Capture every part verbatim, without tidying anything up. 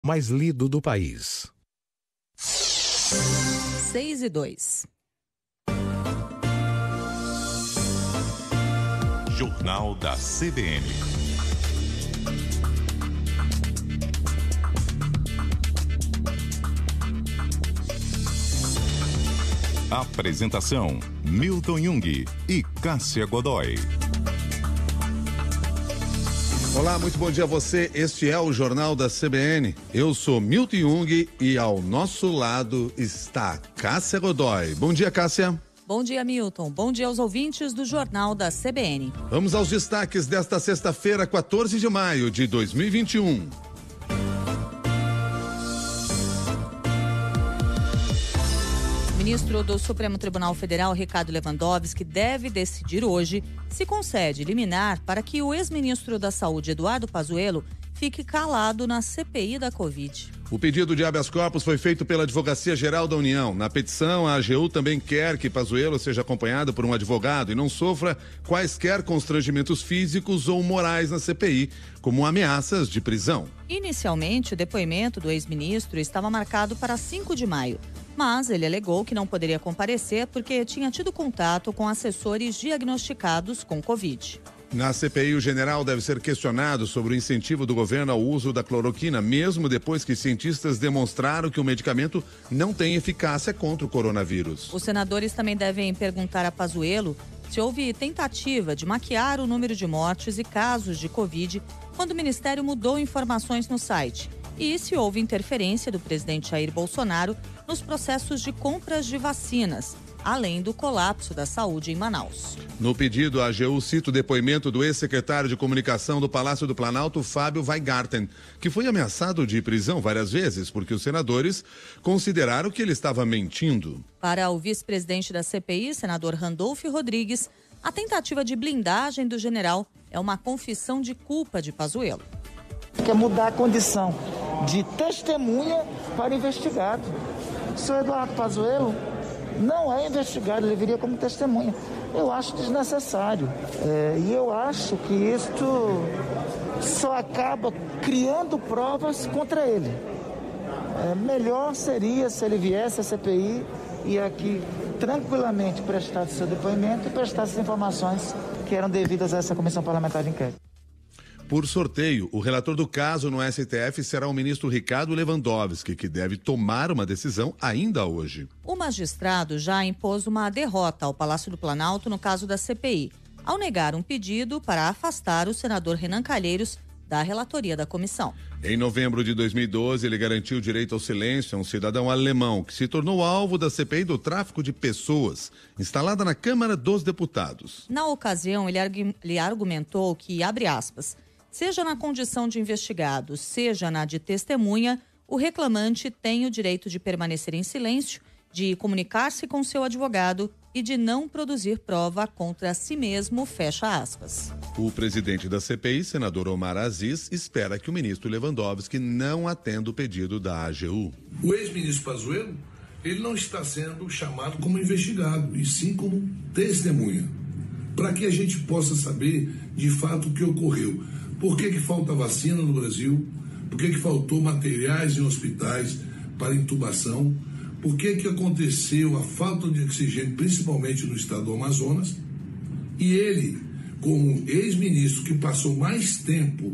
mais lido do país. seis e dois. Jornal da C B N. Apresentação: Milton Jung e Cássia Godoy. Olá, muito bom dia a você. Este é o Jornal da C B N. Eu sou Milton Jung e ao nosso lado está Cássia Godoy. Bom dia, Cássia. Bom dia, Milton. Bom dia aos ouvintes do Jornal da C B N. Vamos aos destaques desta sexta-feira, quatorze de maio de dois mil e vinte e um. O ministro do Supremo Tribunal Federal, Ricardo Lewandowski, deve decidir hoje se concede liminar para que o ex-ministro da Saúde, Eduardo Pazuello, fique calado na C P I da Covid. O pedido de habeas corpus foi feito pela Advocacia Geral da União. Na petição, a A G U também quer que Pazuello seja acompanhado por um advogado e não sofra quaisquer constrangimentos físicos ou morais na C P I, como ameaças de prisão. Inicialmente, o depoimento do ex-ministro estava marcado para cinco de maio, mas ele alegou que não poderia comparecer porque tinha tido contato com assessores diagnosticados com Covid. Na C P I, o general deve ser questionado sobre o incentivo do governo ao uso da cloroquina, mesmo depois que cientistas demonstraram que o medicamento não tem eficácia contra o coronavírus. Os senadores também devem perguntar a Pazuello se houve tentativa de maquiar o número de mortes e casos de Covid quando o Ministério mudou informações no site e se houve interferência do presidente Jair Bolsonaro nos processos de compras de vacinas, além do colapso da saúde em Manaus. No pedido, a A G U cita o depoimento do ex-secretário de Comunicação do Palácio do Planalto, Fábio Weingarten, que foi ameaçado de prisão várias vezes porque os senadores consideraram que ele estava mentindo. Para o vice-presidente da C P I, senador Randolfo Rodrigues, a tentativa de blindagem do general é uma confissão de culpa de Pazuello. Quer mudar a condição de testemunha para investigado. O senhor Eduardo Pazuello não é investigado, ele viria como testemunha. Eu acho desnecessário. É, e eu acho que isto só acaba criando provas contra ele. É, melhor seria se ele viesse à C P I e aqui tranquilamente prestasse seu depoimento e prestasse as informações que eram devidas a essa comissão parlamentar de inquérito. Por sorteio, o relator do caso no S T F será o ministro Ricardo Lewandowski, que deve tomar uma decisão ainda hoje. O magistrado já impôs uma derrota ao Palácio do Planalto no caso da C P I, ao negar um pedido para afastar o senador Renan Calheiros da relatoria da comissão. Em novembro de dois mil e doze, ele garantiu o direito ao silêncio a um cidadão alemão que se tornou alvo da C P I do tráfico de pessoas, instalada na Câmara dos Deputados. Na ocasião, ele, argu- ele argumentou que, abre aspas, seja na condição de investigado, seja na de testemunha, o reclamante tem o direito de permanecer em silêncio, de comunicar-se com seu advogado e de não produzir prova contra si mesmo, fecha aspas. O presidente da C P I, senador Omar Aziz, espera que o ministro Lewandowski não atenda o pedido da A G U. O ex-ministro Pazuello, ele não está sendo chamado como investigado, e sim como testemunha, para que a gente possa saber de fato o que ocorreu. Por que que falta vacina no Brasil? Por que que faltou materiais em hospitais para intubação? Por que que aconteceu a falta de oxigênio, principalmente no estado do Amazonas? E ele, como ex-ministro que passou mais tempo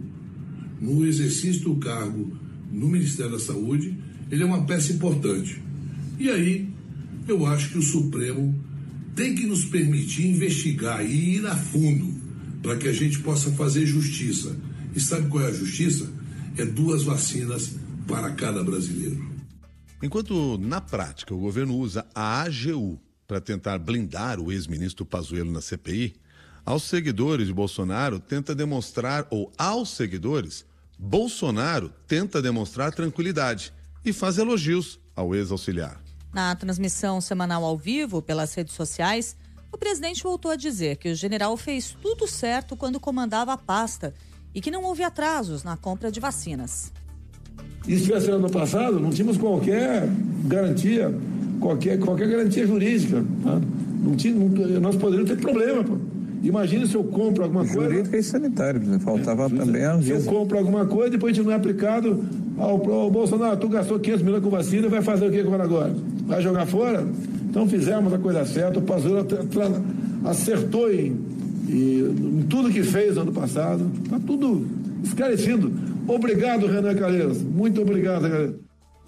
no exercício do cargo no Ministério da Saúde, ele é uma peça importante. E aí, eu acho que o Supremo tem que nos permitir investigar e ir a fundo, para que a gente possa fazer justiça. E sabe qual é a justiça? É duas vacinas para cada brasileiro. Enquanto, na prática, o governo usa a A G U para tentar blindar o ex-ministro Pazuello na C P I, aos seguidores de Bolsonaro tenta demonstrar, ou aos seguidores, Bolsonaro tenta demonstrar tranquilidade e faz elogios ao ex-auxiliar. Na transmissão semanal ao vivo pelas redes sociais, o presidente voltou a dizer que o general fez tudo certo quando comandava a pasta e que não houve atrasos na compra de vacinas. E se tivesse ano passado, não tínhamos qualquer garantia, qualquer, qualquer garantia jurídica. Tá? Não tinha, não, nós poderíamos ter problema. Pô. Imagina se eu compro alguma coisa... Jurídica e sanitária, faltava é, também a Se eu compro alguma coisa, depois não é aplicado, Ah, o, o Bolsonaro, tu gastou quinhentos milhões com vacina, vai fazer o que agora? Vai jogar fora? Então fizemos a coisa certa, o Pazuello acertou em, em, em tudo que fez no ano passado, está tudo esclarecido. Obrigado, Renan Calheiros, muito obrigado, Calheiros.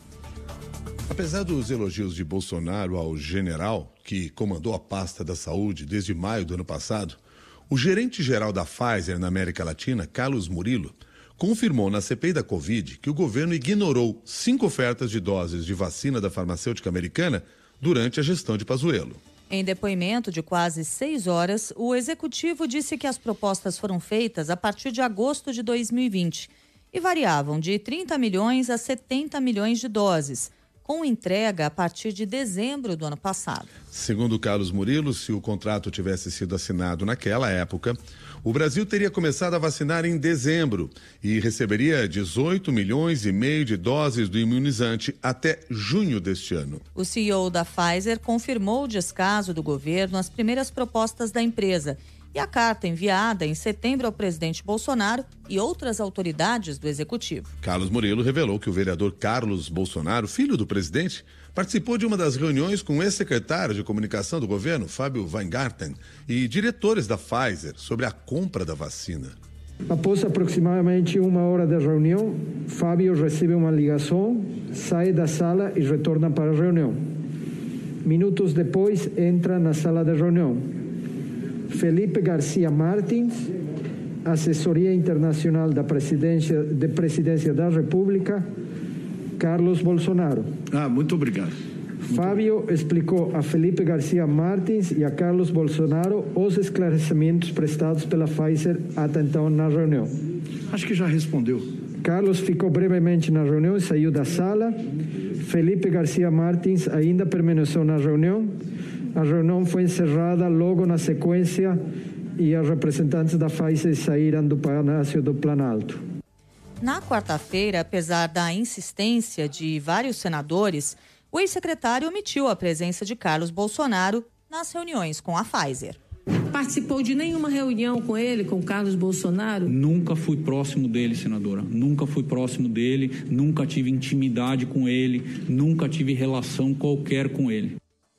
Apesar dos elogios de Bolsonaro ao general, que comandou a pasta da saúde desde maio do ano passado, o gerente-geral da Pfizer na América Latina, Carlos Murilo, confirmou na C P I da Covid que o governo ignorou cinco ofertas de doses de vacina da farmacêutica americana durante a gestão de Pazuello. Em depoimento de quase seis horas, o executivo disse que as propostas foram feitas a partir de agosto de dois mil e vinte e variavam de trinta milhões a setenta milhões de doses, com entrega a partir de dezembro do ano passado. Segundo Carlos Murilo, se o contrato tivesse sido assinado naquela época, o Brasil teria começado a vacinar em dezembro e receberia dezoito milhões e meio de doses do imunizante até junho deste ano. O C E O da Pfizer confirmou o descaso do governo às primeiras propostas da empresa e a carta enviada em setembro ao presidente Bolsonaro e outras autoridades do executivo. Carlos Murilo revelou que o vereador Carlos Bolsonaro, filho do presidente, participou de uma das reuniões com o ex-secretário de comunicação do governo, Fábio Weingarten, e diretores da Pfizer sobre a compra da vacina. Após aproximadamente uma hora da reunião, Fábio recebe uma ligação, sai da sala e retorna para a reunião. Minutos depois, entra na sala da reunião. Felipe Garcia Martins, assessoria internacional da presidência, de presidência da República, Carlos Bolsonaro. Ah, muito obrigado. Fábio explicou a Felipe Garcia Martins e a Carlos Bolsonaro os esclarecimentos prestados pela Pfizer até então na reunião. Acho que já respondeu. Carlos ficou brevemente na reunião e saiu da sala. Felipe Garcia Martins ainda permaneceu na reunião. A reunião foi encerrada logo na sequência e os representantes da Pfizer saíram do Palácio do Planalto. Na quarta-feira, apesar da insistência de vários senadores, o ex-secretário omitiu a presença de Carlos Bolsonaro nas reuniões com a Pfizer. Participou de nenhuma reunião com ele, com Carlos Bolsonaro? Nunca fui próximo dele, senadora. Nunca fui próximo dele, nunca tive intimidade com ele, nunca tive relação qualquer com ele.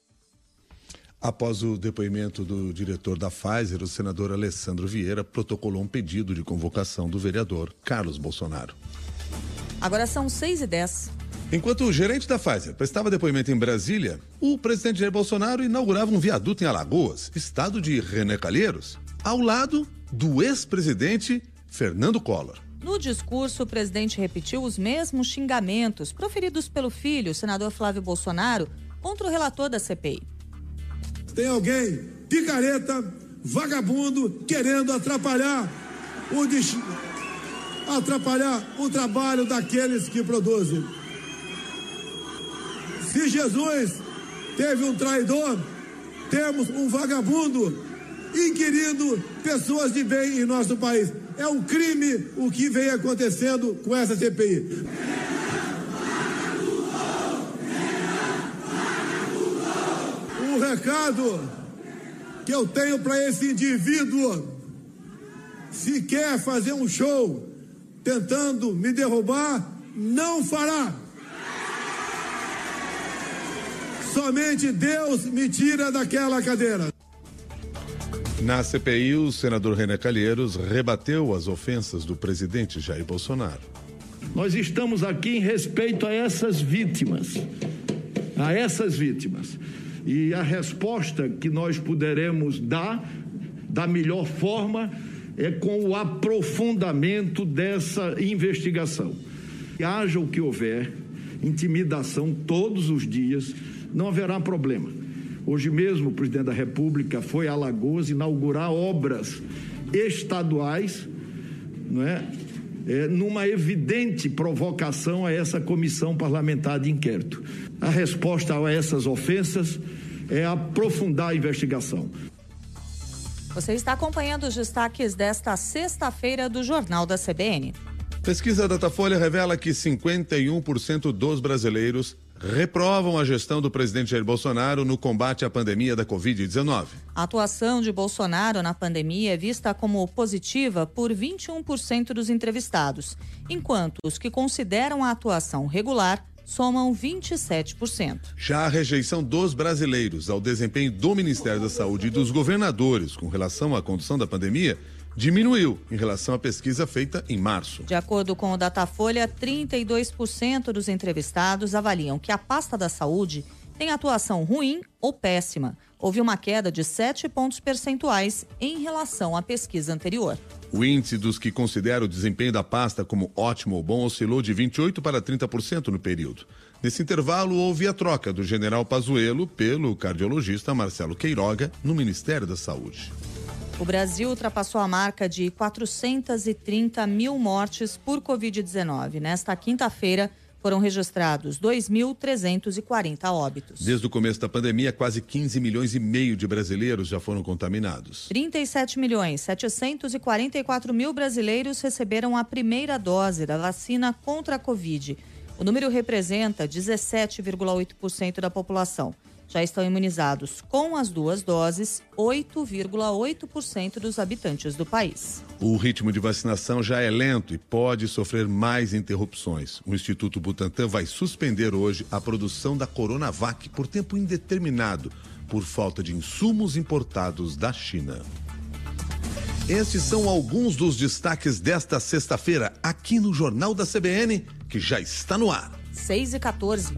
Após o depoimento do diretor da Pfizer, o senador Alessandro Vieira protocolou um pedido de convocação do vereador Carlos Bolsonaro. Agora são seis e dez. Enquanto o gerente da Pfizer prestava depoimento em Brasília, o presidente Jair Bolsonaro inaugurava um viaduto em Alagoas, estado de Renan Calheiros, ao lado do ex-presidente Fernando Collor. No discurso, o presidente repetiu os mesmos xingamentos proferidos pelo filho, o senador Flávio Bolsonaro, contra o relator da C P I. Tem alguém, picareta, vagabundo, querendo atrapalhar o, des... atrapalhar o trabalho daqueles que produzem. Se Jesus teve um traidor, temos um vagabundo inquirindo pessoas de bem em nosso país. É um crime o que vem acontecendo com essa C P I. O recado que eu tenho para esse indivíduo: se quer fazer um show tentando me derrubar, não fará. Somente Deus me tira daquela cadeira. Na C P I, o senador Renan Calheiros rebateu as ofensas do presidente Jair Bolsonaro. Nós estamos aqui em respeito a essas vítimas, a essas vítimas. E a resposta que nós poderemos dar, da melhor forma, é com o aprofundamento dessa investigação. Haja o que houver, intimidação todos os dias, não haverá problema. Hoje mesmo o presidente da República foi a Alagoas inaugurar obras estaduais, não é? É, numa evidente provocação a essa comissão parlamentar de inquérito. A resposta a essas ofensas é aprofundar a investigação. Você está acompanhando os destaques desta sexta-feira do Jornal da C B N. Pesquisa Datafolha revela que cinquenta e um por cento dos brasileiros reprovam a gestão do presidente Jair Bolsonaro no combate à pandemia da covid dezenove. A atuação de Bolsonaro na pandemia é vista como positiva por vinte e um por cento dos entrevistados, enquanto os que consideram a atuação regular somam vinte e sete por cento. Já a rejeição dos brasileiros ao desempenho do Ministério da Saúde e dos governadores com relação à condução da pandemia diminuiu em relação à pesquisa feita em março. De acordo com o Datafolha, trinta e dois por cento dos entrevistados avaliam que a pasta da saúde tem atuação ruim ou péssima. Houve uma queda de sete pontos percentuais em relação à pesquisa anterior. O índice dos que consideram o desempenho da pasta como ótimo ou bom oscilou de vinte e oito por cento para trinta por cento no período. Nesse intervalo, houve a troca do general Pazuello pelo cardiologista Marcelo Queiroga no Ministério da Saúde. O Brasil ultrapassou a marca de quatrocentos e trinta mil mortes por covid dezenove. Nesta quinta-feira, foram registrados dois mil trezentos e quarenta óbitos. Desde o começo da pandemia, quase quinze milhões e meio de brasileiros já foram contaminados. trinta e sete milhões setecentos e quarenta e quatro mil brasileiros receberam a primeira dose da vacina contra a Covid. O número representa dezessete vírgula oito por cento da população. Já estão imunizados com as duas doses oito vírgula oito por cento dos habitantes do país. O ritmo de vacinação já é lento e pode sofrer mais interrupções. O Instituto Butantan vai suspender hoje a produção da Coronavac por tempo indeterminado, por falta de insumos importados da China. Estes são alguns dos destaques desta sexta-feira aqui no Jornal da C B N, que já está no ar. seis e quatorze.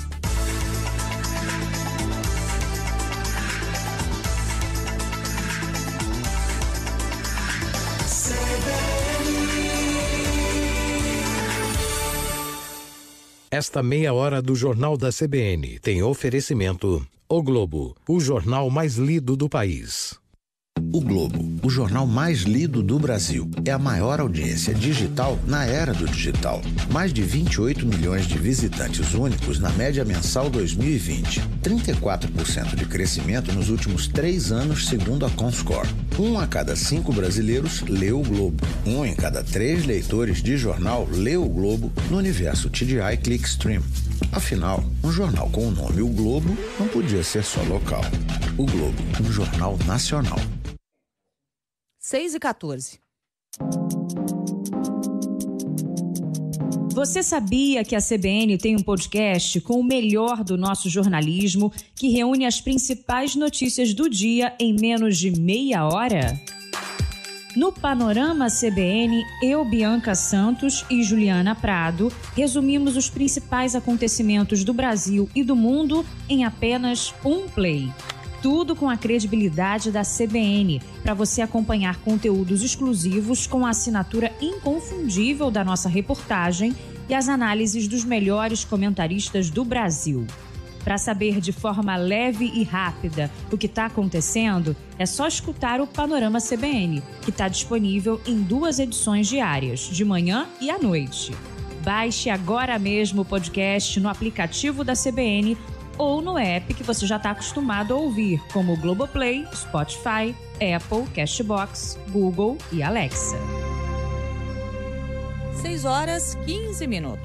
Esta meia hora do Jornal da C B N tem oferecimento O Globo, o jornal mais lido do país. O Globo, o jornal mais lido do Brasil, é a maior audiência digital na era do digital. Mais de vinte e oito milhões de visitantes únicos na média mensal dois mil e vinte. trinta e quatro por cento de crescimento nos últimos três anos, segundo a Comscore. Um a cada cinco brasileiros lê o Globo. Um em cada três leitores de jornal lê o Globo no universo T D I Clickstream. Afinal, um jornal com o nome O Globo não podia ser só local. O Globo, um jornal nacional. seis e quatorze. Você sabia que a C B N tem um podcast com o melhor do nosso jornalismo, que reúne as principais notícias do dia em menos de meia hora? No Panorama C B N, eu, Bianca Santos e Juliana Prado, resumimos os principais acontecimentos do Brasil e do mundo em apenas um play. Tudo com a credibilidade da C B N, para você acompanhar conteúdos exclusivos com a assinatura inconfundível da nossa reportagem e as análises dos melhores comentaristas do Brasil. Para saber de forma leve e rápida o que está acontecendo, é só escutar o Panorama C B N, que está disponível em duas edições diárias, de manhã e à noite. Baixe agora mesmo o podcast no aplicativo da C B N ou no app que você já está acostumado a ouvir, como o Globoplay, Spotify, Apple, Cashbox, Google e Alexa. seis horas, quinze minutos.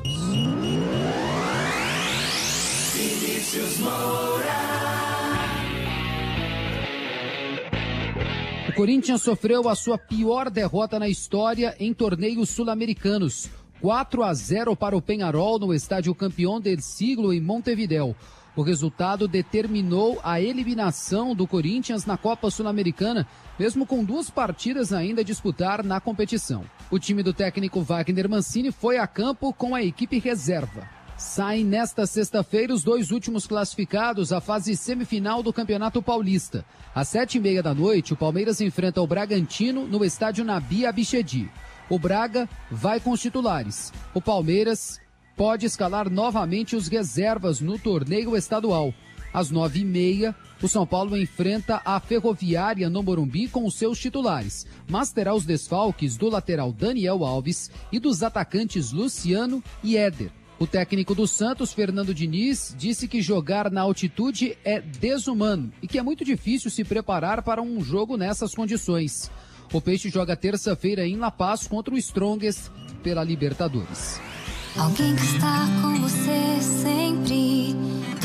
Vinícius Moura. O Corinthians sofreu a sua pior derrota na história em torneios sul-americanos. quatro a zero para o Peñarol no estádio Campeão del Siglo em Montevidéu. O resultado determinou a eliminação do Corinthians na Copa Sul-Americana, mesmo com duas partidas ainda a disputar na competição. O time do técnico Wagner Mancini foi a campo com a equipe reserva. Saem nesta sexta-feira os dois últimos classificados à fase semifinal do Campeonato Paulista. Às sete e meia da noite, o Palmeiras enfrenta o Bragantino no estádio Nabi Abichedi. O Braga vai com os titulares. O Palmeiras pode escalar novamente os reservas no torneio estadual. Às nove e meia, o São Paulo enfrenta a Ferroviária no Morumbi com os seus titulares, mas terá os desfalques do lateral Daniel Alves e dos atacantes Luciano e Éder. O técnico do Santos, Fernando Diniz, disse que jogar na altitude é desumano e que é muito difícil se preparar para um jogo nessas condições. O Peixe joga terça-feira em La Paz contra o Strongest pela Libertadores. Alguém que está com você sempre,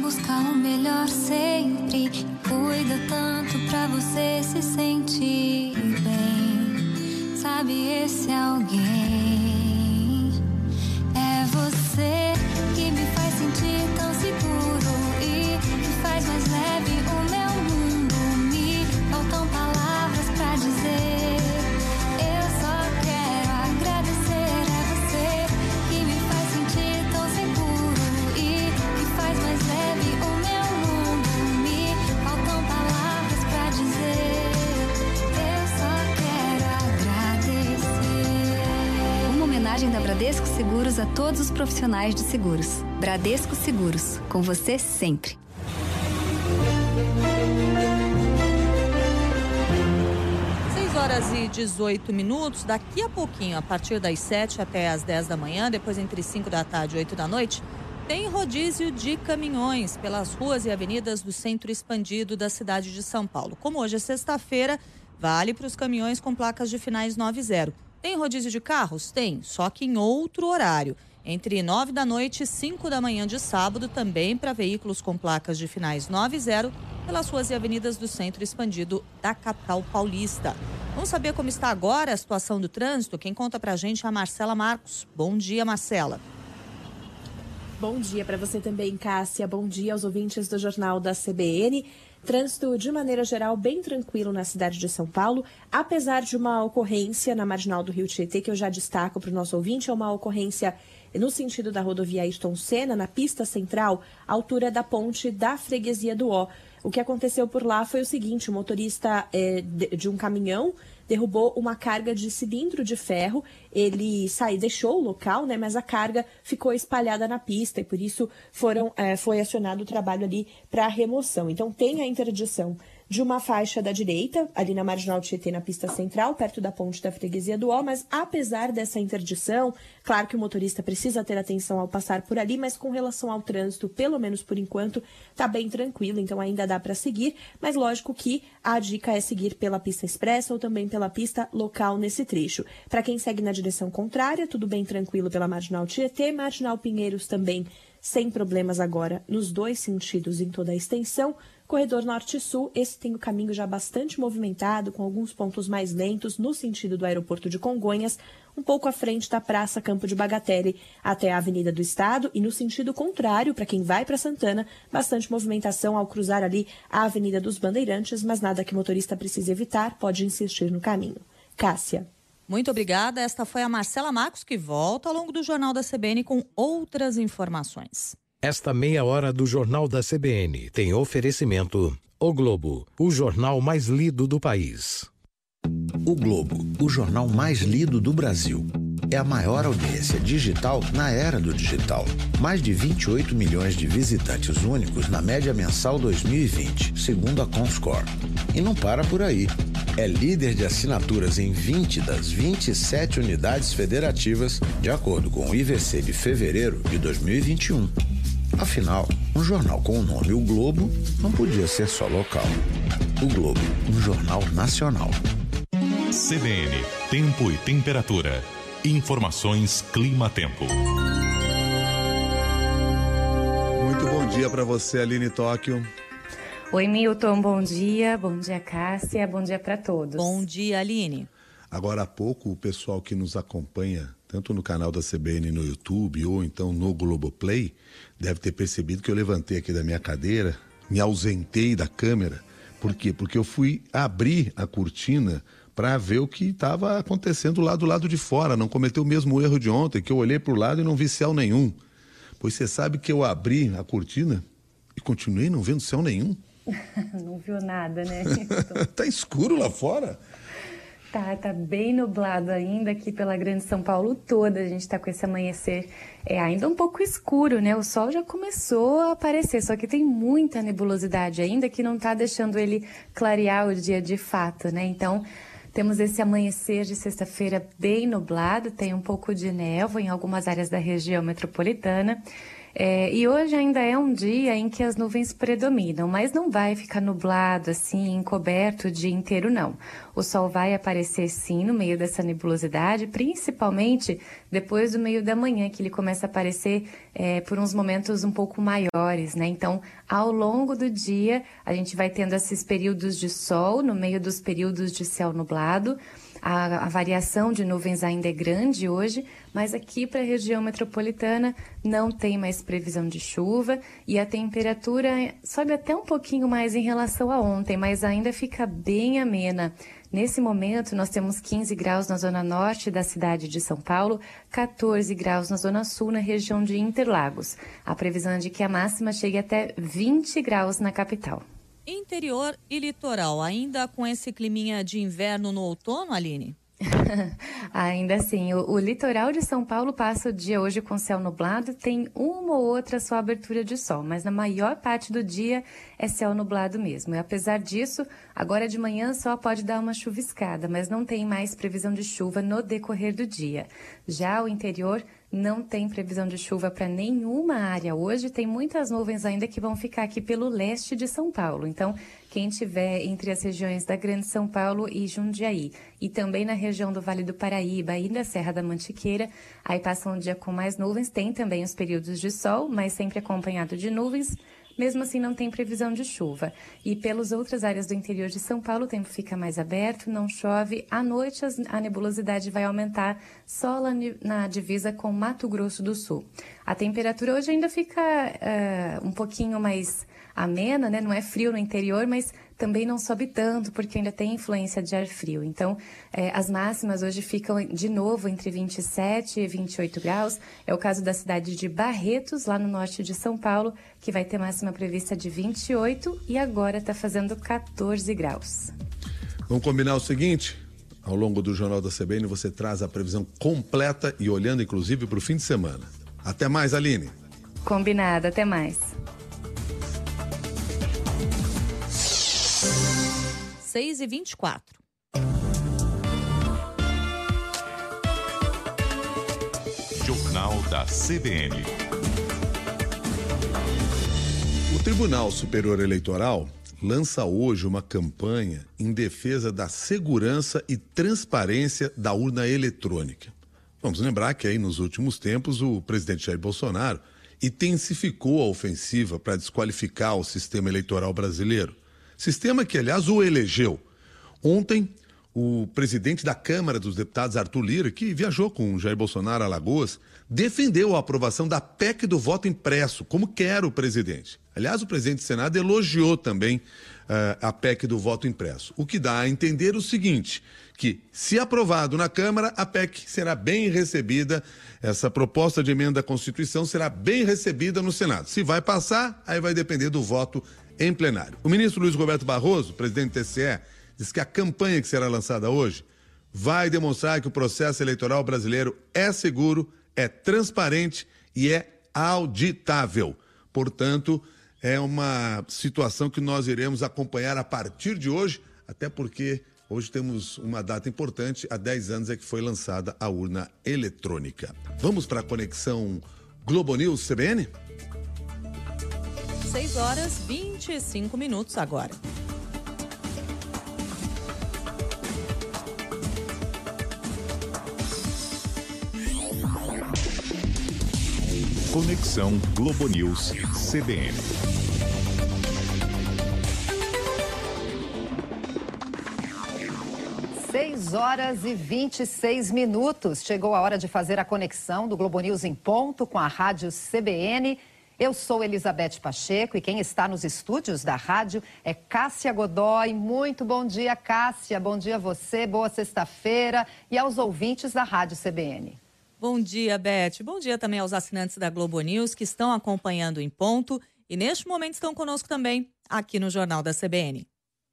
busca o melhor sempre, cuida tanto pra você se sentir bem. Sabe, esse alguém é você que me faz sentir tão seguro e me faz mais leve o meu mundo. Me faltam palavras pra dizer, eu só quero agradecer. É você que me faz sentir tão seguro e me faz mais leve o meu mundo. Me faltam palavras pra dizer, eu só quero agradecer. Uma homenagem da Bradesco Seguros a todos os profissionais de seguros. Bradesco Seguros, com você sempre. seis horas e dezoito minutos. Daqui a pouquinho, a partir das sete até as dez da manhã, depois entre cinco da tarde e oito da noite, tem rodízio de caminhões pelas ruas e avenidas do centro expandido da cidade de São Paulo. Como hoje é sexta-feira, vale para os caminhões com placas de finais nove zero. Tem rodízio de carros? Tem, só que em outro horário. Entre nove da noite e cinco da manhã de sábado, também para veículos com placas de finais nove zero, pelas ruas e avenidas do centro expandido da capital paulista. Vamos saber como está agora a situação do trânsito? Quem conta pra gente é a Marcela Marcos. Bom dia, Marcela. Bom dia para você também, Cássia. Bom dia aos ouvintes do Jornal da C B N. Trânsito, de maneira geral, bem tranquilo na cidade de São Paulo, apesar de uma ocorrência na marginal do Rio Tietê, que eu já destaco para o nosso ouvinte, é uma ocorrência no sentido da rodovia Ayrton Senna, na pista central, altura da ponte da Freguesia do Ó. O que aconteceu por lá foi o seguinte: o motorista é, de, de um caminhão derrubou uma carga de cilindro de ferro. Ele saiu, deixou o local, né, mas a carga ficou espalhada na pista e por isso foram, é, foi acionado o trabalho ali para remoção. Então tem a interdição de uma faixa da direita, ali na Marginal Tietê, na pista central, perto da ponte da Freguesia do Ó, mas apesar dessa interdição, claro que o motorista precisa ter atenção ao passar por ali, mas com relação ao trânsito, pelo menos por enquanto, está bem tranquilo, então ainda dá para seguir, mas lógico que a dica é seguir pela pista expressa ou também pela pista local nesse trecho. Para quem segue na direção contrária, tudo bem tranquilo pela Marginal Tietê, Marginal Pinheiros também sem problemas agora nos dois sentidos em toda a extensão. Corredor Norte-Sul, esse tem o caminho já bastante movimentado, com alguns pontos mais lentos no sentido do aeroporto de Congonhas, um pouco à frente da Praça Campo de Bagatelle até a Avenida do Estado, e no sentido contrário, para quem vai para Santana, bastante movimentação ao cruzar ali a Avenida dos Bandeirantes, mas nada que o motorista precise evitar, pode insistir no caminho. Cássia. Muito obrigada. Esta foi a Marcela Marcos, que volta ao longo do Jornal da C B N com outras informações. Esta meia hora do Jornal da C B N tem oferecimento O Globo, o jornal mais lido do país. O Globo, o jornal mais lido do Brasil. É a maior audiência digital na era do digital. Mais de vinte e oito milhões de visitantes únicos na média mensal dois mil e vinte, segundo a Comscore. E não para por aí. É líder de assinaturas em vinte das vinte e sete unidades federativas, de acordo com o I V C de fevereiro de dois mil e vinte e um. Afinal, um jornal com o nome O Globo não podia ser só local. O Globo, um jornal nacional. C B N, tempo e temperatura. Informações Clima-Tempo. Muito bom dia para você, Aline Tóquio. Oi, Milton, bom dia. Bom dia, Cássia. Bom dia para todos. Bom dia, Aline. Agora há pouco, o pessoal que nos acompanha, tanto no canal da C B N no YouTube ou então no Globoplay, deve ter percebido que eu levantei aqui da minha cadeira, me ausentei da câmera. Por quê? Porque eu fui abrir a cortina para ver o que estava acontecendo lá do lado de fora. Não cometeu o mesmo erro de ontem, que eu olhei para o lado e não vi céu nenhum. Pois você sabe que eu abri a cortina e continuei não vendo céu nenhum. Não viu nada, né? Tá escuro lá fora? Tá, tá bem nublado ainda aqui pela Grande São Paulo toda. A gente tá com esse amanhecer é ainda um pouco escuro, né? O sol já começou a aparecer, só que tem muita nebulosidade ainda que não tá deixando ele clarear o dia de fato, né? Então, temos esse amanhecer de sexta-feira bem nublado, tem um pouco de névoa em algumas áreas da região metropolitana. É, e hoje ainda é um dia em que as nuvens predominam, mas não vai ficar nublado, assim, encoberto o dia inteiro, não. O sol vai aparecer, sim, no meio dessa nebulosidade, principalmente depois do meio da manhã, que ele começa a aparecer é, por uns momentos um pouco maiores, né? Então, ao longo do dia, a gente vai tendo esses períodos de sol no meio dos períodos de céu nublado. A, a variação de nuvens ainda é grande hoje, mas aqui para a região metropolitana não tem mais previsão de chuva e a temperatura sobe até um pouquinho mais em relação a ontem, mas ainda fica bem amena. Nesse momento, nós temos quinze graus na zona norte da cidade de São Paulo, quatorze graus na zona sul, na região de Interlagos. A previsão é de que a máxima chegue até vinte graus na capital. Interior e litoral, ainda com esse climinha de inverno no outono, Aline? Ainda assim, o, o litoral de São Paulo passa o dia hoje com céu nublado, tem uma ou outra só abertura de sol, mas na maior parte do dia é céu nublado mesmo. E apesar disso, agora de manhã só pode dar uma chuviscada, mas não tem mais previsão de chuva no decorrer do dia. Já o interior não tem previsão de chuva para nenhuma área hoje, tem muitas nuvens ainda que vão ficar aqui pelo leste de São Paulo. Então, quem estiver entre as regiões da Grande São Paulo e Jundiaí, e também na região do Vale do Paraíba e da Serra da Mantiqueira, aí passa um dia com mais nuvens, tem também os períodos de sol, mas sempre acompanhado de nuvens. Mesmo assim, não tem previsão de chuva. E pelas outras áreas do interior de São Paulo, o tempo fica mais aberto, não chove. À noite, a nebulosidade vai aumentar só lá na divisa com Mato Grosso do Sul. A temperatura hoje ainda fica uh, um pouquinho mais amena, né? Não é frio no interior, mas também não sobe tanto, porque ainda tem influência de ar frio. Então, eh, as máximas hoje ficam de novo entre vinte e sete e vinte e oito graus. É o caso da cidade de Barretos, lá no norte de São Paulo, que vai ter máxima prevista de vinte e oito e agora está fazendo quatorze graus. Vamos combinar o seguinte? Ao longo do Jornal da C B N você traz a previsão completa e olhando inclusive para o fim de semana. Até mais, Aline. Combinado, até mais. seis e vinte e quatro. Jornal da C B N. O Tribunal Superior Eleitoral lança hoje uma campanha em defesa da segurança e transparência da urna eletrônica. Vamos lembrar que aí nos últimos tempos o presidente Jair Bolsonaro intensificou a ofensiva para desqualificar o sistema eleitoral brasileiro. Sistema que, aliás, o elegeu. Ontem, o presidente da Câmara dos Deputados, Arthur Lira, que viajou com Jair Bolsonaro a Alagoas, defendeu a aprovação da P E C do voto impresso, como quer o presidente. Aliás, o presidente do Senado elogiou também uh, a P E C do voto impresso. O que dá a entender o seguinte, que se aprovado na Câmara, a P E C será bem recebida, essa proposta de emenda à Constituição será bem recebida no Senado. Se vai passar, aí vai depender do voto em plenário. O ministro Luiz Roberto Barroso, presidente do T S E, diz que a campanha que será lançada hoje vai demonstrar que o processo eleitoral brasileiro é seguro, é transparente e é auditável. Portanto, é uma situação que nós iremos acompanhar a partir de hoje, até porque hoje temos uma data importante, há dez anos é que foi lançada a urna eletrônica. Vamos para a conexão Globo News C B N? seis horas e vinte e cinco minutos agora. Conexão Globo News C B N. seis horas e vinte e seis minutos. Chegou a hora de fazer a conexão do Globo News em ponto com a rádio C B N. Eu sou Elizabeth Pacheco e quem está nos estúdios da rádio é Cássia Godoy. Muito bom dia, Cássia. Bom dia a você, boa sexta-feira e aos ouvintes da rádio C B N. Bom dia, Beth. Bom dia também aos assinantes da Globo News que estão acompanhando em ponto e neste momento estão conosco também aqui no Jornal da C B N.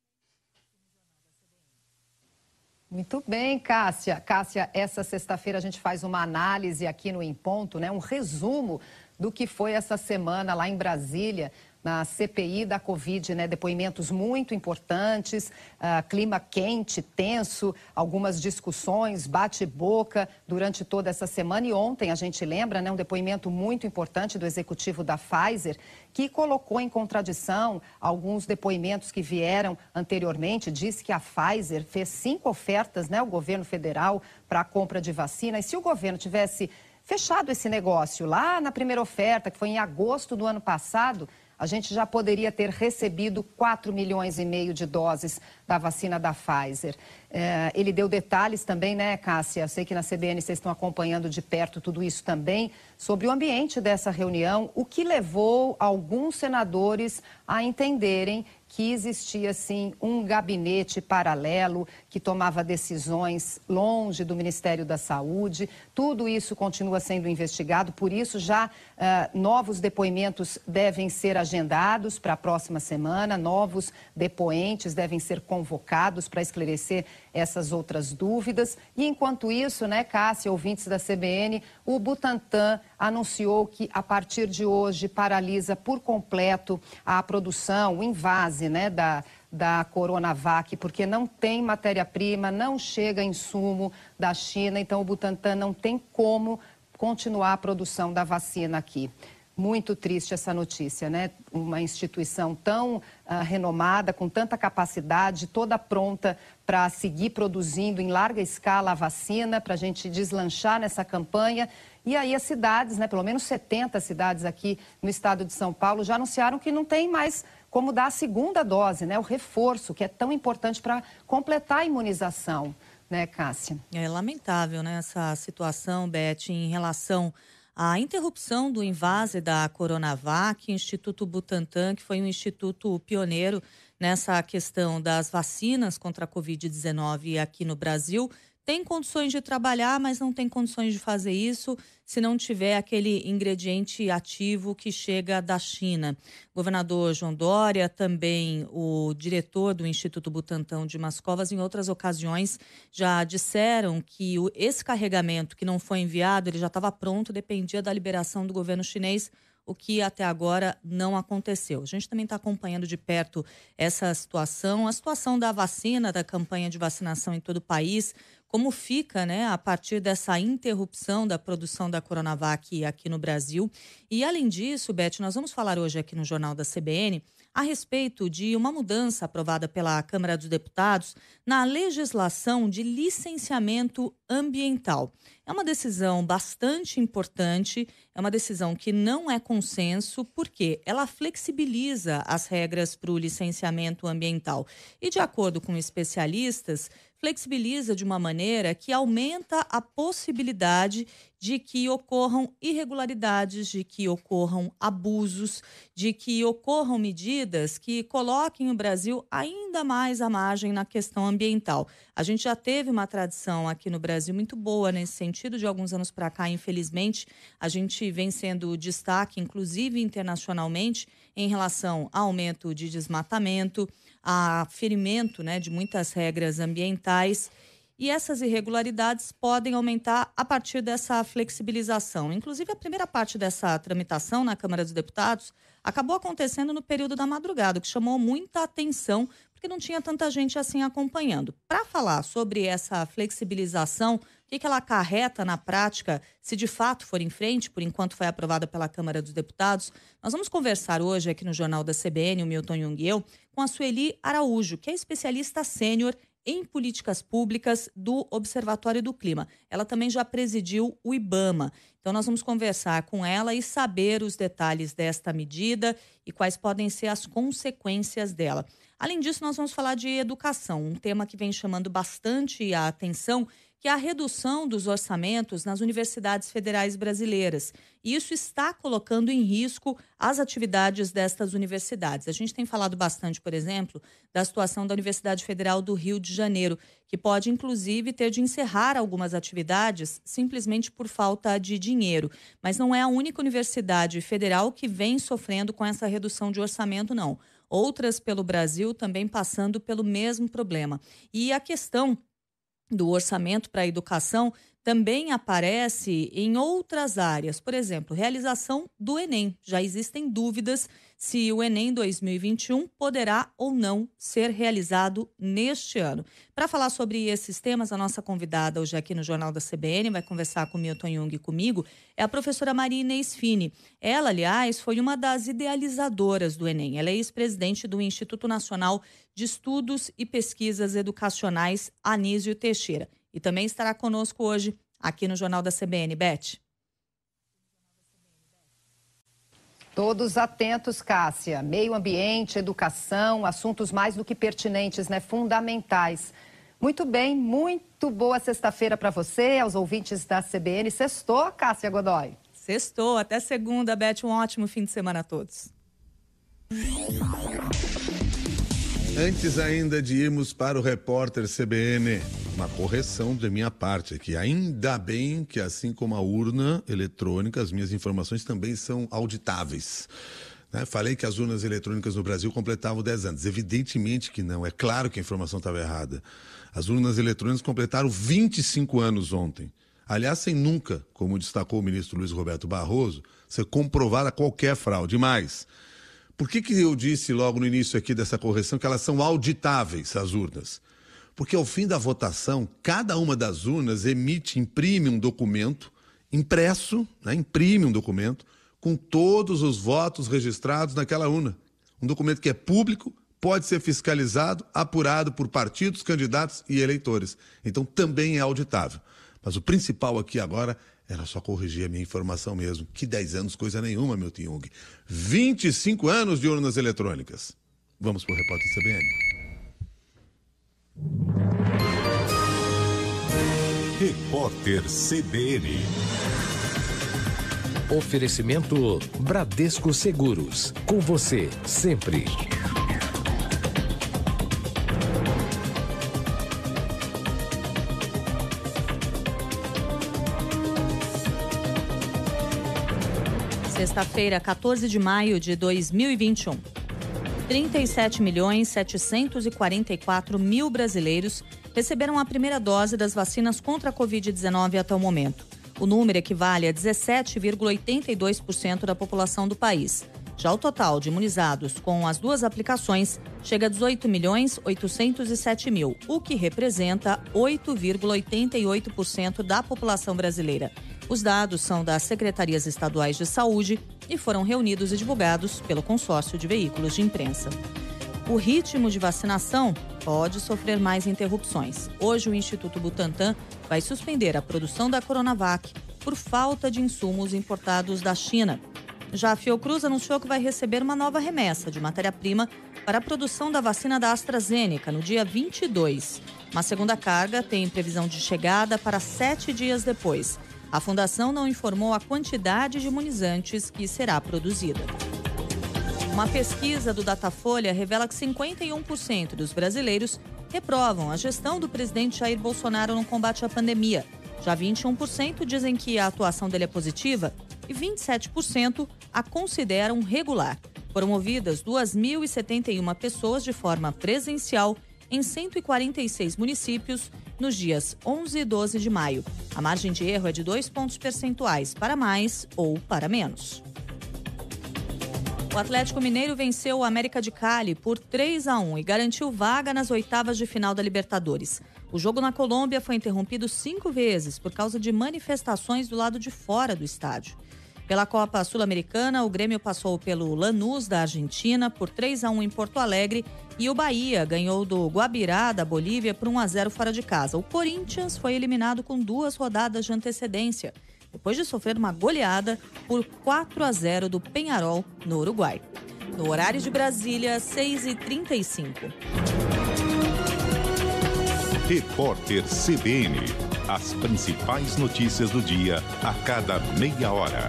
Muito bem, Cássia. Cássia, essa sexta-feira a gente faz uma análise aqui no Em Ponto, né? Um resumo do que foi essa semana lá em Brasília, na C P I da Covid, né? Depoimentos muito importantes, uh, clima quente, tenso, algumas discussões, bate-boca durante toda essa semana. E ontem, a gente lembra, né? Um depoimento muito importante do executivo da Pfizer, que colocou em contradição alguns depoimentos que vieram anteriormente. Disse que a Pfizer fez cinco ofertas, né? O governo federal para a compra de vacina. E se o governo tivesse fechado esse negócio lá na primeira oferta, que foi em agosto do ano passado, a gente já poderia ter recebido quatro milhões e meio de doses da vacina da Pfizer. É, ele deu detalhes também, né, Cássia? Eu sei que na C B N vocês estão acompanhando de perto tudo isso também, sobre o ambiente dessa reunião, o que levou alguns senadores a entenderem que existia, sim, um gabinete paralelo que tomava decisões longe do Ministério da Saúde. Tudo isso continua sendo investigado, por isso já uh, novos depoimentos devem ser agendados para a próxima semana, novos depoentes devem ser convocados para esclarecer essas outras dúvidas. E enquanto isso, né, Cássia, ouvintes da C B N, o Butantan anunciou que a partir de hoje paralisa por completo a produção, o invase, né, da, da Coronavac, porque não tem matéria-prima, não chega insumo da China, então o Butantan não tem como continuar a produção da vacina aqui. Muito triste essa notícia, né? Uma instituição tão uh, renomada, com tanta capacidade, toda pronta para seguir produzindo em larga escala a vacina, para a gente deslanchar nessa campanha. E aí as cidades, né, pelo menos setenta cidades aqui no estado de São Paulo, já anunciaram que não tem mais como dar a segunda dose, né? O reforço, que é tão importante para completar a imunização, né, Cássia? É lamentável, né, essa situação, Beth, em relação a interrupção do invase da Coronavac. Instituto Butantan, que foi um instituto pioneiro nessa questão das vacinas contra a covid dezenove aqui no Brasil, tem condições de trabalhar, mas não tem condições de fazer isso se não tiver aquele ingrediente ativo que chega da China. O governador João Dória, também o diretor do Instituto Butantan, Dimas Covas, em outras ocasiões já disseram que o, esse carregamento que não foi enviado, ele já estava pronto, dependia da liberação do governo chinês, o que até agora não aconteceu. A gente também está acompanhando de perto essa situação, a situação da vacina, da campanha de vacinação em todo o país, como fica, né, a partir dessa interrupção da produção da Coronavac aqui no Brasil. E, além disso, Beth, nós vamos falar hoje aqui no Jornal da C B N a respeito de uma mudança aprovada pela Câmara dos Deputados na legislação de licenciamento ambiental. É uma decisão bastante importante, é uma decisão que não é consenso, porque ela flexibiliza as regras para o licenciamento ambiental. E, de acordo com especialistas, flexibiliza de uma maneira que aumenta a possibilidade de que ocorram irregularidades, de que ocorram abusos, de que ocorram medidas que coloquem o Brasil ainda mais à margem na questão ambiental. A gente já teve uma tradição aqui no Brasil muito boa nesse sentido, de alguns anos para cá, infelizmente, a gente vem sendo destaque, inclusive internacionalmente, em relação ao aumento de desmatamento, a ferimento, né, de muitas regras ambientais, e essas irregularidades podem aumentar a partir dessa flexibilização. Inclusive, a primeira parte dessa tramitação na Câmara dos Deputados acabou acontecendo no período da madrugada, o que chamou muita atenção, porque não tinha tanta gente assim acompanhando. Para falar sobre essa flexibilização, o que, que ela acarreta na prática, se de fato for em frente, por enquanto foi aprovada pela Câmara dos Deputados, nós vamos conversar hoje aqui no Jornal da C B N, o Milton Jung e eu, com a Sueli Araújo, que é especialista sênior em políticas públicas do Observatório do Clima. Ela também já presidiu o IBAMA. Então, nós vamos conversar com ela e saber os detalhes desta medida e quais podem ser as consequências dela. Além disso, nós vamos falar de educação, um tema que vem chamando bastante a atenção, que é a redução dos orçamentos nas universidades federais brasileiras. E isso está colocando em risco as atividades destas universidades. A gente tem falado bastante, por exemplo, da situação da Universidade Federal do Rio de Janeiro, que pode, inclusive, ter de encerrar algumas atividades simplesmente por falta de dinheiro. Mas não é a única universidade federal que vem sofrendo com essa redução de orçamento, não. Outras pelo Brasil também passando pelo mesmo problema. E a questão do orçamento para a educação também aparece em outras áreas. Por exemplo, realização do Enem. Já existem dúvidas se o Enem dois mil e vinte e um poderá ou não ser realizado neste ano. Para falar sobre esses temas, a nossa convidada hoje aqui no Jornal da C B N, vai conversar com o Milton Jung e comigo, é a professora Maria Inês Fini. Ela, aliás, foi uma das idealizadoras do Enem. Ela é ex-presidente do Instituto Nacional de Estudos e Pesquisas Educacionais, Anísio Teixeira. E também estará conosco hoje aqui no Jornal da C B N. Beth. Todos atentos, Cássia. Meio ambiente, educação, assuntos mais do que pertinentes, né? Fundamentais. Muito bem, muito boa sexta-feira para você, aos ouvintes da C B N. Sextou, Cássia Godoy? Sextou. Até segunda, Beth. Um ótimo fim de semana a todos. Antes ainda de irmos para o repórter C B N, uma correção de minha parte aqui. Ainda bem que, assim como a urna eletrônica, as minhas informações também são auditáveis. Né? Falei que as urnas eletrônicas no Brasil completavam dez anos. Evidentemente que não. É claro que a informação estava errada. As urnas eletrônicas completaram vinte e cinco anos ontem. Aliás, sem nunca, como destacou o ministro Luiz Roberto Barroso, ser comprovada qualquer fraude. Mais, por que que eu disse logo no início aqui dessa correção que elas são auditáveis, as urnas? Porque ao fim da votação, cada uma das urnas emite, imprime um documento impresso, né, imprime um documento com todos os votos registrados naquela urna. Um documento que é público, pode ser fiscalizado, apurado por partidos, candidatos e eleitores. Então também é auditável. Mas o principal aqui agora era só corrigir a minha informação mesmo. Que dez anos, coisa nenhuma, Milton Jung. vinte e cinco anos de urnas eletrônicas. Vamos para o repórter C B N. Repórter C B N. Oferecimento Bradesco Seguros. Com você, sempre. Sexta-feira, quatorze de maio de dois mil e vinte e um. trinta e sete milhões setecentos e quarenta e quatro mil brasileiros receberam a primeira dose das vacinas contra a covid dezenove até o momento. O número equivale a dezessete vírgula oitenta e dois por cento da população do país. Já o total de imunizados com as duas aplicações chega a dezoito milhões oitocentos e sete mil, o que representa oito vírgula oitenta e oito por cento da população brasileira. Os dados são das secretarias estaduais de saúde e foram reunidos e divulgados pelo consórcio de veículos de imprensa. O ritmo de vacinação pode sofrer mais interrupções. Hoje, o Instituto Butantan vai suspender a produção da Coronavac por falta de insumos importados da China. Já a Fiocruz anunciou que vai receber uma nova remessa de matéria-prima para a produção da vacina da AstraZeneca no dia vinte e dois. Uma segunda carga tem previsão de chegada para sete dias depois. A fundação não informou a quantidade de imunizantes que será produzida. Uma pesquisa do Datafolha revela que cinquenta e um por cento dos brasileiros reprovam a gestão do presidente Jair Bolsonaro no combate à pandemia. Já vinte e um por cento dizem que a atuação dele é positiva e vinte e sete por cento a consideram regular. Foram ouvidas duas mil e setenta e uma pessoas de forma presencial em cento e quarenta e seis municípios nos dias onze e doze de maio. A margem de erro é de dois pontos percentuais, para mais ou para menos. O Atlético Mineiro venceu o América de Cali por três a um e garantiu vaga nas oitavas de final da Libertadores. O jogo na Colômbia foi interrompido cinco vezes por causa de manifestações do lado de fora do estádio. Pela Copa Sul-Americana, o Grêmio passou pelo Lanús da Argentina por três a um em Porto Alegre e o Bahia ganhou do Guabirá da Bolívia por um a zero fora de casa. O Corinthians foi eliminado com duas rodadas de antecedência, depois de sofrer uma goleada por quatro a zero do Peñarol no Uruguai. No horário de Brasília, seis e trinta e cinco. Repórter C B N. As principais notícias do dia a cada meia hora.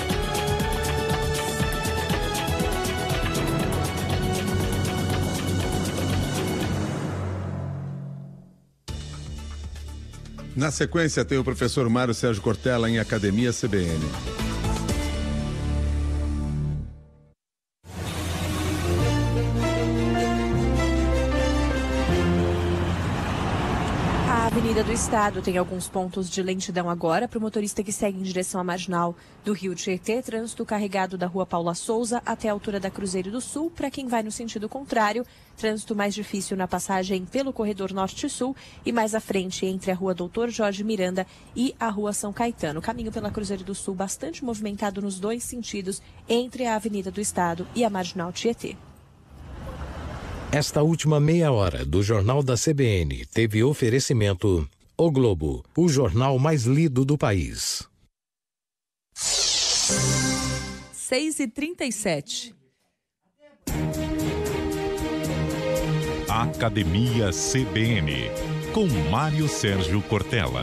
Na sequência, tem o professor Mário Sérgio Cortella em Academia C B N. A Avenida do Estado tem alguns pontos de lentidão agora para o motorista que segue em direção à marginal do Rio Tietê. Trânsito carregado da Rua Paula Souza até a altura da Cruzeiro do Sul. Para quem vai no sentido contrário, trânsito mais difícil na passagem pelo corredor Norte-Sul e mais à frente entre a Rua Doutor Jorge Miranda e a Rua São Caetano. O caminho pela Cruzeiro do Sul bastante movimentado nos dois sentidos entre a Avenida do Estado e a marginal Tietê. Esta última meia hora do Jornal da C B N teve oferecimento O Globo, o jornal mais lido do país. seis e trinta e sete. Academia C B N, com Mário Sérgio Cortella.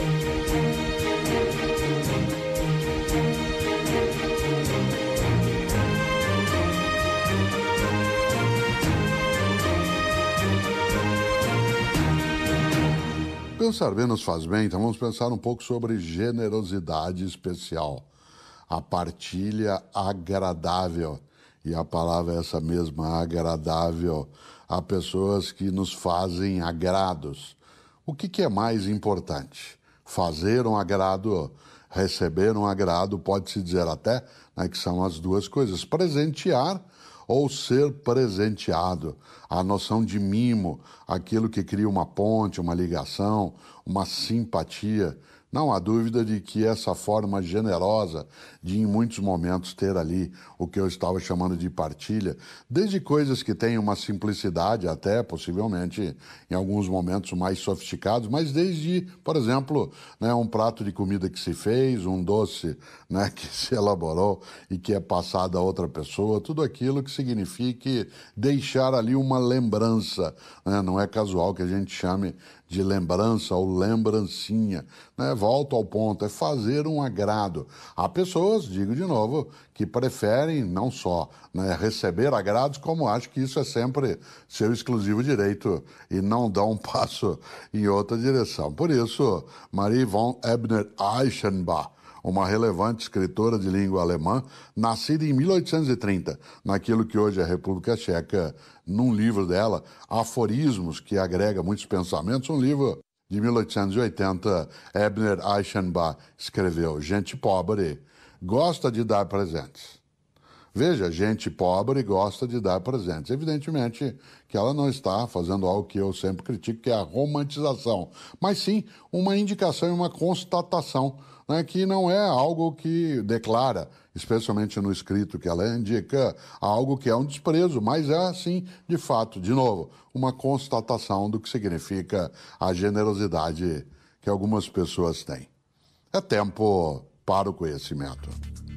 Pensar bem nos faz bem, então vamos pensar um pouco sobre generosidade especial. A partilha agradável, e a palavra é essa mesma, agradável, a pessoas que nos fazem agrados. O que, que é mais importante? Fazer um agrado, receber um agrado, pode-se dizer até, né, que são as duas coisas. Presentear ou ser presenteado, a noção de mimo, aquilo que cria uma ponte, uma ligação, uma simpatia. Não há dúvida de que essa forma generosa de, em muitos momentos, ter ali o que eu estava chamando de partilha, desde coisas que têm uma simplicidade, até possivelmente em alguns momentos mais sofisticados, mas desde, por exemplo, né, um prato de comida que se fez, um doce, né, que se elaborou e que é passado a outra pessoa, tudo aquilo que signifique deixar ali uma lembrança, né? Não é casual que a gente chame de lembrança ou lembrancinha, né? Volto ao ponto, é fazer um agrado. Há pessoas, digo de novo, que preferem não só, né, receber agrados, como acho que isso é sempre seu exclusivo direito e não dão um passo em outra direção. Por isso, Marie von Ebner-Eichenbach, uma relevante escritora de língua alemã, nascida em mil oitocentos e trinta, naquilo que hoje é a República Tcheca, num livro dela, Aforismos, que agrega muitos pensamentos, um livro de mil oitocentos e oitenta, Ebner Eichenbach escreveu: gente pobre gosta de dar presentes. Veja, gente pobre gosta de dar presentes. Evidentemente que ela não está fazendo algo que eu sempre critico, que é a romantização, mas sim uma indicação e uma constatação, né, que não é algo que declara, especialmente no escrito que ela indica, algo que é um desprezo, mas é, sim, de fato, de novo, uma constatação do que significa a generosidade que algumas pessoas têm. É tempo para o conhecimento.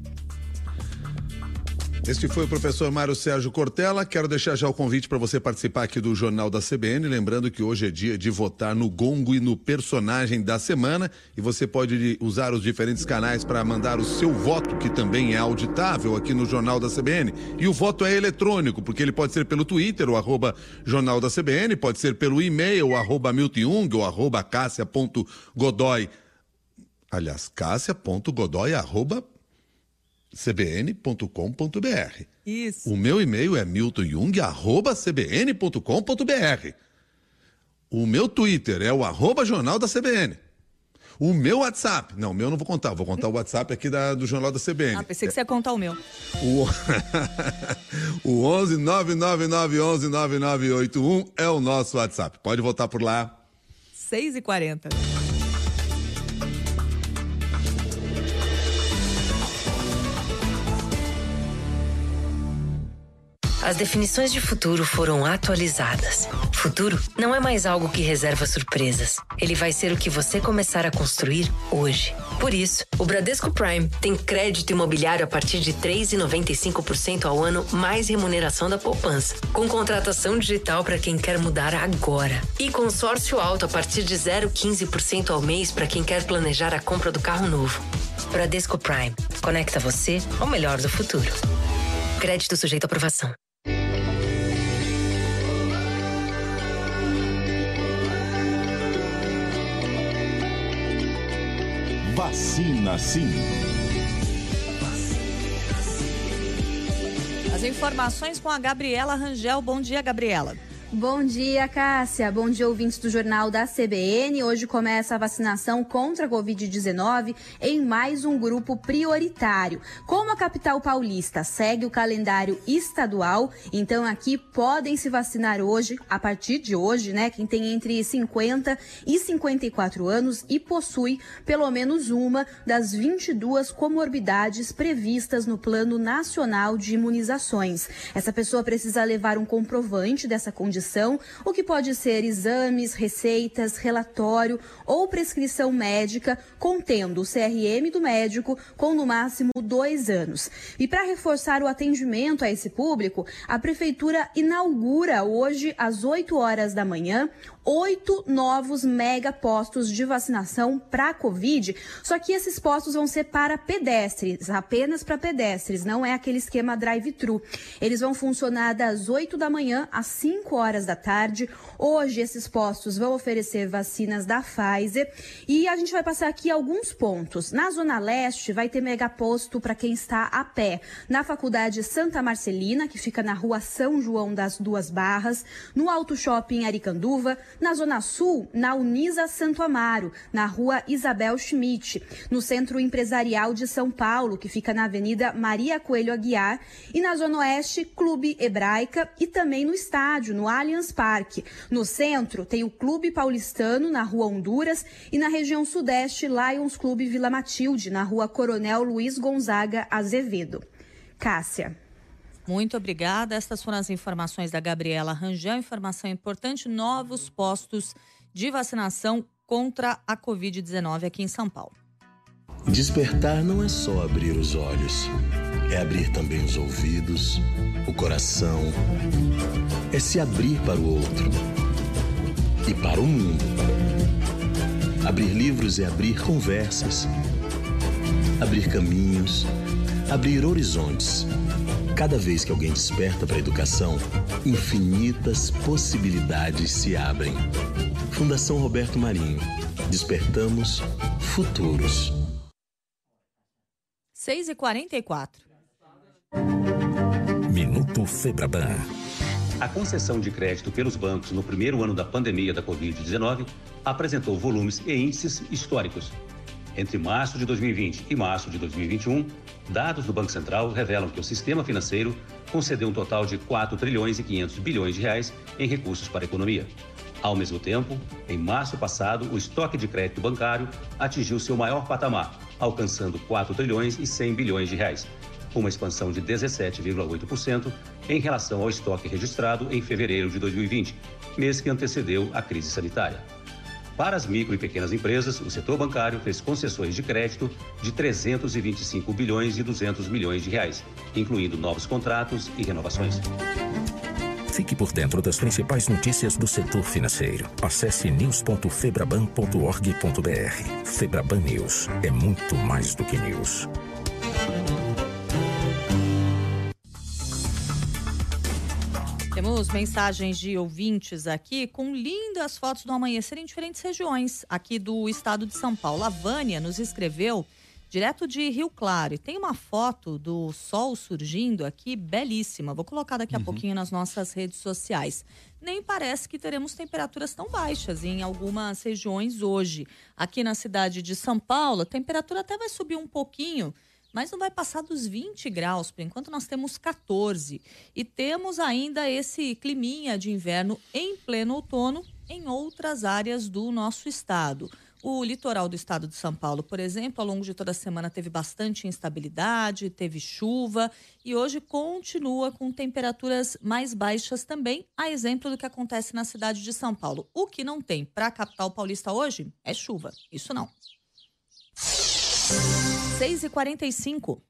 Este foi o professor Mário Sérgio Cortella. Quero deixar já o convite para você participar aqui do Jornal da C B N, lembrando que hoje é dia de votar no Gongo e no personagem da semana, e você pode usar os diferentes canais para mandar o seu voto, que também é auditável aqui no Jornal da C B N. E o voto é eletrônico, porque ele pode ser pelo Twitter, o arroba Jornal da C B N, pode ser pelo e-mail, o arroba Milton Jung, o arroba Cássia ponto Godoy, aliás, Cássia ponto Godoy, arroba c b n ponto com ponto b r. Isso. O meu e-mail é milton jung arroba c b n ponto com ponto b r. O meu Twitter é o arroba Jornal da C B N. O meu WhatsApp, não, o meu eu não vou contar, vou contar o WhatsApp aqui da, do Jornal da C B N. Ah, pensei que você ia contar o meu. O, o onze nove nove nove onze nove nove oito um é o nosso WhatsApp. Pode voltar por lá. seis e quarenta. As definições de futuro foram atualizadas. Futuro não é mais algo que reserva surpresas. Ele vai ser o que você começar a construir hoje. Por isso, o Bradesco Prime tem crédito imobiliário a partir de três vírgula noventa e cinco por cento ao ano, mais remuneração da poupança. Com contratação digital para quem quer mudar agora. E consórcio alto a partir de zero vírgula quinze por cento ao mês para quem quer planejar a compra do carro novo. Bradesco Prime. Conecta você ao melhor do futuro. Crédito sujeito à aprovação. Vacina sim. As informações com a Gabriela Rangel. Bom dia, Gabriela. Bom dia, Cássia. Bom dia, ouvintes do Jornal da C B N. Hoje começa a vacinação contra a covid dezenove em mais um grupo prioritário. Como a capital paulista segue o calendário estadual, então aqui podem se vacinar hoje, a partir de hoje, né? Quem tem entre cinquenta e cinquenta e quatro anos e possui pelo menos uma das vinte e duas comorbidades previstas no Plano Nacional de Imunizações. Essa pessoa precisa levar um comprovante dessa condição, o que pode ser exames, receitas, relatório ou prescrição médica contendo o C R M do médico com no máximo dois anos. E para reforçar o atendimento a esse público, a Prefeitura inaugura hoje às oito horas da manhã oito novos mega postos de vacinação para a Covid, só que esses postos vão ser para pedestres, apenas para pedestres, não é aquele esquema drive-thru. Eles vão funcionar das oito da manhã às cinco horas da tarde. Hoje esses postos vão oferecer vacinas da Pfizer e a gente vai passar aqui alguns pontos. Na Zona Leste vai ter mega posto para quem está a pé, na Faculdade Santa Marcelina, que fica na Rua São João das Duas Barras, no Auto Shopping Aricanduva, na Zona Sul, na Unisa Santo Amaro, na Rua Isabel Schmidt, no Centro Empresarial de São Paulo, que fica na Avenida Maria Coelho Aguiar, e na Zona Oeste, Clube Hebraica, e também no estádio, no Allianz Parque. No centro, tem o Clube Paulistano, na Rua Honduras, e na região sudeste, Lions Clube Vila Matilde, na Rua Coronel Luiz Gonzaga Azevedo. Cássia. Muito obrigada. Estas foram as informações da Gabriela Rangel. Informação importante: novos postos de vacinação contra a covid dezenove aqui em São Paulo. Despertar não é só abrir os olhos, é abrir também os ouvidos, o coração, é se abrir para o outro e para o mundo. Abrir livros é abrir conversas, abrir caminhos, abrir horizontes. Cada vez que alguém desperta para a educação, infinitas possibilidades se abrem. Fundação Roberto Marinho. Despertamos futuros. seis e quarenta e quatro. Minuto Febraban. A concessão de crédito pelos bancos no primeiro ano da pandemia da covid dezenove apresentou volumes e índices históricos. Entre março de dois mil e vinte e março de dois mil e vinte e um, dados do Banco Central revelam que o sistema financeiro concedeu um total de quatro trilhões e quinhentos bilhões de reais em recursos para a economia. Ao mesmo tempo, em março passado, o estoque de crédito bancário atingiu seu maior patamar, alcançando quatro trilhões e cem bilhões de reais, uma expansão de dezessete vírgula oito por cento em relação ao estoque registrado em fevereiro de dois mil e vinte, mês que antecedeu a crise sanitária. Para as micro e pequenas empresas, o setor bancário fez concessões de crédito de trezentos e vinte e cinco bilhões e duzentos milhões de reais, incluindo novos contratos e renovações. Fique por dentro das principais notícias do setor financeiro. Acesse news ponto febraban ponto org ponto br. Febraban News é muito mais do que news. Temos mensagens de ouvintes aqui com lindas fotos do amanhecer em diferentes regiões aqui do estado de São Paulo. A Vânia nos escreveu direto de Rio Claro e tem uma foto do sol surgindo aqui belíssima. Vou colocar daqui a uhum. pouquinho nas nossas redes sociais. Nem parece que teremos temperaturas tão baixas em algumas regiões hoje. Aqui na cidade de São Paulo, a temperatura até vai subir um pouquinho, mas não vai passar dos vinte graus, por enquanto nós temos quatorze. E temos ainda esse climinha de inverno em pleno outono em outras áreas do nosso estado. O litoral do estado de São Paulo, por exemplo, ao longo de toda a semana teve bastante instabilidade, teve chuva e hoje continua com temperaturas mais baixas também, a exemplo do que acontece na cidade de São Paulo. O que não tem para a capital paulista hoje é chuva, isso não. seis e quarenta e cinco.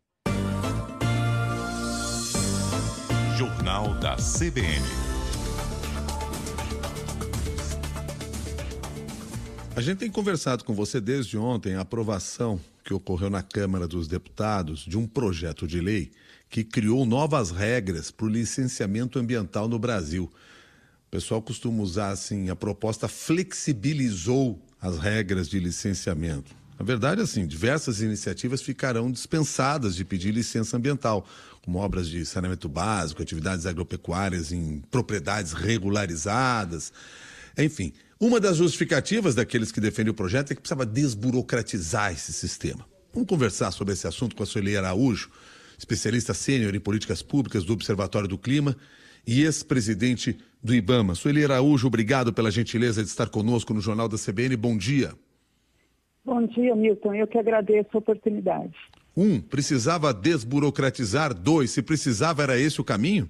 Jornal da C B N. A gente tem conversado com você desde ontem a aprovação que ocorreu na Câmara dos Deputados de um projeto de lei que criou novas regras para o licenciamento ambiental no Brasil. O pessoal costuma usar assim, a proposta flexibilizou as regras de licenciamento. Na verdade, assim, diversas iniciativas ficarão dispensadas de pedir licença ambiental, como obras de saneamento básico, atividades agropecuárias em propriedades regularizadas. Enfim, uma das justificativas daqueles que defendem o projeto é que precisava desburocratizar esse sistema. Vamos conversar sobre esse assunto com a Sueli Araújo, especialista sênior em políticas públicas do Observatório do Clima e ex-presidente do IBAMA. Sueli Araújo, obrigado pela gentileza de estar conosco no Jornal da C B N. Bom dia. Bom dia, Milton. Eu que agradeço a oportunidade. Um, precisava desburocratizar. Dois, se precisava, era esse o caminho?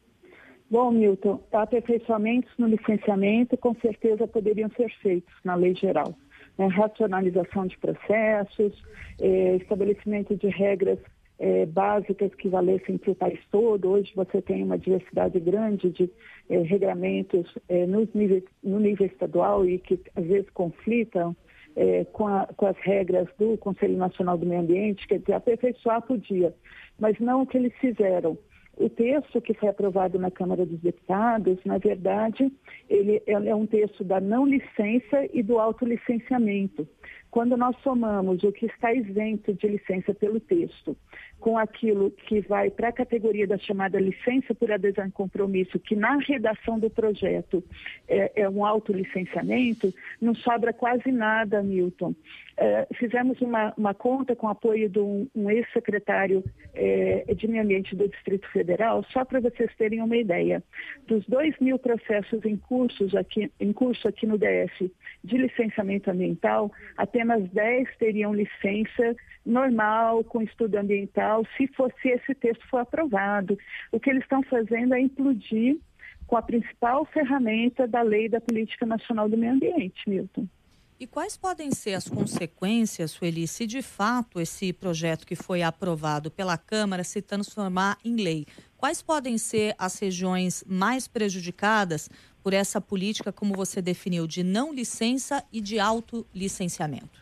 Bom, Milton, aperfeiçoamentos no licenciamento com certeza poderiam ser feitos na lei geral. Né? Racionalização de processos, eh, estabelecimento de regras eh, básicas que valessem para o país todo. Hoje você tem uma diversidade grande de eh, regramentos eh, nos níveis, no nível estadual e que às vezes conflitam eh, com, a, com as regras do Conselho Nacional do Meio Ambiente, quer dizer, aperfeiçoar podia, mas não o que eles fizeram. O texto que foi aprovado na Câmara dos Deputados, na verdade, ele é um texto da não licença e do autolicenciamento. Quando nós somamos o que está isento de licença pelo texto com aquilo que vai para a categoria da chamada licença por adesão e compromisso, que na redação do projeto é, é um autolicenciamento, não sobra quase nada, Milton. É, fizemos uma, uma conta com apoio de um, um ex-secretário é, de Meio Ambiente do Distrito Federal, só para vocês terem uma ideia. Dos dois mil processos em, cursos aqui, em curso aqui no D F de licenciamento ambiental, apenas dez teriam licença normal, com estudo ambiental, se fosse esse texto for aprovado. O que eles estão fazendo é implodir com a principal ferramenta da Lei da Política Nacional do Meio Ambiente, Milton. E quais podem ser as consequências, Sueli, se de fato esse projeto que foi aprovado pela Câmara se transformar em lei? Quais podem ser as regiões mais prejudicadas por essa política, como você definiu, de não licença e de autolicenciamento?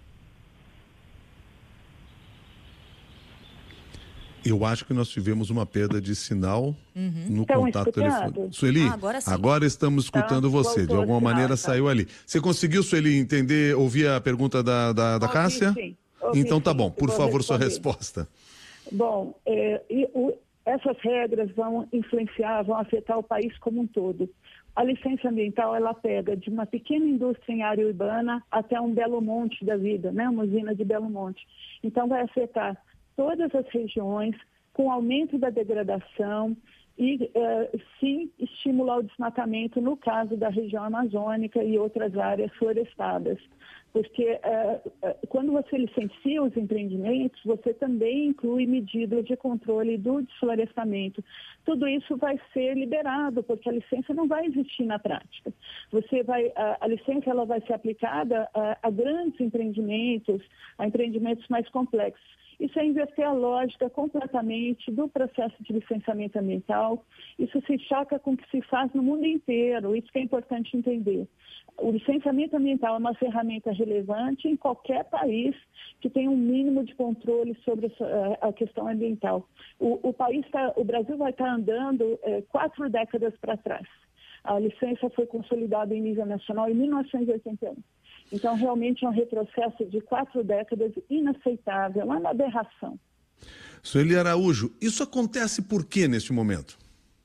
Eu acho que nós tivemos uma perda de sinal uhum. no Estão contato escutando? telefônico. Sueli, ah, agora, agora estamos escutando tá, você. De alguma maneira tá. saiu ali. Você conseguiu, Sueli, entender, ouvir a pergunta da, da, da ouvi, Cássia? Sim. Ouvi, então tá sim. bom. Por Vou favor, responder. sua resposta. Bom, é, e, o, essas regras vão influenciar, vão afetar o país como um todo. A licença ambiental, ela pega de uma pequena indústria em área urbana até um Belo Monte da vida, né? Uma usina de Belo Monte. Então vai afetar todas as regiões, com aumento da degradação e, uh, sim, estimular o desmatamento no caso da região amazônica e outras áreas florestadas. Porque uh, uh, quando você licencia os empreendimentos, você também inclui medidas de controle do desflorestamento. Tudo isso vai ser liberado, porque a licença não vai existir na prática. Você vai, a, a licença ela vai ser aplicada a, a grandes empreendimentos, a empreendimentos mais complexos. Isso é inverter a lógica completamente do processo de licenciamento ambiental. Isso se choca com o que se faz no mundo inteiro. Isso que é importante entender. O licenciamento ambiental é uma ferramenta relevante em qualquer país que tenha um mínimo de controle sobre a questão ambiental. O, o, país tá, o Brasil vai estar andando é, quatro décadas para trás. A licença foi consolidada em nível nacional em mil novecentos e oitenta e um. Então, realmente é um retrocesso de quatro décadas inaceitável, é uma aberração. Sueli Araújo, isso acontece por quê neste momento?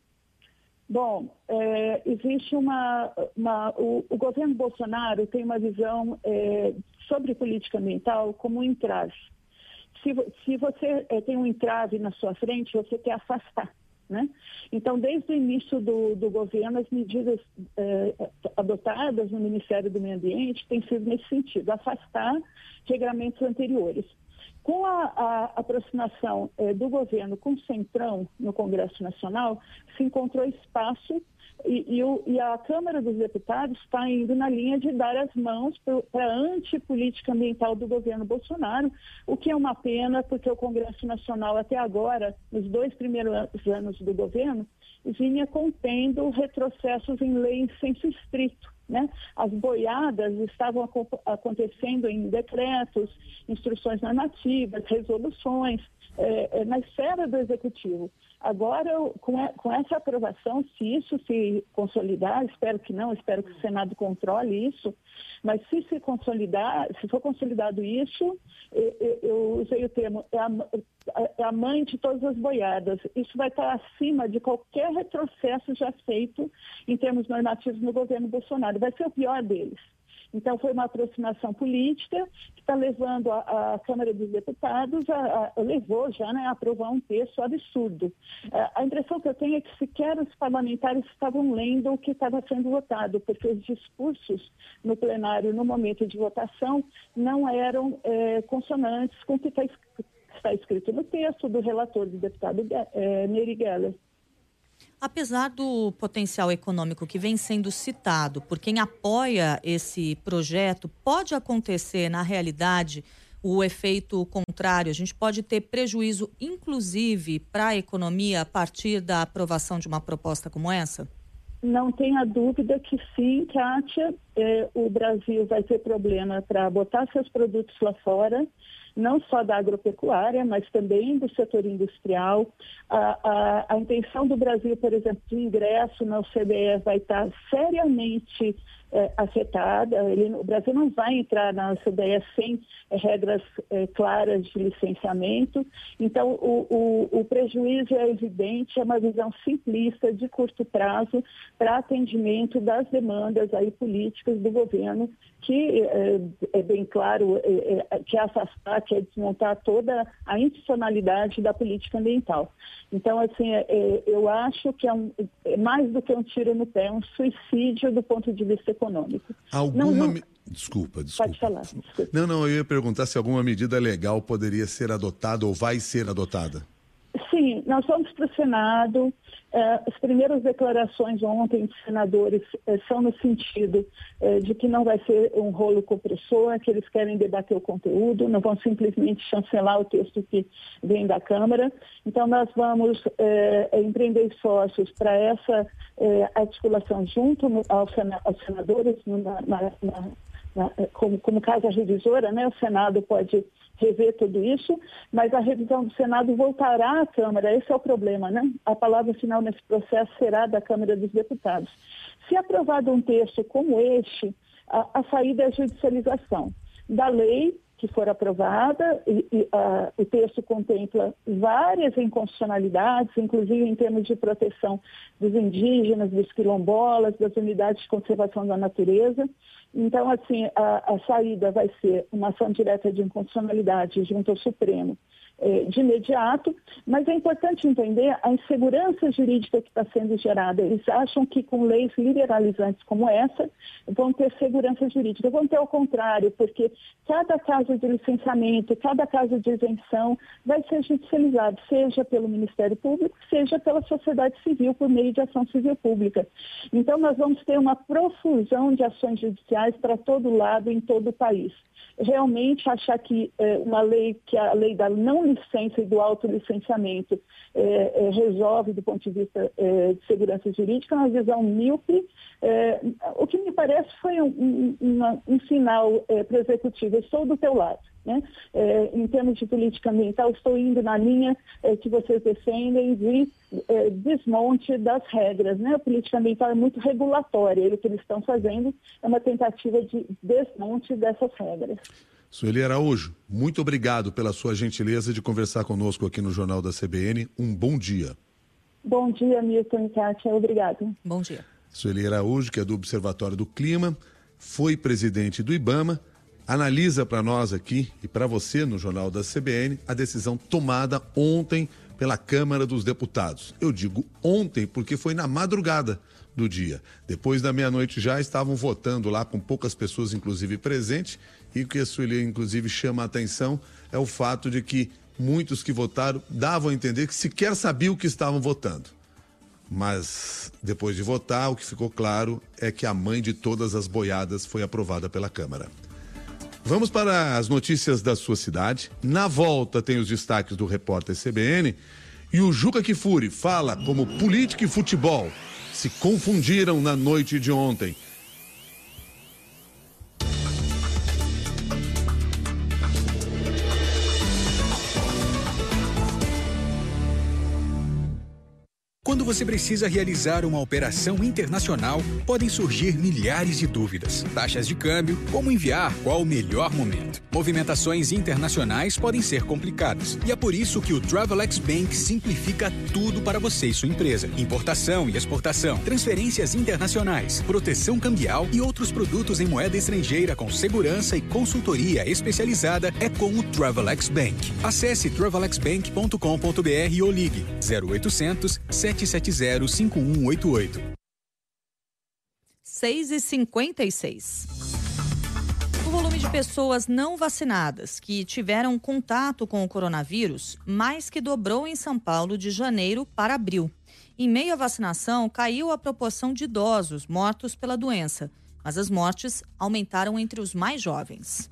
Bom, é, existe uma... uma o, o governo Bolsonaro tem uma visão é, sobre política ambiental como um entrave. Se, se você é, tem um entrave na sua frente, você quer afastar. Né? Então, desde o início do, do governo, as medidas eh, adotadas no Ministério do Meio Ambiente têm sido nesse sentido, afastar regramentos anteriores. Com a, a aproximação eh, do governo com o Centrão no Congresso Nacional, se encontrou espaço e, e, o, e a Câmara dos Deputados está indo na linha de dar as mãos para a antipolítica ambiental do governo Bolsonaro, o que é uma pena, porque o Congresso Nacional até agora, nos dois primeiros anos do governo, vinha contendo retrocessos em lei em senso estrito. Né? As boiadas estavam ac- acontecendo em decretos, instruções normativas, resoluções, é, é, na esfera do Executivo. Agora, com essa aprovação, se isso se consolidar, espero que não, espero que o Senado controle isso, mas se se consolidar, se for consolidado isso, eu usei o termo, é a, é a mãe de todas as boiadas. Isso vai estar acima de qualquer retrocesso já feito em termos normativos no governo Bolsonaro. Vai ser o pior deles. Então, foi uma aproximação política que está levando a, a Câmara dos Deputados, a, a, levou já, né, a aprovar um texto absurdo. A, a impressão que eu tenho é que sequer os parlamentares estavam lendo o que estava sendo votado, porque os discursos no plenário, no momento de votação, não eram é, consonantes com o que está escrito, está escrito no texto do relator, do deputado é, Nery Geller. Apesar do potencial econômico que vem sendo citado por quem apoia esse projeto, pode acontecer, na realidade, o efeito contrário. A gente pode ter prejuízo, inclusive, para a economia a partir da aprovação de uma proposta como essa? Não tenha dúvida que sim, Kátia. É, o Brasil vai ter problema para botar seus produtos lá fora, não só da agropecuária, mas também do setor industrial. A, a, a intenção do Brasil, por exemplo, de ingresso na O C D E vai estar seriamente é, afetada. Ele, o Brasil não vai entrar na O C D E sem é, regras é, claras de licenciamento. Então, o, o, o prejuízo é evidente, é uma visão simplista, de curto prazo, para atendimento das demandas aí políticas do governo, que é, é bem claro, é, é, que é afastar, que é desmontar toda a institucionalidade da política ambiental. Então, assim, é, é, eu acho que é, um, é mais do que um tiro no pé, é um suicídio do ponto de vista econômico. Alguma... Não, não... Me... Desculpa, desculpa. Pode falar. Desculpa. Não, não, eu ia perguntar se alguma medida legal poderia ser adotada ou vai ser adotada. Sim, nós vamos para o Senado. Eh, as primeiras declarações ontem de senadores eh, são no sentido eh, de que não vai ser um rolo compressor, que eles querem debater o conteúdo, não vão simplesmente chancelar o texto que vem da Câmara. Então, nós vamos eh, empreender esforços para essa eh, articulação junto no, aos, aos senadores, na, na, na, na, como, como casa revisora, né? O Senado pode rever tudo isso, mas a revisão do Senado voltará à Câmara. Esse é o problema, né? A palavra final nesse processo será da Câmara dos Deputados. Se aprovado um texto como este, a, a saída é a judicialização da lei que for aprovada, e, e a, o texto contempla várias inconstitucionalidades, inclusive em termos de proteção dos indígenas, dos quilombolas, das unidades de conservação da natureza. Então, assim, a, a saída vai ser uma ação direta de inconstitucionalidade junto ao Supremo eh, de imediato, mas é importante entender a insegurança jurídica que está sendo gerada. Eles acham que com leis liberalizantes como essa vão ter segurança jurídica. Vão ter ao contrário, porque cada caso de licenciamento, cada caso de isenção vai ser judicializado, seja pelo Ministério Público, seja pela sociedade civil, por meio de ação civil pública. Então, nós vamos ter uma profusão de ações judiciais para todo lado, em todo o país. Realmente achar que eh, uma lei, que a lei da não licença e do autolicenciamento eh, eh, resolve do ponto de vista eh, de segurança jurídica, é uma visão míope. Eh, o que me parece foi um, um, uma, um sinal eh, para o Executivo: eu estou do teu lado. Né? É, em termos de política ambiental, estou indo na linha é, que vocês defendem de é, desmonte das regras. Né? A política ambiental é muito regulatória, e o que eles estão fazendo é uma tentativa de desmonte dessas regras. Sueli Araújo, muito obrigado pela sua gentileza de conversar conosco aqui no Jornal da C B N. Um bom dia. Bom dia, Milton e Kátia. Obrigado. Bom dia. Sueli Araújo, que é do Observatório do Clima, foi presidente do IBAMA, analisa para nós aqui e para você no Jornal da C B N a decisão tomada ontem pela Câmara dos Deputados. Eu digo ontem porque foi na madrugada do dia. Depois da meia-noite já estavam votando lá, com poucas pessoas inclusive presentes, e o que a Sueli inclusive chama a atenção é o fato de que muitos que votaram davam a entender que sequer sabiam o que estavam votando. Mas depois de votar, o que ficou claro é que a mãe de todas as boiadas foi aprovada pela Câmara. Vamos para as notícias da sua cidade. Na volta tem os destaques do repórter C B N. E o Juca Kfouri fala como política e futebol se confundiram na noite de ontem. você precisa realizar uma operação internacional, podem surgir milhares de dúvidas. Taxas de câmbio, como enviar, qual o melhor momento. Movimentações internacionais podem ser complicadas. E é por isso que o Travelex Bank simplifica tudo para você e sua empresa. Importação e exportação, transferências internacionais, proteção cambial e outros produtos em moeda estrangeira com segurança e consultoria especializada é com o Travelex Bank. Acesse travelex bank ponto com ponto b r ou ligue zero oitocentos, sete sete zero, cinco um oito oito. seis e cinquenta e seis. O volume de pessoas não vacinadas que tiveram contato com o coronavírus mais que dobrou em São Paulo de janeiro para abril. Em meio à vacinação, caiu a proporção de idosos mortos pela doença, mas as mortes aumentaram entre os mais jovens.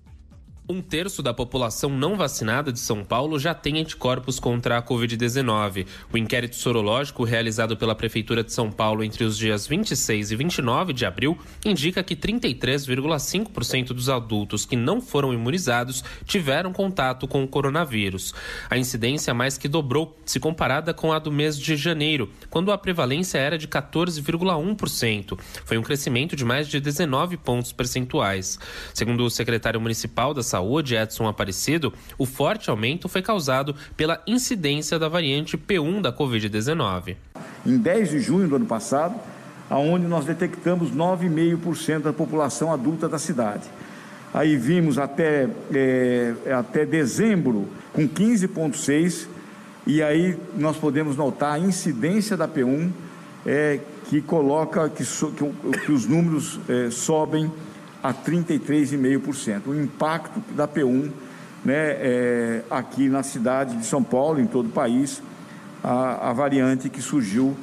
Um terço da população não vacinada de São Paulo já tem anticorpos contra a covid dezenove. O inquérito sorológico realizado pela Prefeitura de São Paulo entre os dias vinte e seis e vinte e nove de abril indica que trinta e três vírgula cinco por cento dos adultos que não foram imunizados tiveram contato com o coronavírus. A incidência mais que dobrou se comparada com a do mês de janeiro, quando a prevalência era de quatorze vírgula um por cento. Foi um crescimento de mais de dezenove pontos percentuais. Segundo o secretário municipal da Saúde, Edson Aparecido, o forte aumento foi causado pela incidência da variante P um da covid dezenove. Em dez de junho do ano passado, onde nós detectamos nove vírgula cinco por cento da população adulta da cidade. Aí vimos até, é, até dezembro com quinze vírgula seis por cento e aí nós podemos notar a incidência da P um é, que coloca que, so, que, que os números é, sobem a trinta e três vírgula cinco por cento. O impacto da P um, né, é, aqui na cidade de São Paulo, em todo o país, a, a variante que surgiu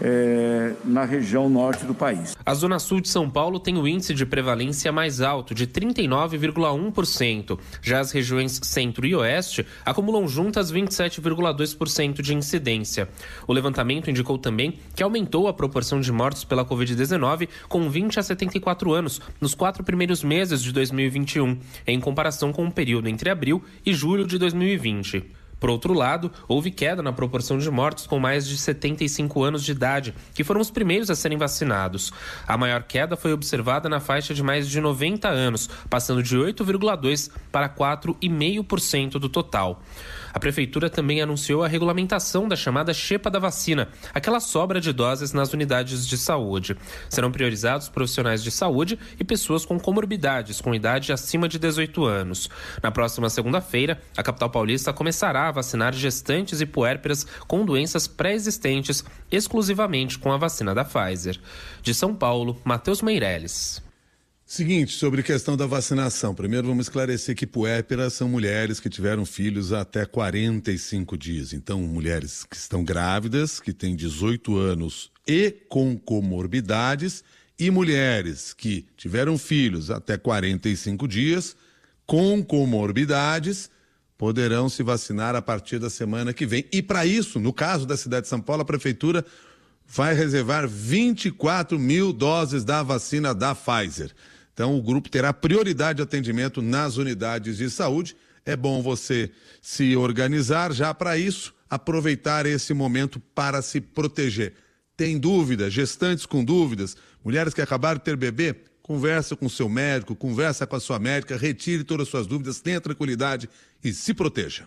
É, na região norte do país. A Zona Sul de São Paulo tem o índice de prevalência mais alto, de trinta e nove vírgula um por cento. Já as regiões centro e oeste acumulam juntas vinte e sete vírgula dois por cento de incidência. O levantamento indicou também que aumentou a proporção de mortos pela covid dezenove com vinte a setenta e quatro anos nos quatro primeiros meses de dois mil e vinte e um, em comparação com o período entre abril e julho de dois mil e vinte. Por outro lado, houve queda na proporção de mortos com mais de setenta e cinco anos de idade, que foram os primeiros a serem vacinados. A maior queda foi observada na faixa de mais de noventa anos, passando de oito vírgula dois por cento para quatro vírgula cinco por cento do total. A Prefeitura também anunciou a regulamentação da chamada xepa da vacina, aquela sobra de doses nas unidades de saúde. Serão priorizados profissionais de saúde e pessoas com comorbidades, com idade acima de dezoito anos. Na próxima segunda-feira, a capital paulista começará a vacinar gestantes e puérperas com doenças pré-existentes exclusivamente com a vacina da Pfizer. De São Paulo, Matheus Meirelles. Seguinte, sobre a questão da vacinação. Primeiro vamos esclarecer que puérperas são mulheres que tiveram filhos até quarenta e cinco dias. Então, mulheres que estão grávidas, que têm dezoito anos e com comorbidades, e mulheres que tiveram filhos até quarenta e cinco dias com comorbidades, poderão se vacinar a partir da semana que vem. E para isso, no caso da cidade de São Paulo, a Prefeitura vai reservar vinte e quatro mil doses da vacina da Pfizer. Então, o grupo terá prioridade de atendimento nas unidades de saúde. É bom você se organizar já para isso, aproveitar esse momento para se proteger. Tem dúvida, gestantes com dúvidas, mulheres que acabaram de ter bebê, conversa com o seu médico, conversa com a sua médica, retire todas as suas dúvidas, tenha tranquilidade e se proteja.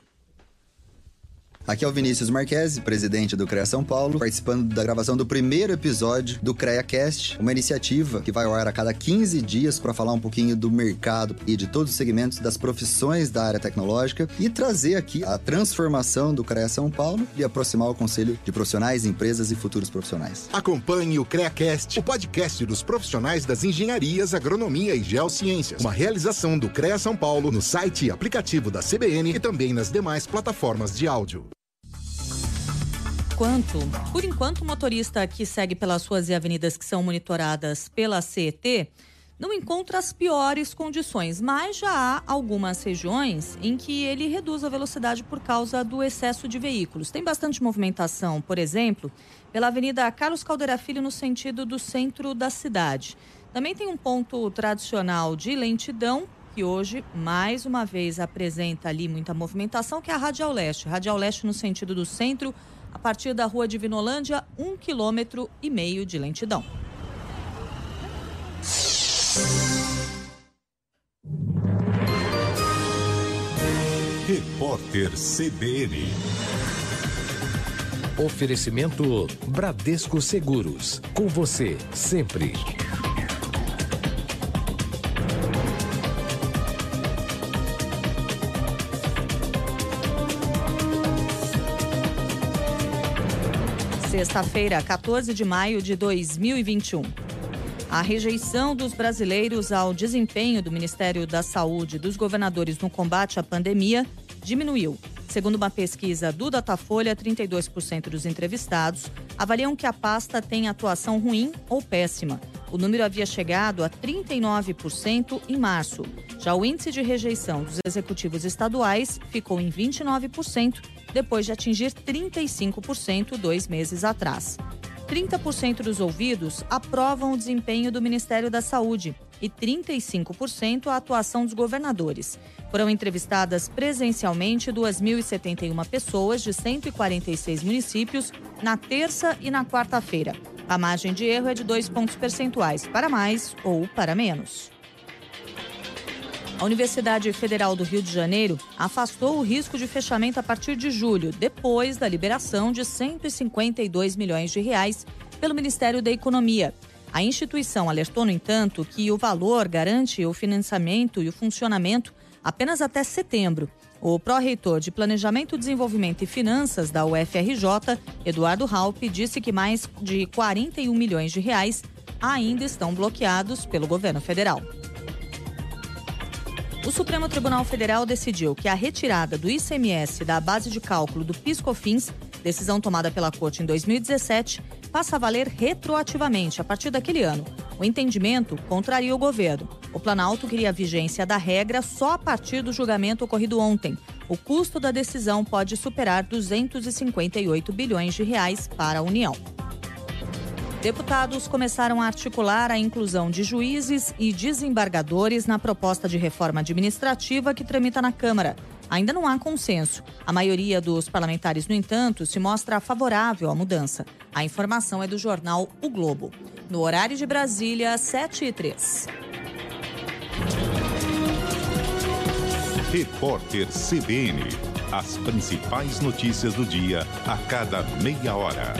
Aqui é o Vinícius Marquesi, presidente do CREA São Paulo, participando da gravação do primeiro episódio do CREAcast, uma iniciativa que vai ao ar a cada quinze dias para falar um pouquinho do mercado e de todos os segmentos das profissões da área tecnológica e trazer aqui a transformação do CREA São Paulo e aproximar o conselho de profissionais, empresas e futuros profissionais. Acompanhe o CREAcast, o podcast dos profissionais das engenharias, agronomia e geociências. Uma realização do CREA São Paulo no site e aplicativo da C B N e também nas demais plataformas de áudio. Enquanto, por enquanto, o motorista que segue pelas ruas e avenidas que são monitoradas pela C E T não encontra as piores condições, mas já há algumas regiões em que ele reduz a velocidade por causa do excesso de veículos. Tem bastante movimentação, por exemplo, pela Avenida Carlos Caldeira Filho no sentido do centro da cidade. Também tem um ponto tradicional de lentidão, que hoje, mais uma vez, apresenta ali muita movimentação, que é a Radial Leste. Radial Leste no sentido do centro, A partir da Rua Divinolândia, um quilômetro e meio de lentidão. Repórter C B N. Oferecimento Bradesco Seguros. Com você, sempre. Sexta-feira, quatorze de maio de dois mil e vinte e um. A rejeição dos brasileiros ao desempenho do Ministério da Saúde e dos governadores no combate à pandemia diminuiu. Segundo uma pesquisa do Datafolha, trinta e dois por cento dos entrevistados avaliam que a pasta tem atuação ruim ou péssima. O número havia chegado a trinta e nove por cento em março. Já o índice de rejeição dos executivos estaduais ficou em vinte e nove por cento, depois de atingir trinta e cinco por cento dois meses atrás. trinta por cento dos ouvidos aprovam o desempenho do Ministério da Saúde e trinta e cinco por cento a atuação dos governadores. Foram entrevistadas presencialmente duas mil e setenta e uma pessoas de cento e quarenta e seis municípios na terça e na quarta-feira. A margem de erro é de dois pontos percentuais, para mais ou para menos. A Universidade Federal do Rio de Janeiro afastou o risco de fechamento a partir de julho, depois da liberação de cento e cinquenta e dois milhões de reais pelo Ministério da Economia. A instituição alertou, no entanto, que o valor garante o financiamento e o funcionamento apenas até setembro. O pró-reitor de Planejamento, Desenvolvimento e Finanças da U F R J, Eduardo Raupp, disse que mais de quarenta e um milhões de reais ainda estão bloqueados pelo governo federal. O Supremo Tribunal Federal decidiu que a retirada do I C M S da base de cálculo do PIS/COFINS, decisão tomada pela Corte em dois mil e dezessete, passa a valer retroativamente a partir daquele ano. O entendimento contraria o governo. O Planalto queria a vigência da regra só a partir do julgamento ocorrido ontem. O custo da decisão pode superar duzentos e cinquenta e oito bilhões de reais para a União. Deputados começaram a articular a inclusão de juízes e desembargadores na proposta de reforma administrativa que tramita na Câmara. Ainda não há consenso. A maioria dos parlamentares, no entanto, se mostra favorável à mudança. A informação é do jornal O Globo. No horário de Brasília, sete e três. Repórter C B N. As principais notícias do dia a cada meia hora.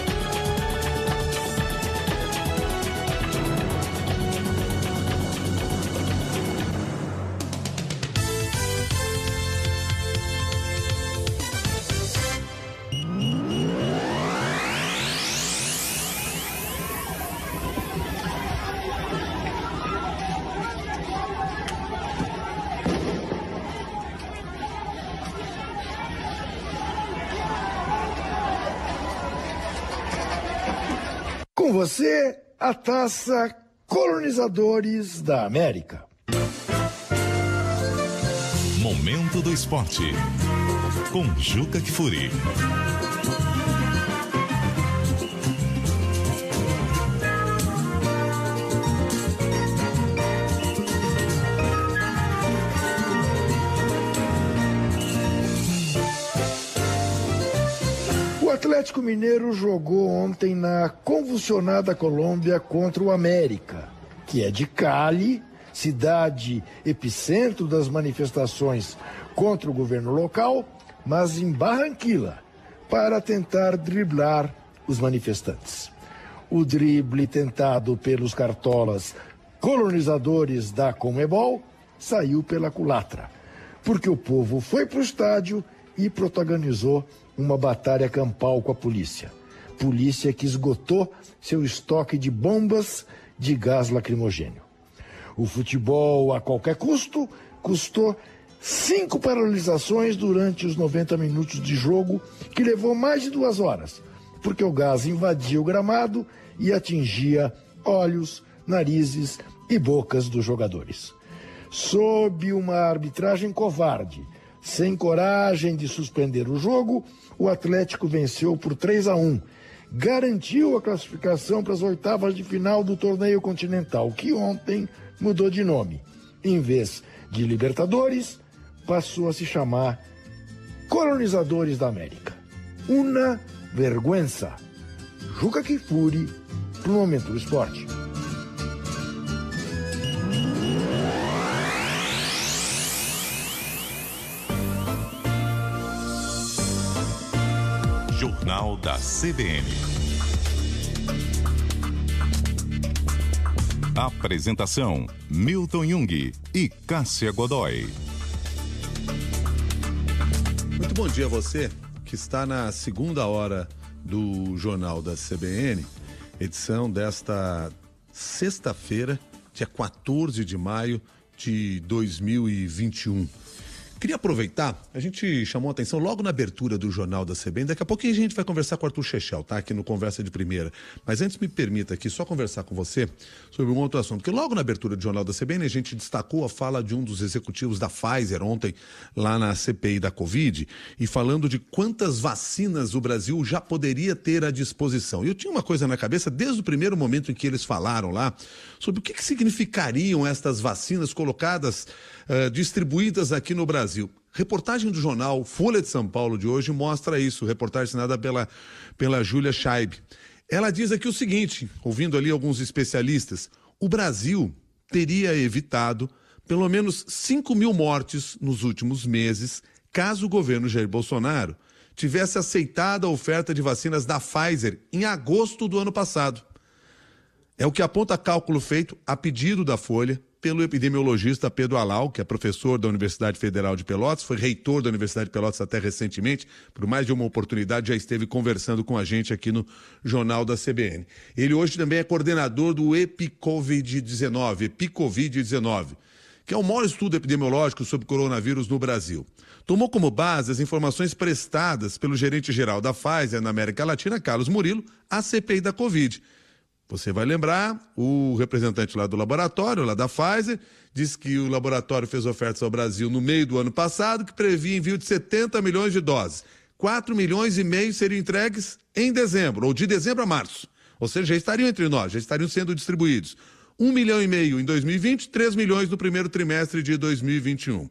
Com você, a taça Colonizadores da América. Momento do Esporte, com Juca Kfouri. O Atlético Mineiro jogou ontem na convulsionada Colômbia contra o América, que é de Cali, cidade epicentro das manifestações contra o governo local, mas em Barranquilla, para tentar driblar os manifestantes. O drible tentado pelos cartolas colonizadores da Conmebol saiu pela culatra, porque o povo foi para o estádio e protagonizou uma batalha campal com a polícia. Polícia que esgotou seu estoque de bombas de gás lacrimogêneo. O futebol a qualquer custo custou cinco paralisações durante os noventa minutos de jogo, que levou mais de duas horas, porque o gás invadia o gramado e atingia olhos, narizes e bocas dos jogadores. Sob uma arbitragem covarde, sem coragem de suspender o jogo, o Atlético venceu por três a um. Garantiu a classificação para as oitavas de final do torneio continental, que ontem mudou de nome. Em vez de Libertadores, passou a se chamar Colonizadores da América. Una vergüenza. Juca Kifuri, para o Momento do Esporte. Jornal da C B N. Apresentação: Milton Jung e Cássia Godoy. Muito bom dia a você que está na segunda hora do Jornal da C B N, edição desta sexta-feira, dia quatorze de maio de dois mil e vinte e um. Queria aproveitar, a gente chamou a atenção logo na abertura do Jornal da C B N, daqui a pouquinho a gente vai conversar com o Arthur Chechel, tá? Aqui no Conversa de Primeira. Mas antes me permita aqui só conversar com você sobre um outro assunto, porque logo na abertura do Jornal da C B N a gente destacou a fala de um dos executivos da Pfizer ontem, lá na C P I da Covid, e falando de quantas vacinas o Brasil já poderia ter à disposição. E eu tinha uma coisa na cabeça desde o primeiro momento em que eles falaram lá, sobre o que, que significariam estas vacinas colocadas, uh, distribuídas aqui no Brasil. Reportagem do jornal Folha de São Paulo de hoje mostra isso, reportagem assinada pela, pela Júlia Scheib. Ela diz aqui o seguinte, ouvindo ali alguns especialistas, o Brasil teria evitado pelo menos cinco mil mortes nos últimos meses, caso o governo Jair Bolsonaro tivesse aceitado a oferta de vacinas da Pfizer em agosto do ano passado. É o que aponta cálculo feito a pedido da Folha pelo epidemiologista Pedro Alau, que é professor da Universidade Federal de Pelotas, foi reitor da Universidade de Pelotas até recentemente, por mais de uma oportunidade já esteve conversando com a gente aqui no Jornal da C B N. Ele hoje também é coordenador do EpiCovid dezenove, EpiCovid dezenove, que é o maior estudo epidemiológico sobre coronavírus no Brasil. Tomou como base as informações prestadas pelo gerente-geral da Pfizer na América Latina, Carlos Murilo, à C P I da Covid. Você vai lembrar, o representante lá do laboratório, lá da Pfizer, disse que o laboratório fez ofertas ao Brasil no meio do ano passado, que previa envio de setenta milhões de doses. quatro milhões e meio seriam entregues em dezembro, ou de dezembro a março. Ou seja, já estariam entre nós, já estariam sendo distribuídos. um milhão e meio em dois mil e vinte, três milhões no primeiro trimestre de dois mil e vinte e um.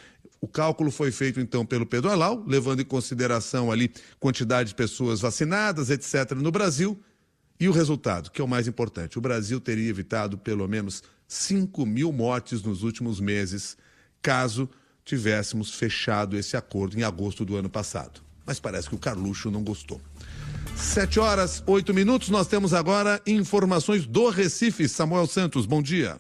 O cálculo foi feito, então, pelo Pedro Alau, levando em consideração ali quantidade de pessoas vacinadas, etcétera, no Brasil. E o resultado, que é o mais importante, o Brasil teria evitado pelo menos cinco mil mortes nos últimos meses, caso tivéssemos fechado esse acordo em agosto do ano passado. Mas parece que o Carluxo não gostou. Sete horas, oito minutos, nós temos agora informações do Recife. Samuel Santos, bom dia.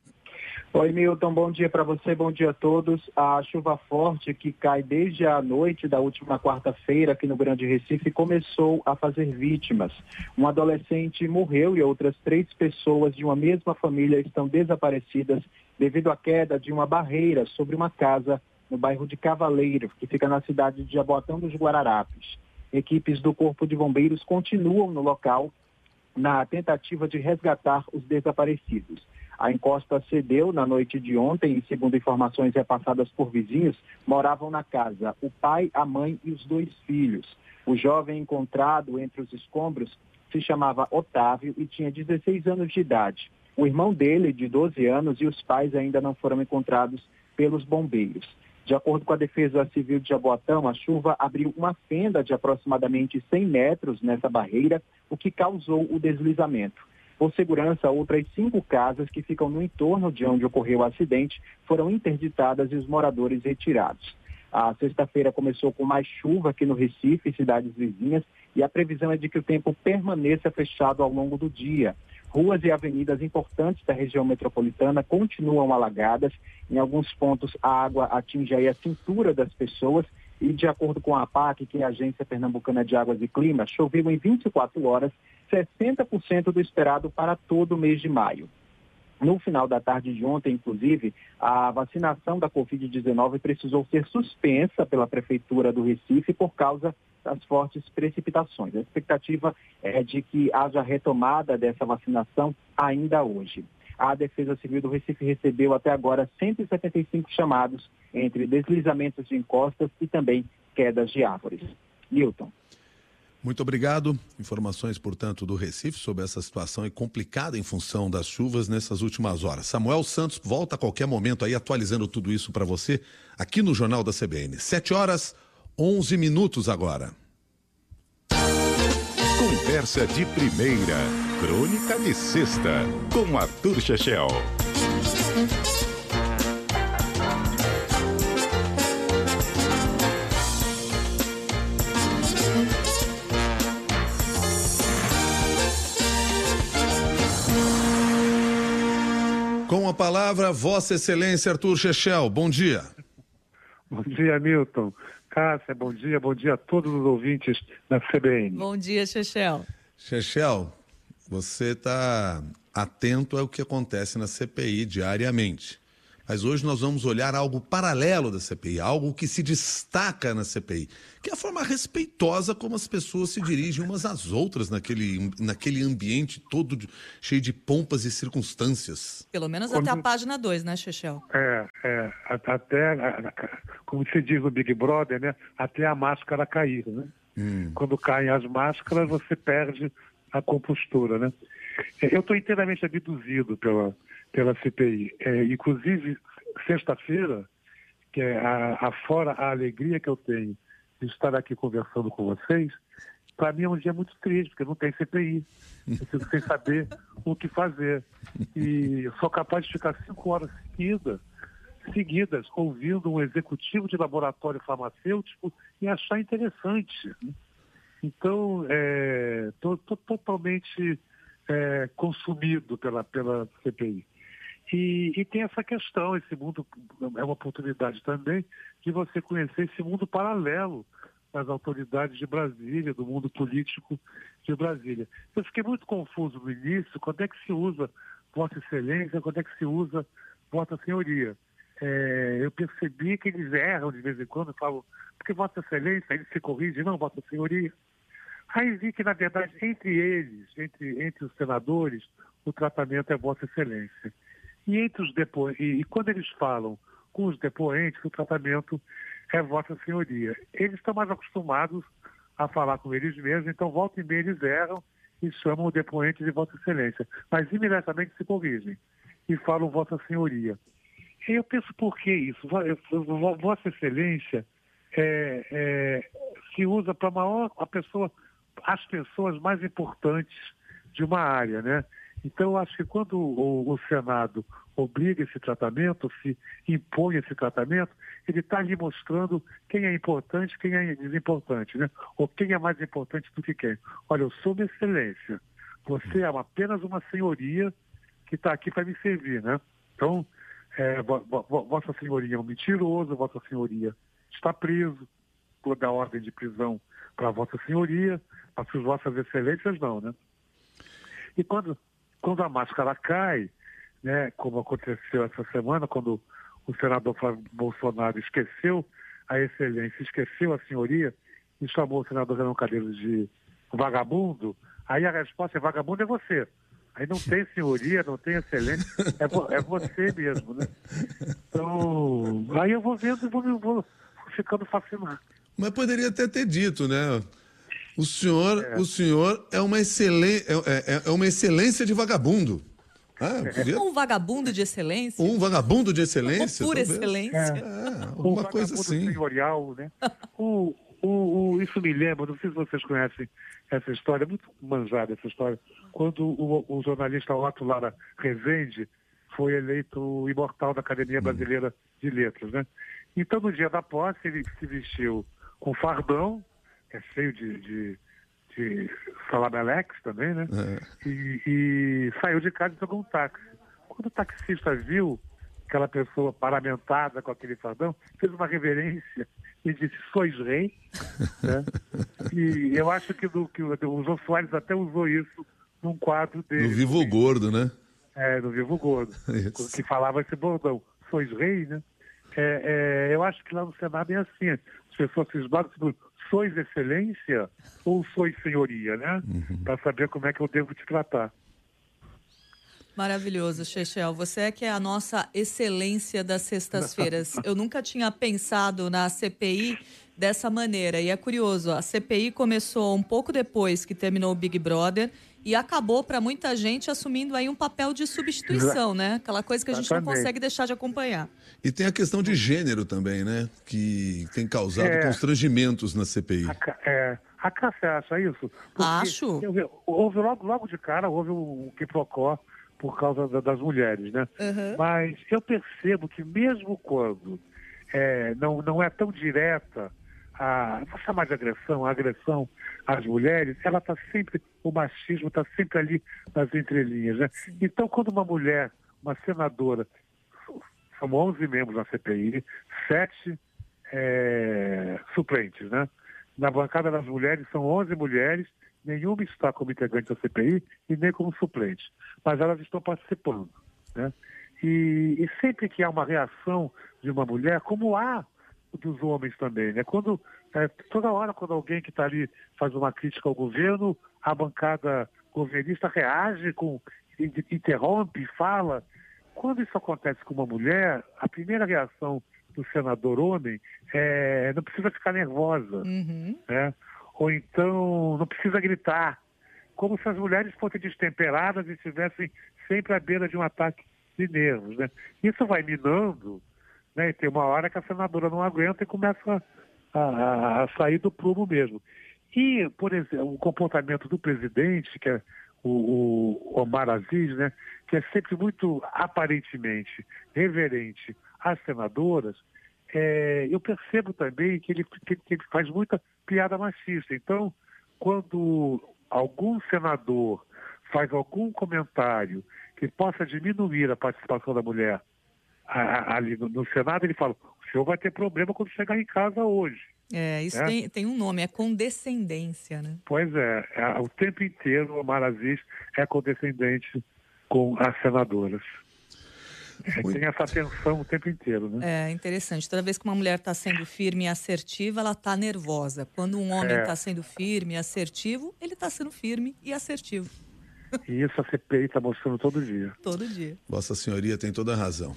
Oi, Milton, bom dia para você, bom dia a todos. A chuva forte que cai desde a noite da última quarta-feira aqui no Grande Recife começou a fazer vítimas. Um adolescente morreu e outras três pessoas de uma mesma família estão desaparecidas devido à queda de uma barreira sobre uma casa no bairro de Cavaleiro, que fica na cidade de Jaboatão dos Guararapes. Equipes do Corpo de Bombeiros continuam no local na tentativa de resgatar os desaparecidos. A encosta cedeu na noite de ontem e, segundo informações repassadas por vizinhos, moravam na casa o pai, a mãe e os dois filhos. O jovem encontrado entre os escombros se chamava Otávio e tinha dezesseis anos de idade. O irmão dele, de doze anos, e os pais ainda não foram encontrados pelos bombeiros. De acordo com a Defesa Civil de Jaboatão, a chuva abriu uma fenda de aproximadamente cem metros nessa barreira, o que causou o deslizamento. Por segurança, outras cinco casas que ficam no entorno de onde ocorreu o acidente foram interditadas e os moradores retirados. A sexta-feira começou com mais chuva aqui no Recife e cidades vizinhas e a previsão é de que o tempo permaneça fechado ao longo do dia. Ruas e avenidas importantes da região metropolitana continuam alagadas. Em alguns pontos, a água atinge aí a cintura das pessoas e, de acordo com a APAC, que é a Agência Pernambucana de Águas e Clima, choveu em vinte e quatro horas, sessenta por cento do esperado para todo o mês de maio. No final da tarde de ontem, inclusive, a vacinação da covid dezenove precisou ser suspensa pela Prefeitura do Recife por causa das fortes precipitações. A expectativa é de que haja retomada dessa vacinação ainda hoje. A Defesa Civil do Recife recebeu até agora cento e setenta e cinco chamados entre deslizamentos de encostas e também quedas de árvores. Milton. Muito obrigado. Informações, portanto, do Recife sobre essa situação é complicada em função das chuvas nessas últimas horas. Samuel Santos volta a qualquer momento aí atualizando tudo isso para você aqui no Jornal da C B N. Sete horas, onze minutos agora. Conversa de primeira. Crônica de sexta. Com Arthur Chechel. Com a palavra, Vossa Excelência Arthur Chechel. Bom dia. Bom dia, Milton. Cássia, bom dia. Bom dia a todos os ouvintes da C B N. Bom dia, Chechel. Chechel, você está atento ao que acontece na C P I diariamente. Mas hoje nós vamos olhar algo paralelo da C P I, algo que se destaca na C P I, que é a forma respeitosa como as pessoas se dirigem umas às outras naquele, naquele ambiente todo de, cheio de pompas e circunstâncias. Pelo menos Quando... até a página dois, né, Chechel? É, é, até, como se diz no Big Brother, né, até a máscara cair, né? Hum. Quando caem as máscaras, você perde a compostura, né? Eu estou inteiramente abduzido pela... pela C P I. É, inclusive, sexta-feira, que é a, a fora a alegria que eu tenho de estar aqui conversando com vocês, para mim é um dia muito triste, porque não tem C P I. Eu fico sem saber o que fazer. E eu sou capaz de ficar cinco horas seguidas, seguidas ouvindo um executivo de laboratório farmacêutico e achar interessante. Então, estou é, totalmente... É, consumido pela, pela C P I. E, e tem essa questão, esse mundo é uma oportunidade também de você conhecer esse mundo paralelo das autoridades de Brasília, do mundo político de Brasília. Eu fiquei muito confuso no início, quando é que se usa Vossa Excelência, quando é que se usa Vossa Senhoria. É, eu percebi que eles erram de vez em quando, falam, porque Vossa Excelência, eles se corrigem, não, Vossa Senhoria. Aí vi que, na verdade, entre eles, entre, entre os senadores, o tratamento é Vossa Excelência. E, entre os depo... e, e quando eles falam com os depoentes, o tratamento é Vossa Senhoria. Eles estão mais acostumados a falar com eles mesmos, então volta e meia eles erram e chamam o depoente de Vossa Excelência. Mas imediatamente se corrigem e falam Vossa Senhoria. E eu penso, por que isso? Vossa Excelência é, é, se usa para maior a pessoa... as pessoas mais importantes de uma área, né? Então, eu acho que quando o, o Senado obriga esse tratamento, se impõe esse tratamento, ele está ali mostrando quem é importante, quem é desimportante, né? Ou quem é mais importante do que quem. Olha, eu sou uma excelência. Você é apenas uma senhoria que está aqui para me servir, né? Então, é, Vossa Senhoria é um mentiroso, Vossa Senhoria está preso, toda a ordem de prisão para Vossa Senhoria, as Vossas Excelências não, né? E quando, quando a máscara cai, né, como aconteceu essa semana, quando o senador Flávio Bolsonaro esqueceu a Excelência, esqueceu a Senhoria e chamou o senador Renan Calheiros de vagabundo, aí a resposta é vagabundo é você. Aí não tem senhoria, não tem excelência, é, vo, é você mesmo, né? Então, aí eu vou vendo e vou, vou ficando fascinado. Mas poderia até ter dito, né? O senhor é, o senhor é, uma, excelen... é, é, é uma excelência de vagabundo. Ah, podia... Um vagabundo de excelência? Um vagabundo de excelência? Por excelência. É, é, uma um coisa assim. Senhorial, né? o, o, o, isso me lembra, não sei se vocês conhecem essa história, é muito manjada essa história, quando o, o jornalista Otto Lara Rezende foi eleito imortal da Academia Brasileira de Letras, né? Então, no dia da posse, ele se vestiu com fardão, é cheio de, de, de salamelex também, né? É. E, e saiu de casa e pegou um táxi. Quando o taxista viu aquela pessoa paramentada com aquele fardão, fez uma reverência e disse, sois rei, né? E eu acho que, do, que o Jô Soares até usou isso num quadro dele. No Vivo Gordo, né? É, no Vivo Gordo, isso. Que falava esse bordão, sois rei, né? É, é, eu acho que lá no Senado é assim, as pessoas se esbarram, sois excelência ou sois senhoria, né? Uhum. Para saber como é que eu devo te tratar. Maravilhoso, Chechel. Você é que é a nossa excelência das sextas-feiras. Eu nunca tinha pensado na C P I dessa maneira. E é curioso, a C P I começou um pouco depois que terminou o Big Brother e acabou, para muita gente, assumindo aí um papel de substituição, né? Aquela coisa que a gente não consegue deixar de acompanhar. E tem a questão de gênero também, né? Que tem causado é, constrangimentos na C P I. A, é, A Cássia acha isso? Porque Acho. Eu, houve logo, logo de cara, houve um quiprocó por causa da, das mulheres, né? Uhum. Mas eu percebo que mesmo quando é, não, não é tão direta, a, vou chamar de agressão, a agressão às mulheres, ela está sempre, o machismo está sempre ali nas entrelinhas, né? Sim. Então, quando uma mulher, uma senadora, são onze membros na C P I, sete é, suplentes, né? Na bancada das mulheres são onze mulheres, nenhuma está como integrante da C P I e nem como suplente, mas elas estão participando, né? E, e sempre que há uma reação de uma mulher, como há dos homens também, né? Quando, é, toda hora quando alguém que está ali faz uma crítica ao governo, a bancada governista reage, com, interrompe, fala. Quando isso acontece com uma mulher, a primeira reação do senador homem é não precisa ficar nervosa, uhum. né? Ou então não precisa gritar, como se as mulheres fossem destemperadas e estivessem sempre à beira de um ataque de nervos, né? Isso vai minando, né? E tem uma hora que a senadora não aguenta e começa a, a, a sair do prumo mesmo. E, por exemplo, o comportamento do presidente, que é o, o Omar Aziz, né? Que é sempre muito aparentemente reverente às senadoras, é, eu percebo também que ele, que, que ele faz muita piada machista. Então, quando algum senador faz algum comentário que possa diminuir a participação da mulher a, a, ali no, no Senado, ele fala, o senhor vai ter problema quando chegar em casa hoje. É, isso é? Tem, tem um nome, é condescendência, né? Pois é, é o tempo inteiro o Omar Aziz é condescendente com as senadoras. É, tem essa tensão o tempo inteiro, né? É interessante. Toda vez que uma mulher está sendo firme e assertiva, ela está nervosa. Quando um homem está é. sendo firme e assertivo, ele está sendo firme e assertivo. E isso a C P I está mostrando todo dia. Todo dia. Vossa Senhoria tem toda a razão.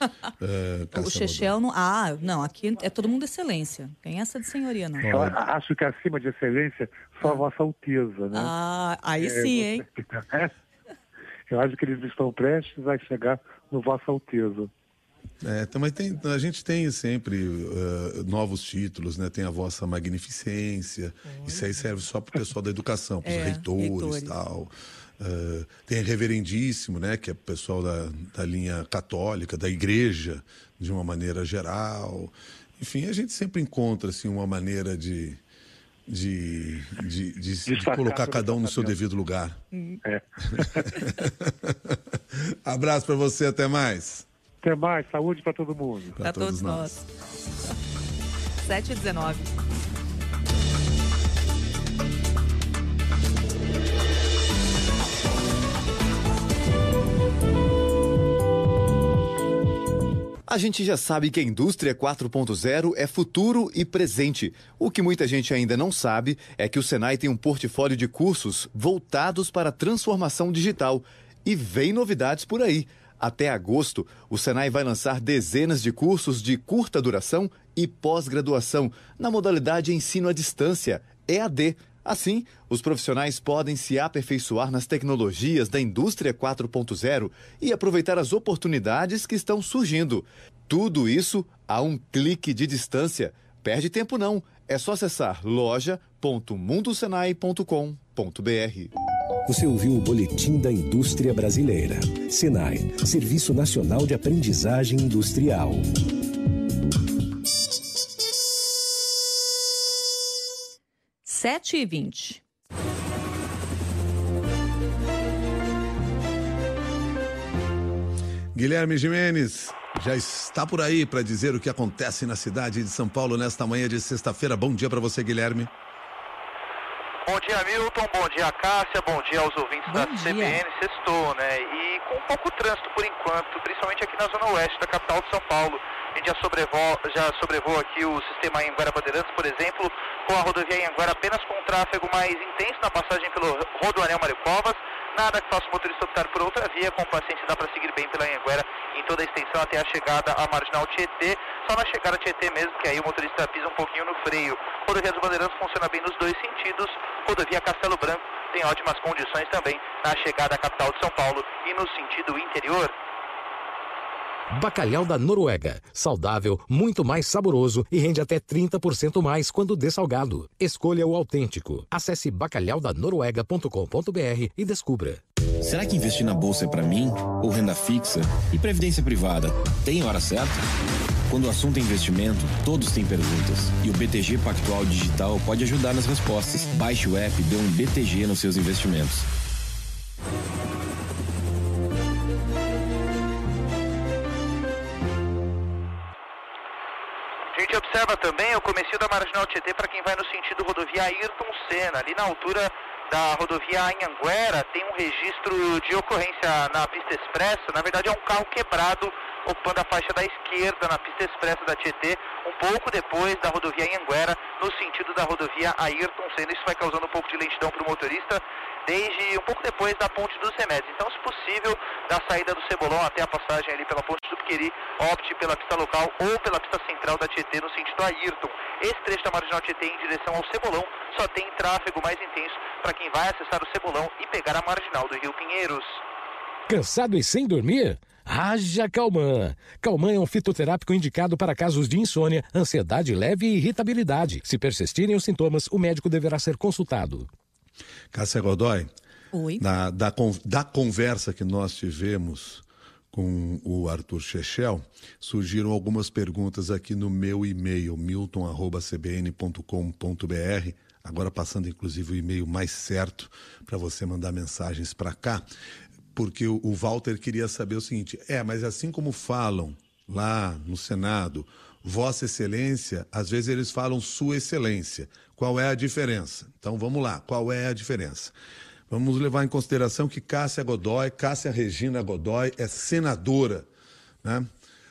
é, o Chechel não... Ah, não, aqui é todo mundo excelência. Tem essa de senhoria, não. Eu acho que acima de excelência, só a Vossa Alteza, né? Ah, aí é, sim, hein? É. Eu acho que eles estão prestes a chegar no Vossa Alteza. É, também tem, a gente tem sempre uh, novos títulos, né? Tem a Vossa Magnificência, oh. Isso aí serve só para o pessoal da educação, para os é, reitores e tal. Uh, tem Reverendíssimo, né? Que é o pessoal da, da linha católica, da igreja, de uma maneira geral. Enfim, a gente sempre encontra assim, uma maneira de... De, de, de, de colocar cada um no seu devido lugar. É. Abraço para você, até mais. Até mais, saúde para todo mundo. Para todos, todos nós. sete e dezenove. A gente já sabe que a indústria quatro ponto zero é futuro e presente. O que muita gente ainda não sabe é que o Senai tem um portfólio de cursos voltados para a transformação digital. E vem novidades por aí. Até agosto, o Senai vai lançar dezenas de cursos de curta duração e pós-graduação na modalidade ensino à distância, E A D. Assim, os profissionais podem se aperfeiçoar nas tecnologias da indústria quatro ponto zero e aproveitar as oportunidades que estão surgindo. Tudo isso a um clique de distância. Perde tempo não, é só acessar loja ponto mundo senai ponto com ponto b r. Você ouviu o Boletim da Indústria Brasileira. Senai, Serviço Nacional de Aprendizagem Industrial. sete e vinte. Guilherme Gimenez já está por aí para dizer o que acontece na cidade de São Paulo nesta manhã de sexta-feira. Bom dia para você, Guilherme. Bom dia, Milton. Bom dia, Cássia. Bom dia aos ouvintes Bom da dia. C B N. Sextou, né? E com pouco trânsito por enquanto, principalmente aqui na zona oeste da capital de São Paulo. A gente já sobrevoa, já sobrevoa aqui o sistema Anhanguera Bandeirantes, por exemplo, com a rodovia Anhanguera apenas com um tráfego mais intenso na passagem pelo Rodoanel Mário Covas. Nada que faça o motorista optar por outra via, com paciência dá para seguir bem pela Anhanguera em toda a extensão até a chegada à Marginal Tietê. Só na chegada Tietê mesmo, que aí o motorista pisa um pouquinho no freio. Rodovia dos Bandeirantes funciona bem nos dois sentidos. Rodovia Castelo Branco tem ótimas condições também na chegada à capital de São Paulo e no sentido interior. Bacalhau da Noruega. Saudável, muito mais saboroso e rende até trinta por cento mais quando dessalgado. Escolha o autêntico. Acesse bacalhau da noruega ponto com ponto b r e descubra. Será que investir na bolsa é para mim? Ou renda fixa? E previdência privada? Tem hora certa? Quando o assunto é investimento, todos têm perguntas. E o B T G Pactual Digital pode ajudar nas respostas. Baixe o app e dê um B T G nos seus investimentos. A gente observa também o comecinho da Marginal Tietê para quem vai no sentido rodovia Ayrton Senna. Ali na altura da rodovia Anhanguera tem um registro de ocorrência na pista expressa. Na verdade é um carro quebrado ocupando a faixa da esquerda na pista expressa da Tietê, um pouco depois da rodovia Anhanguera, no sentido da rodovia Ayrton Senna. Isso vai causando um pouco de lentidão para o motorista, desde um pouco depois da Ponte dos Remédios. Então, se possível, da saída do Cebolão até a passagem ali pela Ponte do Piqueri, opte pela pista local ou pela pista central da Tietê, no sentido Ayrton. Esse trecho da Marginal Tietê em direção ao Cebolão só tem tráfego mais intenso para quem vai acessar o Cebolão e pegar a Marginal do Rio Pinheiros. Cansado e sem dormir? Haja Calman. Calman é um fitoterápico indicado para casos de insônia, ansiedade leve e irritabilidade. Se persistirem os sintomas, o médico deverá ser consultado. Cássia Godoy, Oi. Da, da, da conversa que nós tivemos com o Arthur Chechel, surgiram algumas perguntas aqui no meu e-mail, milton arroba c b n ponto com ponto b r. Agora passando, inclusive, o e-mail mais certo para você mandar mensagens para cá. Porque o, o Walter queria saber o seguinte, é, mas assim como falam lá no Senado, Vossa Excelência, às vezes eles falam Sua Excelência. Qual é a diferença? Então vamos lá, qual é a diferença? Vamos levar em consideração que Cássia Godoy, Cássia Regina Godoy é senadora, né?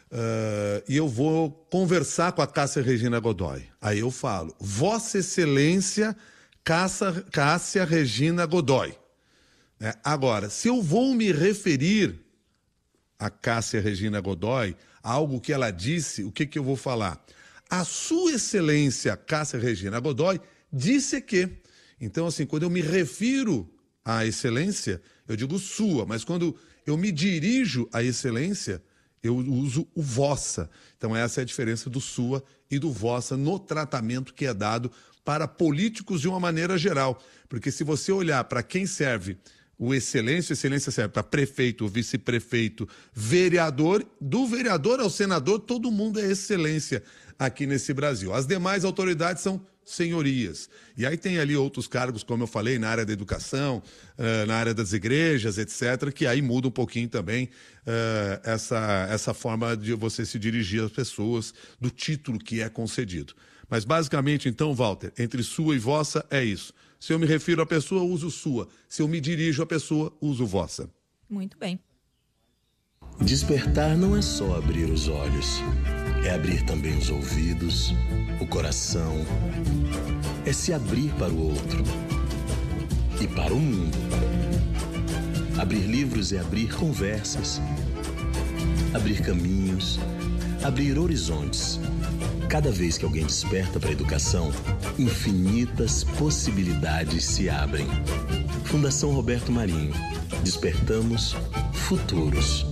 Uh, e eu vou conversar com a Cássia Regina Godoy. Aí eu falo, Vossa Excelência Cássia, Cássia Regina Godoy. É, agora, se eu vou me referir a Cássia Regina Godoy, algo que ela disse, o que, que eu vou falar? A Sua Excelência Cássia Regina Godoy disse que. Então, assim, quando eu me refiro à excelência, eu digo sua, mas quando eu me dirijo à excelência, eu uso o vossa. Então, essa é a diferença do sua e do vossa no tratamento que é dado para políticos de uma maneira geral. Porque se você olhar para quem serve o excelência, excelência serve para prefeito, vice-prefeito, vereador, do vereador ao senador, todo mundo é excelência aqui nesse Brasil. As demais autoridades são senhorias. E aí tem ali outros cargos, como eu falei, na área da educação, uh, na área das igrejas, etcétera, que aí muda um pouquinho também uh, essa, essa forma de você se dirigir às pessoas, do título que é concedido. Mas basicamente, então, Walter, entre sua e vossa é isso. Se eu me refiro à pessoa, uso sua. Se eu me dirijo à pessoa, uso vossa. Muito bem. Despertar não é só abrir os olhos. É abrir também os ouvidos, o coração. É se abrir para o outro e para o mundo. Abrir livros é abrir conversas, abrir caminhos, abrir horizontes. Cada vez que alguém desperta para a educação, infinitas possibilidades se abrem. Fundação Roberto Marinho. Despertamos futuros.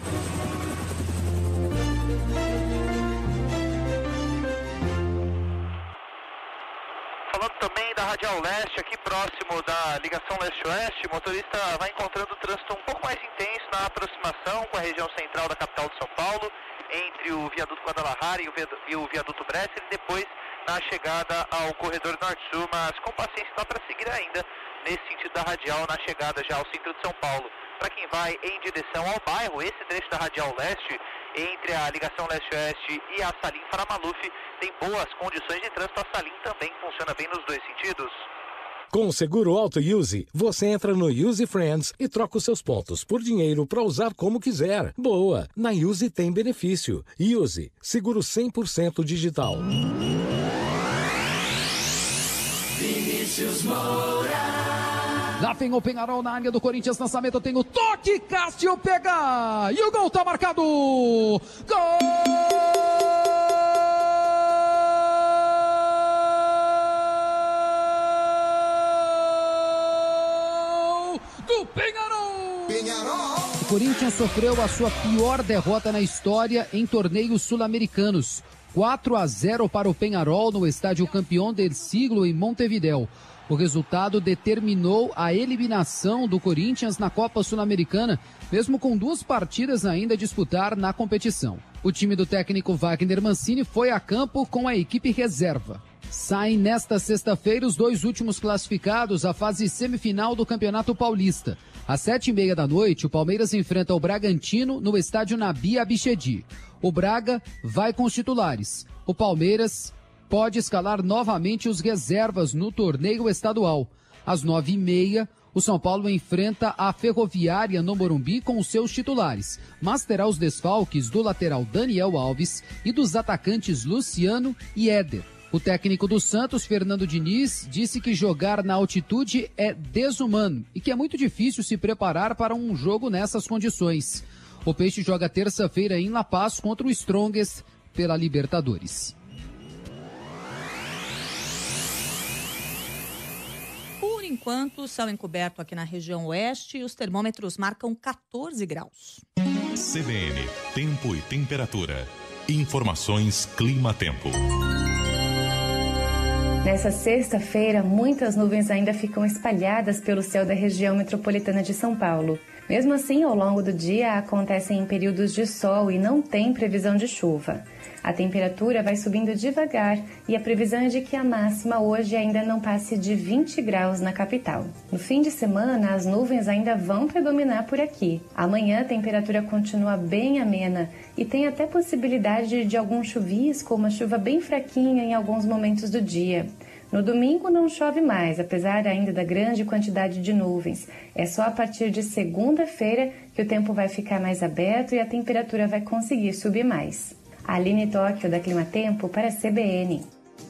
Falando também da Radial Leste, aqui próximo da ligação Leste-Oeste, o motorista vai encontrando o trânsito um pouco mais intenso na aproximação com a região central da capital de São Paulo, entre o viaduto Guadalajara e o viaduto Bresser, e depois na chegada ao corredor Norte-Sul, mas com paciência dá para seguir ainda nesse sentido da Radial, na chegada já ao centro de São Paulo. Para quem vai em direção ao bairro, esse trecho da Radial Leste, entre a ligação Leste-Oeste e a Salim Faramaluf, tem boas condições de trânsito. A Salim também funciona bem nos dois sentidos. Com o seguro Auto Use, você entra no Use Friends e troca os seus pontos por dinheiro para usar como quiser. Boa! Na Use tem benefício. Use, seguro cem por cento digital. Vinícius Moura. Lá tem o Penharol na área do Corinthians, lançamento, tem o toque, Cássio pega! E o gol tá marcado! Gol! do Penharol! Penharol! Corinthians sofreu a sua pior derrota na história em torneios sul-americanos. quatro a zero para o Peñarol no estádio Campeão del Siglo em Montevidéu. O resultado determinou a eliminação do Corinthians na Copa Sul-Americana, mesmo com duas partidas ainda a disputar na competição. O time do técnico Wagner Mancini foi a campo com a equipe reserva. Saem nesta sexta-feira os dois últimos classificados à fase semifinal do Campeonato Paulista. Às sete e meia da noite, o Palmeiras enfrenta o Bragantino no estádio Nabi Abichedi. O Braga vai com os titulares. O Palmeiras pode escalar novamente os reservas no torneio estadual. Às nove e meia, o São Paulo enfrenta a Ferroviária no Morumbi com os seus titulares, mas terá os desfalques do lateral Daniel Alves e dos atacantes Luciano e Éder. O técnico do Santos, Fernando Diniz, disse que jogar na altitude é desumano e que é muito difícil se preparar para um jogo nessas condições. O Peixe joga terça-feira em La Paz contra o Strongest pela Libertadores. Por enquanto, céu encoberto aqui na região oeste e os termômetros marcam quatorze graus. C B N, tempo e temperatura. Informações Clima-Tempo. Nessa sexta-feira, muitas nuvens ainda ficam espalhadas pelo céu da região metropolitana de São Paulo. Mesmo assim, ao longo do dia, acontecem em períodos de sol e não tem previsão de chuva. A temperatura vai subindo devagar e a previsão é de que a máxima hoje ainda não passe de vinte graus na capital. No fim de semana, as nuvens ainda vão predominar por aqui. Amanhã, a temperatura continua bem amena e tem até possibilidade de algum chuvisco ou uma chuva bem fraquinha em alguns momentos do dia. No domingo não chove mais, apesar ainda da grande quantidade de nuvens. É só a partir de segunda-feira que o tempo vai ficar mais aberto e a temperatura vai conseguir subir mais. Aline Tóquio, da Climatempo, para a C B N.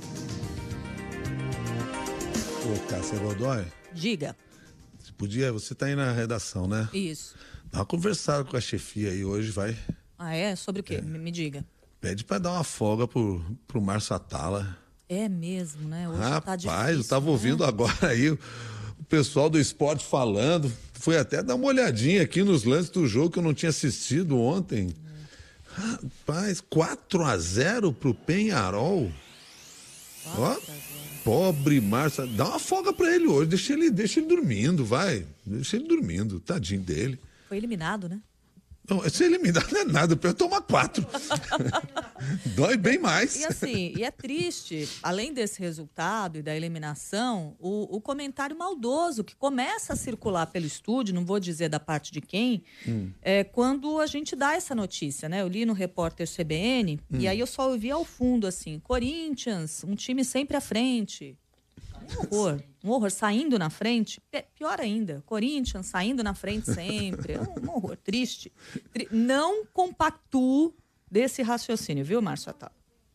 Ô, Cássia Godoy. Diga. Você podia, você tá aí na redação, né? Isso. Dá uma conversada com a chefia aí hoje, vai. Ah, é? Sobre o quê? É. Me, me diga. Pede pra dar uma folga pro, pro Márcio Atala. É mesmo, né? Hoje Rapaz, tá difícil, eu tava né? ouvindo agora aí o, o pessoal do esporte falando. Foi até dar uma olhadinha aqui nos lances do jogo que eu não tinha assistido ontem. É. Rapaz, quatro a zero pro Peñarol. Ó, pobre Márcio. Dá uma folga pra ele hoje. Deixa ele, deixa ele dormindo, vai. Deixa ele dormindo. Tadinho dele. Foi eliminado, né? Não, ser eliminado não é nada, eu tomar quatro. Dói bem mais. E assim, e é triste, além desse resultado e da eliminação, o, o comentário maldoso que começa a circular pelo estúdio, não vou dizer da parte de quem, hum. é quando a gente dá essa notícia, né? Eu li no Repórter C B N, hum. e aí eu só ouvi ao fundo assim, Corinthians, um time sempre à frente. Um horror, um horror, saindo na frente, pior ainda, Corinthians saindo na frente sempre, é um horror, triste. Não compactuo desse raciocínio, viu, Márcio Atala?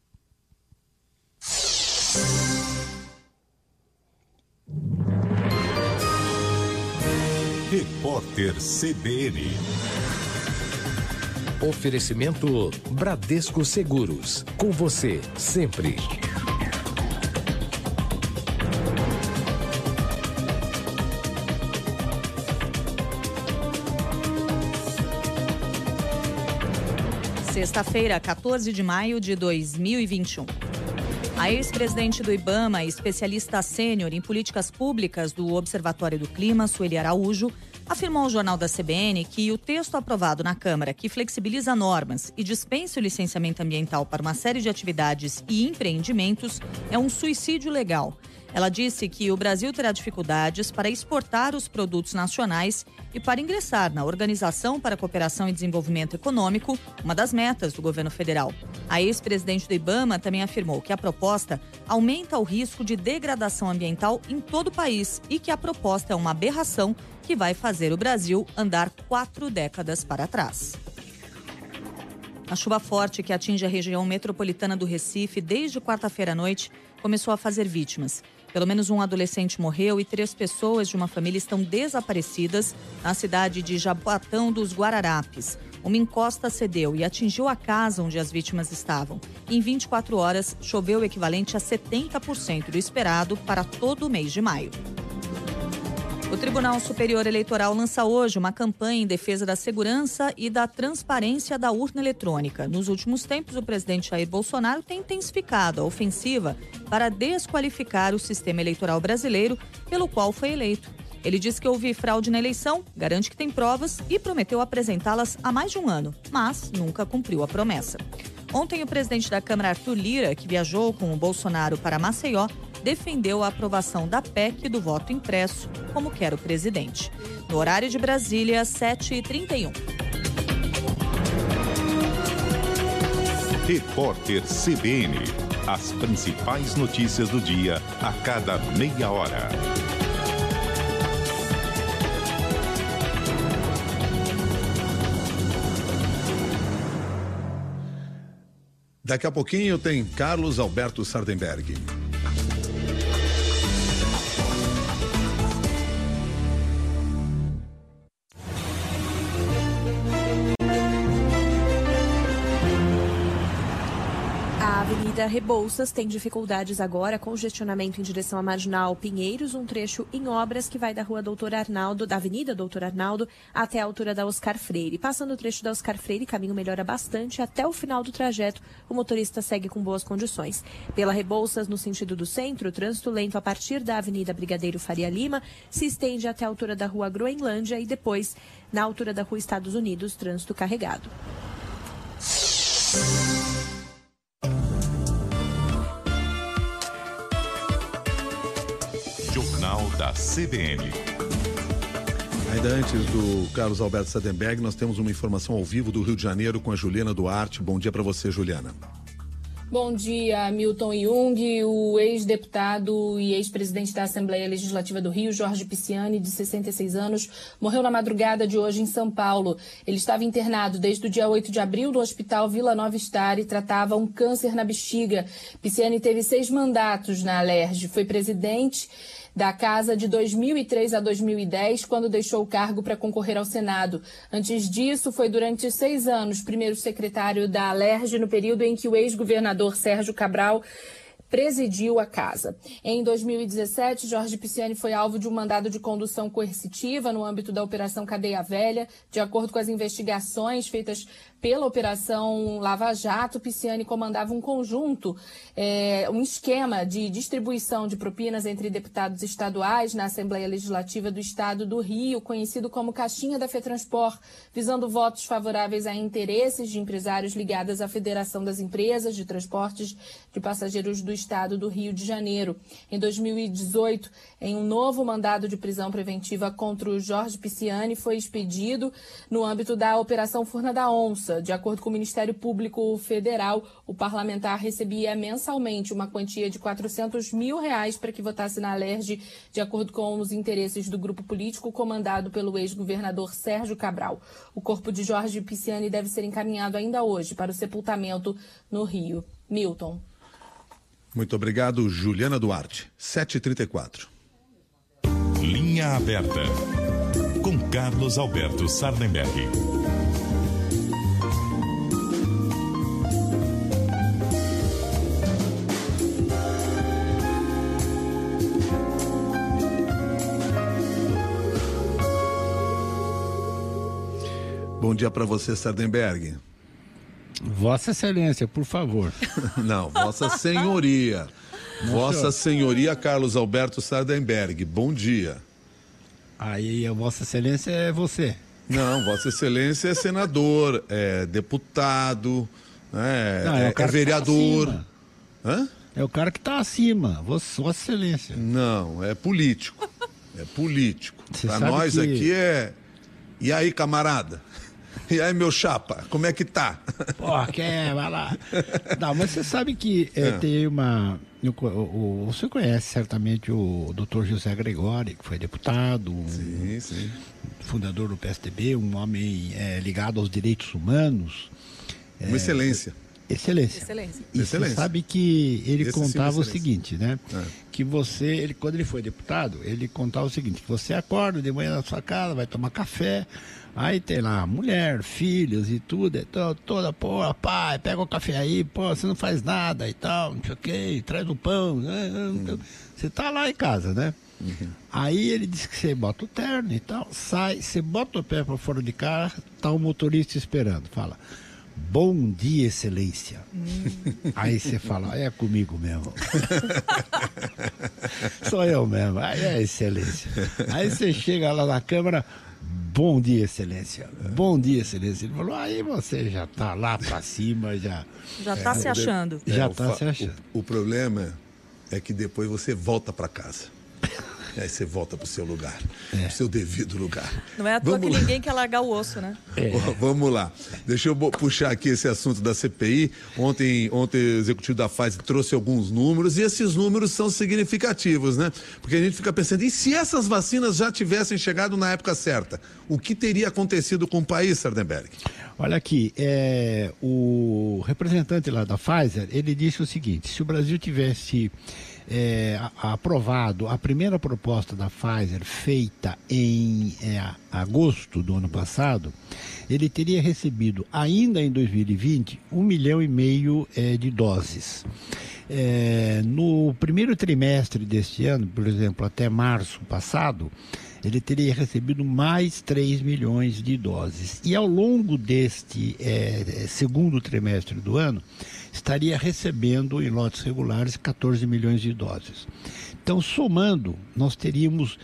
Repórter C B N. Oferecimento Bradesco Seguros, com você sempre. Sexta-feira, quatorze de maio de dois mil e vinte e um. A ex-presidente do IBAMA e especialista sênior em políticas públicas do Observatório do Clima, Sueli Araújo, afirmou ao Jornal da C B N que o texto aprovado na Câmara que flexibiliza normas e dispensa o licenciamento ambiental para uma série de atividades e empreendimentos é um suicídio legal. Ela disse que o Brasil terá dificuldades para exportar os produtos nacionais e para ingressar na Organização para a Cooperação e Desenvolvimento Econômico, uma das metas do governo federal. A ex-presidente do IBAMA também afirmou que a proposta aumenta o risco de degradação ambiental em todo o país e que a proposta é uma aberração que vai fazer o Brasil andar quatro décadas para trás. A chuva forte que atinge a região metropolitana do Recife desde quarta-feira à noite começou a fazer vítimas. Pelo menos um adolescente morreu e três pessoas de uma família estão desaparecidas na cidade de Jaboatão dos Guararapes. Uma encosta cedeu e atingiu a casa onde as vítimas estavam. Em vinte e quatro horas, choveu o equivalente a setenta por cento do esperado para todo o mês de maio. O Tribunal Superior Eleitoral lança hoje uma campanha em defesa da segurança e da transparência da urna eletrônica. Nos últimos tempos, o presidente Jair Bolsonaro tem intensificado a ofensiva para desqualificar o sistema eleitoral brasileiro pelo qual foi eleito. Ele disse que houve fraude na eleição, garante que tem provas e prometeu apresentá-las há mais de um ano, mas nunca cumpriu a promessa. Ontem, o presidente da Câmara, Arthur Lira, que viajou com o Bolsonaro para Maceió, defendeu a aprovação da P E C do voto impresso, como quer o presidente. No horário de Brasília, sete e trinta e um. Repórter C B N. As principais notícias do dia a cada meia hora. Daqui a pouquinho tem Carlos Alberto Sardenberg. A Avenida Rebouças tem dificuldades agora, congestionamento em direção à Marginal Pinheiros, um trecho em obras que vai da Rua Doutor Arnaldo, da Avenida Doutor Arnaldo, até a altura da Oscar Freire. Passando o trecho da Oscar Freire, o caminho melhora bastante. Até o final do trajeto, o motorista segue com boas condições. Pela Rebouças, no sentido do centro, o trânsito lento a partir da Avenida Brigadeiro Faria Lima se estende até a altura da Rua Groenlândia e depois, na altura da Rua Estados Unidos, trânsito carregado. Jornal da C B N. Ainda antes do Carlos Alberto Sardenberg, nós temos uma informação ao vivo do Rio de Janeiro com a Juliana Duarte. Bom dia para você, Juliana. Bom dia, Milton Jung. O ex-deputado e ex-presidente da Assembleia Legislativa do Rio, Jorge Pisciani, de sessenta e seis anos, morreu na madrugada de hoje em São Paulo. Ele estava internado desde o dia oito de abril no Hospital Vila Nova Star e tratava um câncer na bexiga. Pisciani teve seis mandatos na Alerj. Foi presidente da casa de dois mil e três a dois mil e dez, quando deixou o cargo para concorrer ao Senado. Antes disso, foi durante seis anos primeiro secretário da Alerj, no período em que o ex-governador Sérgio Cabral presidiu a casa. Em dois mil e dezessete, Jorge Pisciani foi alvo de um mandado de condução coercitiva no âmbito da Operação Cadeia Velha. De acordo com as investigações feitas pela Operação Lava Jato, Pisciani comandava um conjunto, é, um esquema de distribuição de propinas entre deputados estaduais na Assembleia Legislativa do Estado do Rio, conhecido como Caixinha da FETranspor, visando votos favoráveis a interesses de empresários ligados à Federação das Empresas de Transportes de Passageiros do Estado do Rio de Janeiro. Em dois mil e dezoito, em um novo mandado de prisão preventiva contra o Jorge Pisciani, foi expedido no âmbito da Operação Furna da Onça. De acordo com o Ministério Público Federal, o parlamentar recebia mensalmente uma quantia de quatrocentos mil reais para que votasse na Alerj, de acordo com os interesses do grupo político comandado pelo ex-governador Sérgio Cabral. O corpo de Jorge Pisciani deve ser encaminhado ainda hoje para o sepultamento no Rio. Milton. Muito obrigado, Juliana Duarte. sete e trinta e quatro. Linha aberta com Carlos Alberto Sardenberg. Bom dia para você, Sardenberg. Vossa Excelência, por favor. Não, Vossa Senhoria. Vossa Senhoria Carlos Alberto Sardenberg. Bom dia. Aí a Vossa Excelência é você. Não, Vossa Excelência é senador, é deputado, né, Não, é, é, é vereador. Tá Hã? É o cara que está acima, Vossa, Vossa Excelência. Não, é político. É político. Para nós que... aqui é... E aí, camarada? E aí, meu chapa, como é que tá? Pô, quer, vai lá. Não, mas você sabe que é, é. tem uma... O, o, você conhece certamente o doutor José Gregório, que foi deputado, sim, sim. fundador do P S D B, um homem é, ligado aos direitos humanos. Uma é, excelência. Excelência. Excelência. E excelência. Você sabe que ele Esse contava sim, o seguinte, né? É. Que você, ele, quando ele foi deputado, ele contava o seguinte, que você acorda de manhã na sua casa, vai tomar café, aí tem lá mulher, filhos e tudo, então, toda, pô, pai, pega o café aí, pô, você não faz nada e tal, não sei o que, traz o pão, né? Hum. Você tá lá em casa, né? Uhum. Aí ele disse que você bota o terno e tal, sai, você bota o pé para fora de carro, tá o motorista esperando, fala, bom dia, excelência. Hum. Aí você fala, é comigo mesmo. Sou eu mesmo, aí é excelência. Aí você chega lá na câmara, bom dia, excelência. Bom dia, excelência. Ele falou, aí você já tá lá pra cima, já... Já tá é, se achando. É, já o, tá se achando. O, o problema é que depois você volta pra casa. Aí você volta pro seu lugar, é. pro seu devido lugar. Não é à toa que lá. Ninguém quer largar o osso, né? É. Vamos lá. Deixa eu puxar aqui esse assunto da C P I. Ontem, ontem o executivo da Pfizer trouxe alguns números e esses números são significativos, né? Porque a gente fica pensando, e se essas vacinas já tivessem chegado na época certa? O que teria acontecido com o país, Sardenberg? Olha aqui, é, o representante lá da Pfizer, ele disse o seguinte, se o Brasil tivesse... É, aprovado a primeira proposta da Pfizer feita em é, agosto do ano passado, ele teria recebido ainda em dois mil e vinte um milhão e meio é, de doses. É, no primeiro trimestre deste ano, por exemplo, até março passado, ele teria recebido mais três milhões de doses. E ao longo deste é, segundo trimestre do ano, estaria recebendo em lotes regulares quatorze milhões de doses. Então, somando, nós teríamos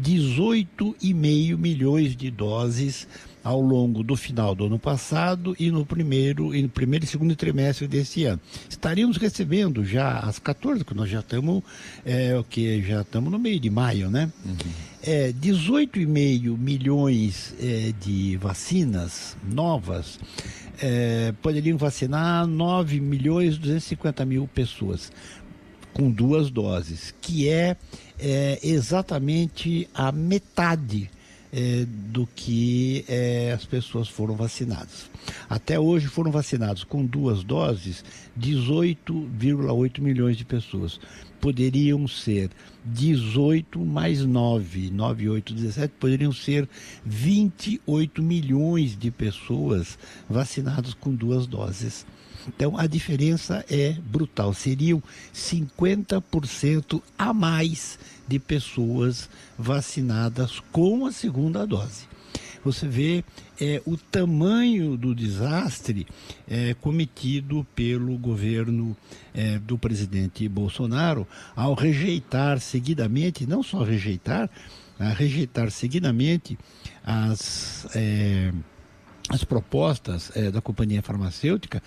dezoito vírgula cinco milhões de doses ao longo do final do ano passado e no primeiro e no primeiro e segundo trimestre desse ano. Estaríamos recebendo já as quatorze, que nós já estamos é, o que já estamos no meio de maio, né? Uhum. É, dezoito vírgula cinco milhões é, de vacinas novas é, poderiam vacinar nove milhões duzentos e cinquenta mil pessoas com duas doses, que é, é exatamente a metade É, do que é, as pessoas foram vacinadas. Até hoje foram vacinados com duas doses dezoito vírgula oito milhões de pessoas. Poderiam ser dezoito mais nove, nove, oito, dezessete, poderiam ser vinte e oito milhões de pessoas vacinadas com duas doses. Então a diferença é brutal, seriam cinquenta por cento a mais de pessoas vacinadas com a segunda dose. Você vê é, o tamanho do desastre é, cometido pelo governo é, do presidente Bolsonaro ao rejeitar seguidamente, não só rejeitar, a rejeitar seguidamente as... É, as propostas é, da companhia farmacêutica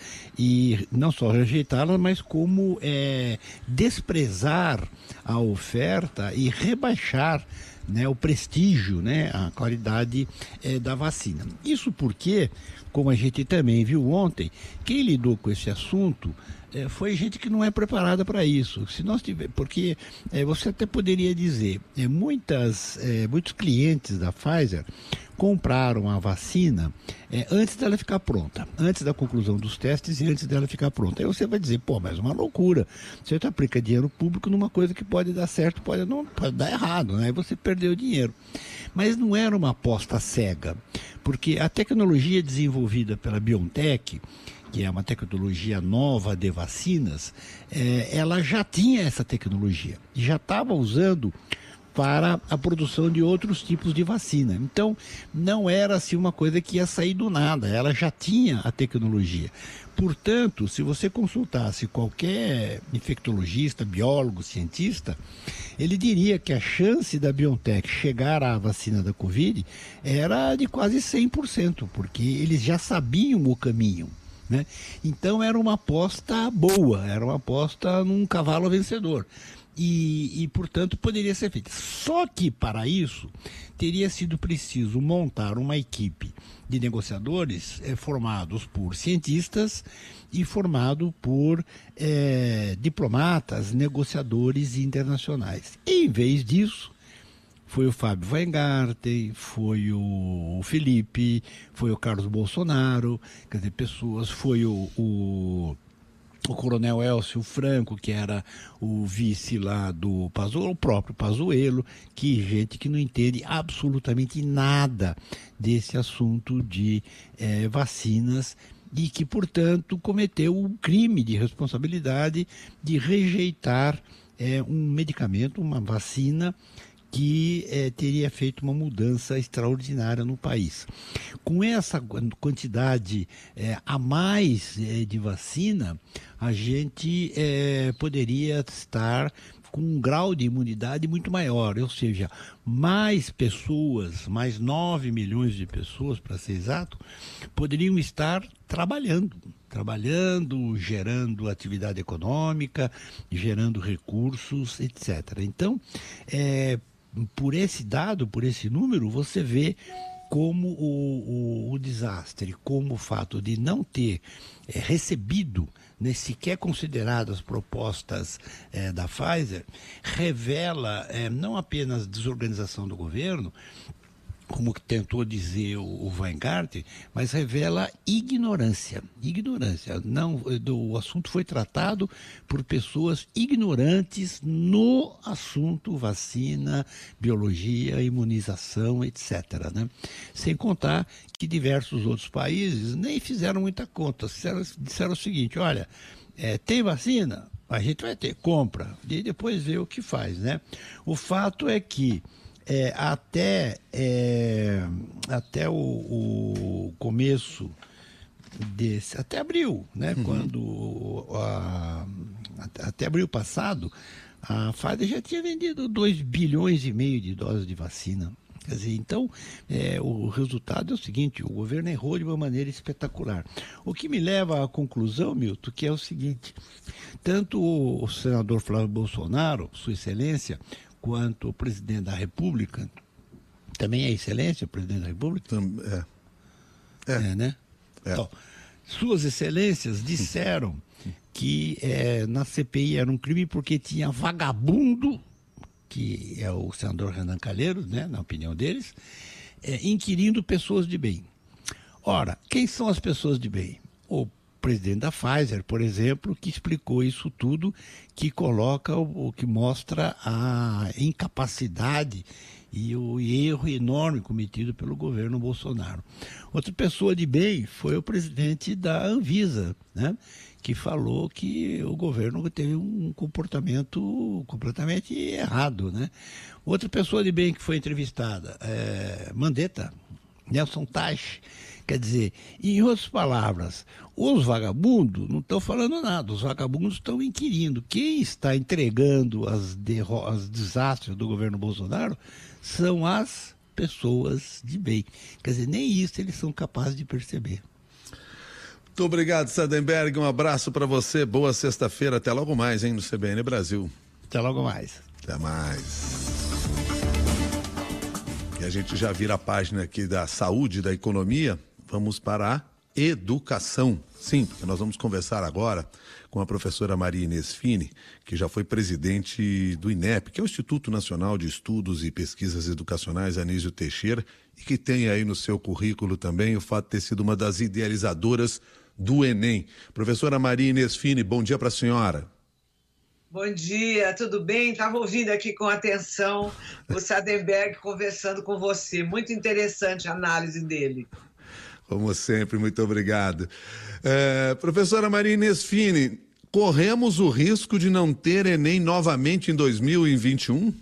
e não só rejeitá-las, mas como é, desprezar a oferta e rebaixar, né, o prestígio, né, a qualidade é, da vacina. Isso porque, como a gente também viu ontem, quem lidou com esse assunto é, foi gente que não é preparada para isso. Se nós tiver, porque é, você até poderia dizer, é, muitas, é, muitos clientes da Pfizer compraram a vacina é, antes dela ficar pronta, antes da conclusão dos testes e antes dela ficar pronta. Aí você vai dizer, pô, mas é uma loucura. Você aplica dinheiro público numa coisa que pode dar certo, pode, não, pode dar errado, né? Aí você perdeu dinheiro. Mas não era uma aposta cega, porque a tecnologia desenvolvida pela BioNTech, que é uma tecnologia nova de vacinas, é, ela já tinha essa tecnologia, já estava usando para a produção de outros tipos de vacina. Então, não era assim uma coisa que ia sair do nada, ela já tinha a tecnologia. Portanto, se você consultasse qualquer infectologista, biólogo, cientista, ele diria que a chance da BioNTech chegar à vacina da Covid era de quase cem por cento, porque eles já sabiam o caminho, né? Então, era uma aposta boa, era uma aposta num cavalo vencedor. E, e, portanto, poderia ser feita. Só que, para isso, teria sido preciso montar uma equipe de negociadores eh, formados por cientistas e formado por eh, diplomatas, negociadores internacionais. E, em vez disso, foi o Fábio Weingarten, foi o Felipe, foi o Carlos Bolsonaro, quer dizer, pessoas, foi o... o o coronel Elcio Franco, que era o vice lá do Pazuello, o próprio Pazuello, que gente que não entende absolutamente nada desse assunto de eh, vacinas e que, portanto, cometeu o crime de responsabilidade de rejeitar eh, um medicamento, uma vacina que eh, teria feito uma mudança extraordinária no país. Com essa quantidade eh, a mais eh, de vacina, a gente eh, poderia estar com um grau de imunidade muito maior, ou seja, mais pessoas, mais nove milhões de pessoas, para ser exato, poderiam estar trabalhando, trabalhando, gerando atividade econômica, gerando recursos, etcétera. Então, é, por esse dado, por esse número, você vê como o, o, o desastre, como o fato de não ter é, recebido, nem sequer considerado as propostas é, da Pfizer, revela é, não apenas desorganização do governo, como tentou dizer o, o Weingarten, mas revela ignorância. Ignorância. Não, do, o assunto foi tratado por pessoas ignorantes no assunto vacina, biologia, imunização, etcétera, né? Sem contar que diversos outros países nem fizeram muita conta. Disseram, disseram o seguinte, olha, é, tem vacina? A gente vai ter, compra. E depois vê o que faz, né? O fato é que É, até é, até o, o começo desse, até abril, né? Uhum. Quando a, até abril passado, a Pfizer já tinha vendido dois bilhões e meio de doses de vacina. Quer dizer, então, é, o resultado é o seguinte, o governo errou de uma maneira espetacular. O que me leva à conclusão, Milton, que é o seguinte, tanto o, o senador Flávio Bolsonaro, Sua Excelência, quanto o presidente da República, também é excelência o presidente da República? É. É, é né? É. Então, Suas Excelências disseram que é, na C P I era um crime porque tinha vagabundo, que é o senador Renan Calheiros, né, na opinião deles, é, inquirindo pessoas de bem. Ora, quem são as pessoas de bem? O presidente da Pfizer, por exemplo, que explicou isso tudo, que coloca o, o que mostra a incapacidade e o erro enorme cometido pelo governo Bolsonaro. Outra pessoa de bem foi o presidente da Anvisa, né, que falou que o governo teve um comportamento completamente errado, né? Outra pessoa de bem que foi entrevistada, é Mandetta, Nelson Teich. Quer dizer, em outras palavras, os vagabundos não estão falando nada, os vagabundos estão inquirindo. Quem está entregando as, derro- as desastres do governo Bolsonaro são as pessoas de bem. Quer dizer, nem isso eles são capazes de perceber. Muito obrigado, Sardenberg. Um abraço para você. Boa sexta-feira. Até logo mais, hein, no C B N Brasil. Até logo mais. Até mais. E a gente já vira a página aqui da saúde e da economia. Vamos para a educação. Sim, porque nós vamos conversar agora com a professora Maria Inês Fini, que já foi presidente do INEP, que é o Instituto Nacional de Estudos e Pesquisas Educacionais Anísio Teixeira, e que tem aí no seu currículo também o fato de ter sido uma das idealizadoras do Enem. Professora Maria Inês Fini, bom dia para a senhora. Bom dia, tudo bem? Estava ouvindo aqui com atenção o Sardenberg conversando com você. Muito interessante a análise dele. Como sempre, muito obrigado. É, professora Maria Inês Fini, corremos o risco de não ter Enem novamente em dois mil e vinte e um?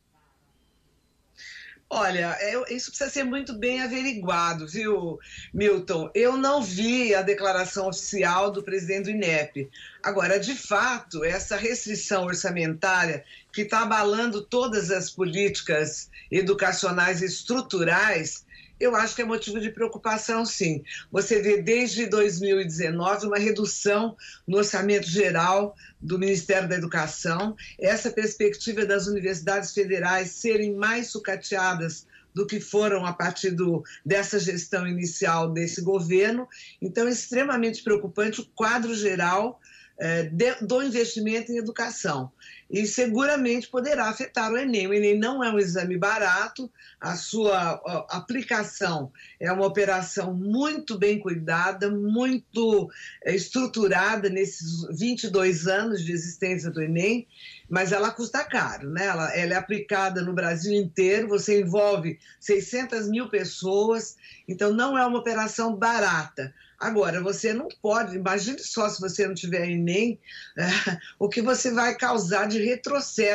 Olha, eu, isso precisa ser muito bem averiguado, viu, Milton? Eu não vi a declaração oficial do presidente do INEP. Agora, de fato, essa restrição orçamentária que está abalando todas as políticas educacionais estruturais, eu acho que é motivo de preocupação, sim. Você vê desde dois mil e dezenove uma redução no orçamento geral do Ministério da Educação, essa perspectiva das universidades federais serem mais sucateadas do que foram a partir do, dessa gestão inicial desse governo. Então, é extremamente preocupante o quadro geral eh, de, do investimento em educação. E seguramente poderá afetar o Enem. O Enem não é um exame barato, a sua a, aplicação é uma operação muito bem cuidada, muito é, estruturada nesses vinte e dois anos de existência do Enem, mas ela custa caro, né? Ela, ela é aplicada no Brasil inteiro, você envolve seiscentas mil pessoas, então não é uma operação barata. Agora, você não pode, imagine só se você não tiver Enem, é, o que você vai causar de retrocesso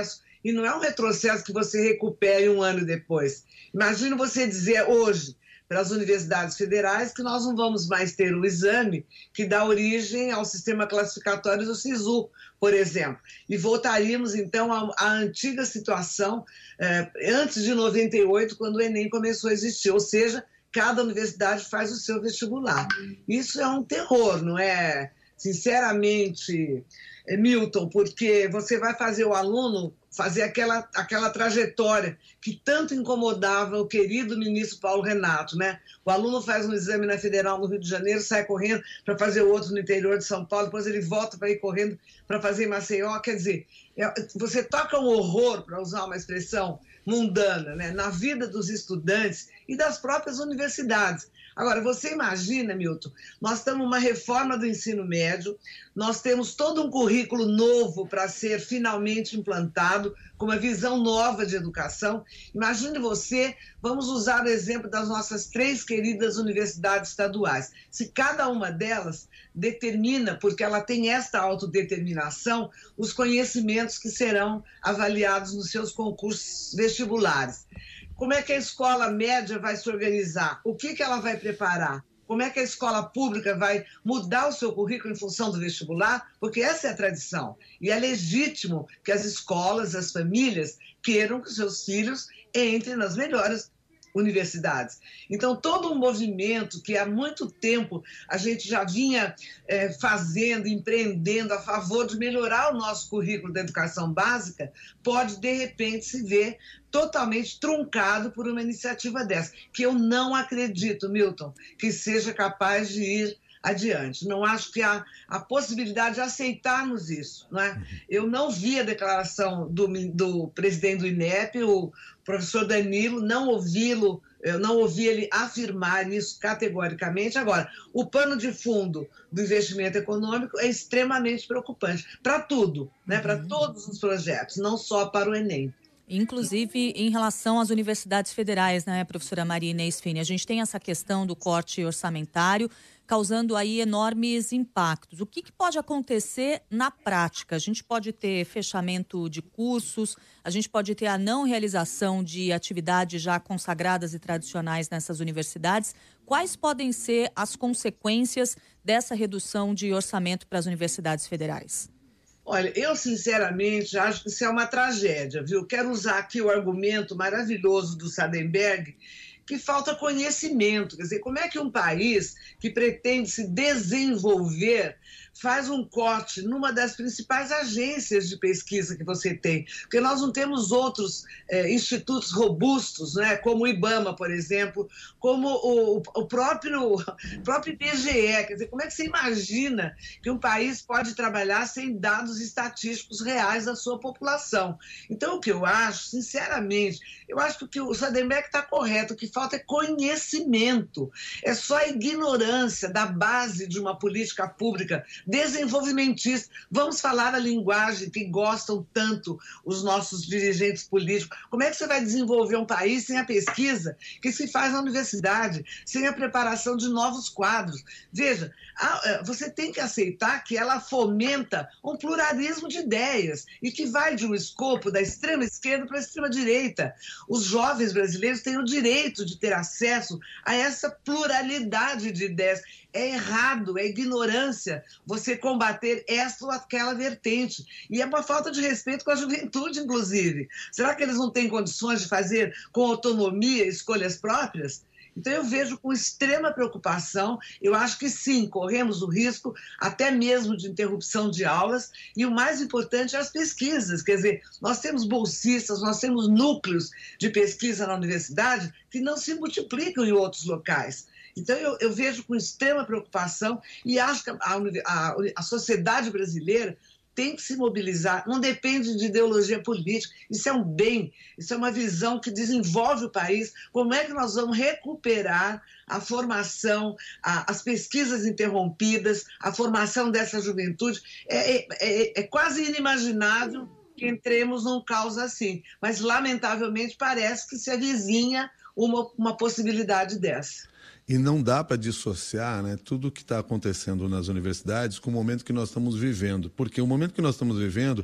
E não é um retrocesso que você recupere um ano depois. Imagina você dizer hoje para as universidades federais que nós não vamos mais ter o exame que dá origem ao sistema classificatório do SISU, por exemplo. E voltaríamos, então, à, à antiga situação eh, antes de noventa e oito, quando o Enem começou a existir. Ou seja, cada universidade faz o seu vestibular. Isso é um terror, não é? Sinceramente, Milton, porque você vai fazer o aluno fazer aquela, aquela trajetória que tanto incomodava o querido ministro Paulo Renato, né? O aluno faz um exame na Federal no Rio de Janeiro, sai correndo para fazer o outro no interior de São Paulo, depois ele volta para ir correndo para fazer em Maceió. Quer dizer, você toca um horror, para usar uma expressão mundana, né? Na vida dos estudantes e das próprias universidades. Agora, você imagina, Milton, nós estamos numa reforma do ensino médio, nós temos todo um currículo novo para ser finalmente implantado, com uma visão nova de educação. Imagine você, vamos usar o exemplo das nossas três queridas universidades estaduais. Se cada uma delas determina, porque ela tem esta autodeterminação, os conhecimentos que serão avaliados nos seus concursos vestibulares. Como é que a escola média vai se organizar? O que, que ela vai preparar? Como é que a escola pública vai mudar o seu currículo em função do vestibular? Porque essa é a tradição. E é legítimo que as escolas, as famílias, queiram que seus filhos entrem nas melhores universidades. Então, todo um movimento que há muito tempo a gente já vinha é, fazendo, empreendendo a favor de melhorar o nosso currículo da educação básica, pode, de repente, se ver totalmente truncado por uma iniciativa dessa, que eu não acredito, Milton, que seja capaz de ir adiante. Não acho que há a possibilidade de aceitarmos isso, não é? Eu não vi a declaração do, do presidente do INEP, o professor Danilo, não ouvi-lo, eu não ouvi ele afirmar isso categoricamente. Agora, o pano de fundo do investimento econômico é extremamente preocupante para tudo, né? Para todos os projetos, não só para o Enem. Inclusive, em relação às universidades federais, né, professora Maria Inês Fini, a gente tem essa questão do corte orçamentário, causando aí enormes impactos. O que, que pode acontecer na prática? A gente pode ter fechamento de cursos, a gente pode ter a não realização de atividades já consagradas e tradicionais nessas universidades. Quais podem ser as consequências dessa redução de orçamento para as universidades federais? Olha, eu sinceramente acho que isso é uma tragédia, viu? Quero usar aqui o argumento maravilhoso do Sadenberg, que falta conhecimento. Quer dizer, como é que um país que pretende se desenvolver faz um corte numa das principais agências de pesquisa que você tem? Porque nós não temos outros é, institutos robustos, né? Como o IBAMA, por exemplo, como o, o próprio, próprio I B G E. Quer dizer, como é que você imagina que um país pode trabalhar sem dados estatísticos reais da sua população? Então, o que eu acho, sinceramente, eu acho que o Sadenberg está correto, o que falta é conhecimento. É só a ignorância da base de uma política pública desenvolvimentista. Vamos falar a linguagem que gostam tanto os nossos dirigentes políticos. Como é que você vai desenvolver um país sem a pesquisa que se faz na universidade, sem a preparação de novos quadros? Veja, você tem que aceitar que ela fomenta um pluralismo de ideias e que vai de um escopo da extrema esquerda para a extrema direita. Os jovens brasileiros têm o direito de ter acesso a essa pluralidade de ideias. É errado, é ignorância você combater essa ou aquela vertente. E é uma falta de respeito com a juventude, inclusive. Será que eles não têm condições de fazer com autonomia escolhas próprias? Então, eu vejo com extrema preocupação. Eu acho que sim, corremos o risco até mesmo de interrupção de aulas, e o mais importante é as pesquisas. Quer dizer, nós temos bolsistas, nós temos núcleos de pesquisa na universidade que não se multiplicam em outros locais. Então, eu, eu vejo com extrema preocupação e acho que a, a, a sociedade brasileira tem que se mobilizar, não depende de ideologia política, isso é um bem, isso é uma visão que desenvolve o país. Como é que nós vamos recuperar a formação, a, as pesquisas interrompidas, a formação dessa juventude? É, é, é quase inimaginável que entremos num caos assim, mas lamentavelmente parece que se avizinha uma, uma possibilidade dessa. E não dá para dissociar, né, tudo o que está acontecendo nas universidades com o momento que nós estamos vivendo. Porque o momento que nós estamos vivendo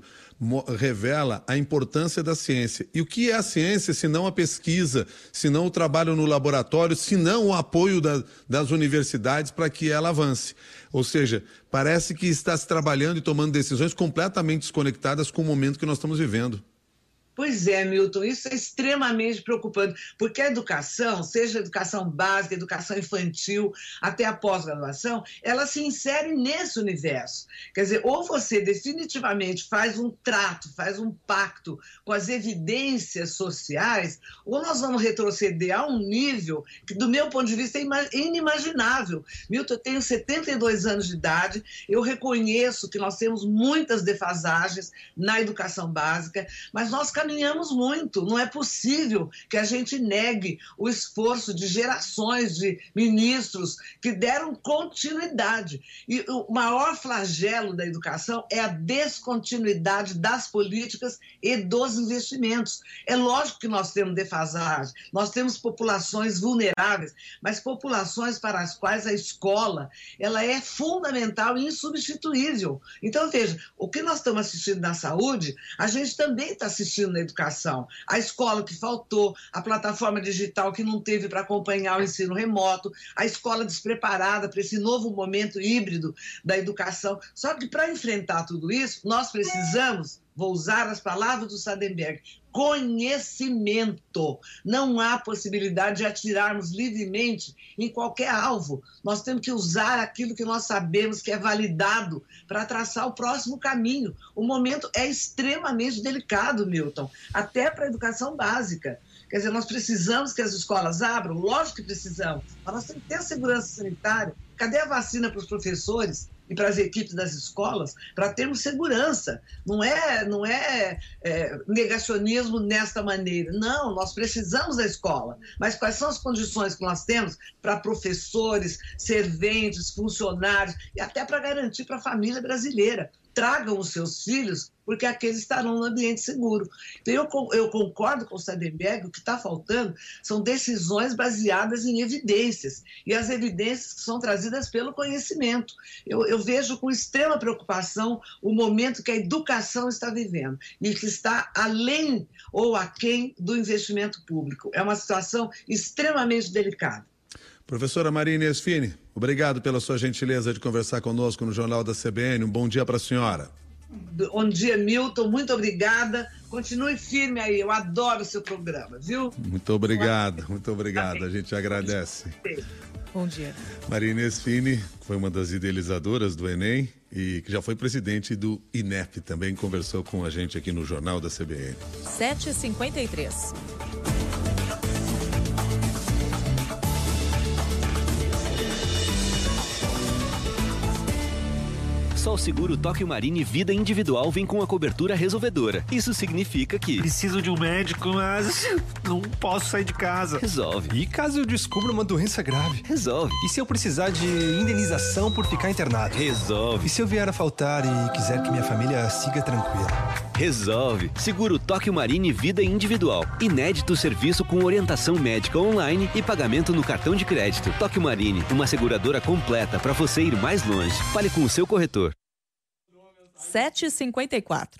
revela a importância da ciência. E o que é a ciência, se não a pesquisa, se não o trabalho no laboratório, se não o apoio da, das universidades para que ela avance? Ou seja, parece que está se trabalhando e tomando decisões completamente desconectadas com o momento que nós estamos vivendo. Pois é, Milton, isso é extremamente preocupante, porque a educação, seja a educação básica, a educação infantil, até a pós-graduação, ela se insere nesse universo. Quer dizer, ou você definitivamente faz um trato, faz um pacto com as evidências sociais, ou nós vamos retroceder a um nível que, do meu ponto de vista, é inimaginável. Milton, eu tenho setenta e dois anos de idade, eu reconheço que nós temos muitas defasagens na educação básica, mas nós caminhamos muito. Não é possível que a gente negue o esforço de gerações de ministros que deram continuidade. E o maior flagelo da educação é a descontinuidade das políticas e dos investimentos. É lógico que nós temos defasagem, nós temos populações vulneráveis, mas populações para as quais a escola ela é fundamental e insubstituível. Então, veja, o que nós estamos assistindo na saúde, a gente também está assistindo na educação. A escola que faltou, a plataforma digital que não teve para acompanhar o ensino remoto, a escola despreparada para esse novo momento híbrido da educação. Só que para enfrentar tudo isso, nós precisamos, vou usar as palavras do Sadenberg, conhecimento. Não há possibilidade de atirarmos livremente em qualquer alvo. Nós temos que usar aquilo que nós sabemos que é validado para traçar o próximo caminho. O momento é extremamente delicado, Milton, até para a educação básica. Quer dizer, nós precisamos que as escolas abram, lógico que precisamos, mas nós temos que ter segurança sanitária. Cadê a vacina para os professores e para as equipes das escolas, para termos segurança? Não é, não é, é negacionismo nesta maneira. Não, nós precisamos da escola. Mas quais são as condições que nós temos para professores, serventes, funcionários e até para garantir para a família brasileira? Tragam os seus filhos, porque aqueles estarão no ambiente seguro. Então, eu, eu concordo com o Sadenberg, o que está faltando são decisões baseadas em evidências, e as evidências que são trazidas pelo conhecimento. Eu, eu vejo com extrema preocupação o momento que a educação está vivendo, e que está além ou aquém do investimento público. É uma situação extremamente delicada. Professora Maria Inês Fini, obrigado pela sua gentileza de conversar conosco no Jornal da C B N. Um bom dia para a senhora. Bom dia, Milton. Muito obrigada. Continue firme aí. Eu adoro o seu programa, viu? Muito obrigado, muito obrigado. A gente agradece. Bom dia. Maria Inês Fini foi uma das idealizadoras do Enem e que já foi presidente do I N E P. Também conversou com a gente aqui no Jornal da C B N. sete e cinquenta e três. Só o seguro Tóquio Marine Vida Individual vem com a cobertura resolvedora. Isso significa que... preciso de um médico, mas não posso sair de casa. Resolve. E caso eu descubra uma doença grave? Resolve. E se eu precisar de indenização por ficar internado? Resolve. E se eu vier a faltar e quiser que minha família siga tranquila? Resolve. Seguro Tóquio Marine Vida Individual. Inédito serviço com orientação médica online e pagamento no cartão de crédito. Tóquio Marine, uma seguradora completa para você ir mais longe. Fale com o seu corretor. sete e cinquenta e quatro.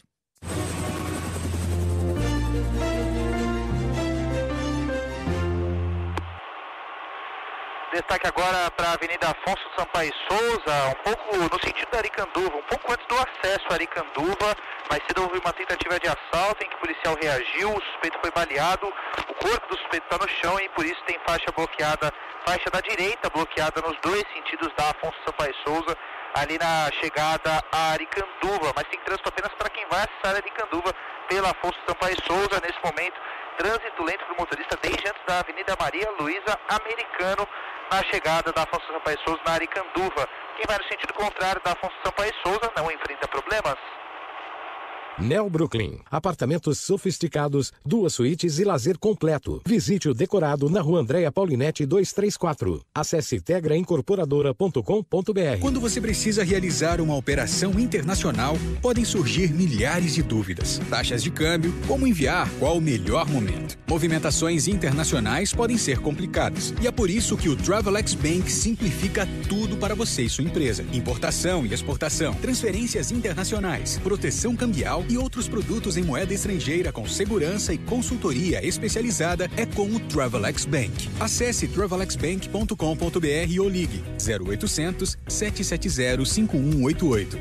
Destaque agora para a Avenida Afonso Sampaio Souza, um pouco no sentido da Aricanduva, um pouco antes do acesso a Aricanduva. Mais cedo houve uma tentativa de assalto em que o policial reagiu, o suspeito foi baleado, o corpo do suspeito está no chão e por isso tem faixa bloqueada, faixa da direita bloqueada nos dois sentidos da Afonso Sampaio Souza, ali na chegada a Aricanduva, mas tem trânsito apenas para quem vai acessar Aricanduva pela Afonso Sampaio Souza. Nesse momento, trânsito lento para o motorista desde antes da Avenida Maria Luísa Americano, na chegada da Afonso Sampaio Souza na Aricanduva. Quem vai no sentido contrário da Afonso Sampaio Souza não enfrenta problemas. Neo Brooklyn. Apartamentos sofisticados, duas suítes e lazer completo. Visite o decorado na Rua Andréa Paulinetti duzentos e trinta e quatro. Acesse tegra incorporadora ponto com ponto br. Quando você precisa realizar uma operação internacional, podem surgir milhares de dúvidas. Taxas de câmbio, como enviar, qual o melhor momento. Movimentações internacionais podem ser complicadas. E é por isso que o Travelex Bank simplifica tudo para você e sua empresa. Importação e exportação, transferências internacionais, proteção cambial e outros produtos em moeda estrangeira com segurança e consultoria especializada é com o Travelex Bank. Acesse travelex bank ponto com ponto br ou ligue zero oitocentos, sete sete zero, cinco um oito oito.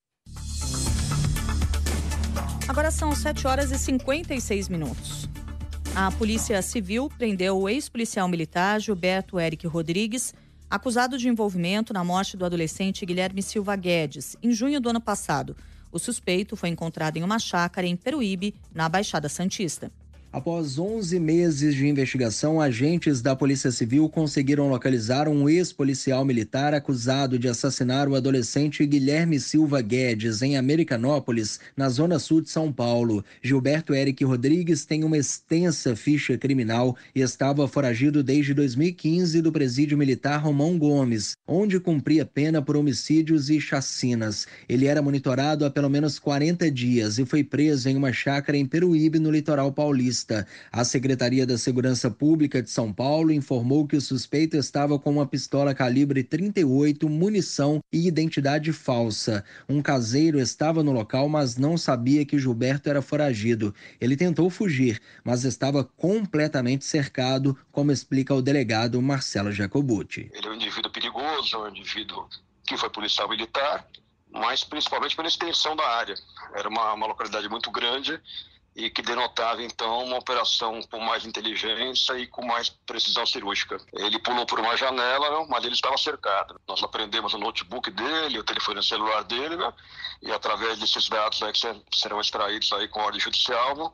Agora são sete horas e cinquenta e seis minutos. A Polícia Civil prendeu o ex-policial militar Gilberto Eric Rodrigues, acusado de envolvimento na morte do adolescente Guilherme Silva Guedes, em junho do ano passado. O suspeito foi encontrado em uma chácara em Peruíbe, na Baixada Santista. Após onze meses de investigação, agentes da Polícia Civil conseguiram localizar um ex-policial militar acusado de assassinar o adolescente Guilherme Silva Guedes, em Americanópolis, na zona sul de São Paulo. Gilberto Eric Rodrigues tem uma extensa ficha criminal e estava foragido desde dois mil e quinze do presídio militar Romão Gomes, onde cumpria pena por homicídios e chacinas. Ele era monitorado há pelo menos quarenta dias e foi preso em uma chácara em Peruíbe, no litoral paulista. A Secretaria da Segurança Pública de São Paulo informou que o suspeito estava com uma pistola calibre trinta e oito, munição e identidade falsa. Um caseiro estava no local, mas não sabia que Gilberto era foragido. Ele tentou fugir, mas estava completamente cercado, como explica o delegado Marcelo Jacobutti. Ele é um indivíduo perigoso, é um indivíduo que foi policial militar, mas principalmente pela extensão da área. Era uma, uma localidade muito grande e que denotava, então, uma operação com mais inteligência e com mais precisão cirúrgica. Ele pulou por uma janela, mas ele estava cercado. Nós apreendemos o notebook dele, o telefone celular dele, né? E através desses dados aí que serão extraídos aí com ordem judicial,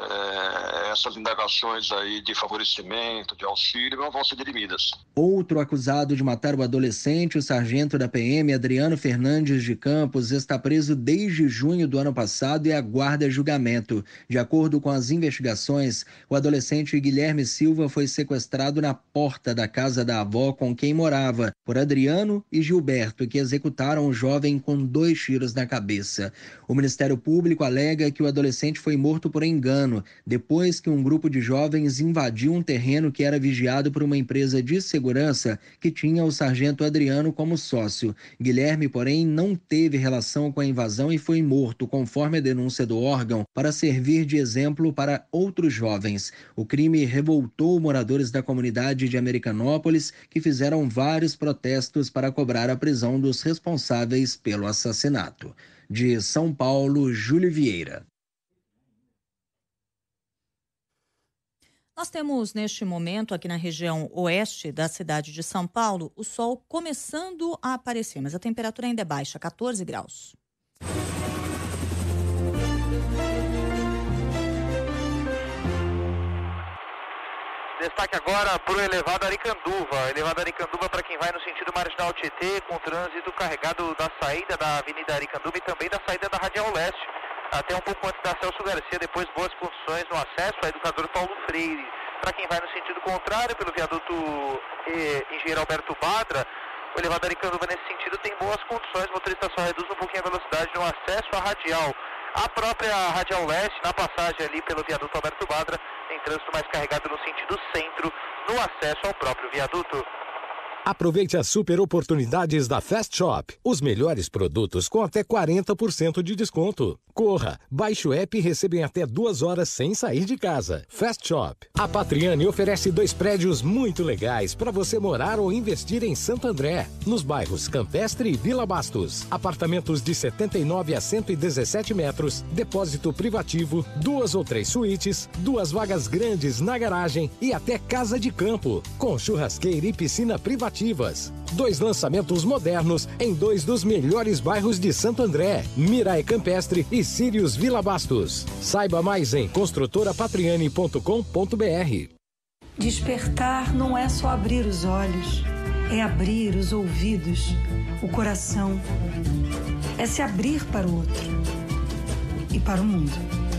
É, essas indagações aí de favorecimento, de auxílio, não vão ser dirimidas. Outro acusado de matar o adolescente, o sargento da P M, Adriano Fernandes de Campos, está preso desde junho do ano passado e aguarda julgamento. De acordo com as investigações, o adolescente Guilherme Silva foi sequestrado na porta da casa da avó com quem morava, por Adriano e Gilberto, que executaram o jovem com dois tiros na cabeça. O Ministério Público alega que o adolescente foi morto por engano, depois que um grupo de jovens invadiu um terreno que era vigiado por uma empresa de segurança que tinha o sargento Adriano como sócio. Guilherme, porém, não teve relação com a invasão e foi morto, conforme a denúncia do órgão, para servir de exemplo para outros jovens. O crime revoltou moradores da comunidade de Americanópolis, que fizeram vários protestos para cobrar a prisão dos responsáveis pelo assassinato. De São Paulo, Júlio Vieira. Nós temos, neste momento, aqui na região oeste da cidade de São Paulo, o sol começando a aparecer, mas a temperatura ainda é baixa, quatorze graus. Destaque agora para o elevado Aricanduva. Elevado Aricanduva para quem vai no sentido marginal Tietê, com trânsito carregado da saída da Avenida Aricanduva e também da saída da Radial Leste. Até um pouco antes da Celso Garcia, depois boas condições no acesso ao Educador Paulo Freire. Para quem vai no sentido contrário, pelo viaduto eh, Engenheiro Alberto Badra, o elevado Aricanduva nesse sentido tem boas condições, o motorista só reduz um pouquinho a velocidade no acesso à Radial. A própria Radial Leste, na passagem ali pelo viaduto Alberto Badra, tem trânsito mais carregado no sentido centro, no acesso ao próprio viaduto. Aproveite as super oportunidades da Fast Shop. Os melhores produtos com até quarenta por cento de desconto. Corra, baixe o app e receba em até duas horas sem sair de casa. Fast Shop. A Patriani oferece dois prédios muito legais para você morar ou investir em Santo André, nos bairros Campestre e Vila Bastos. Apartamentos de setenta e nove a cento e dezessete metros, depósito privativo, duas ou três suítes, duas vagas grandes na garagem e até casa de campo, com churrasqueira e piscina privativa. Dois lançamentos modernos em dois dos melhores bairros de Santo André, Mirai Campestre e Sírios Vila Bastos. Saiba mais em construtora patriani ponto com ponto br. Despertar não é só abrir os olhos, é abrir os ouvidos, o coração. É se abrir para o outro. e para o mundo.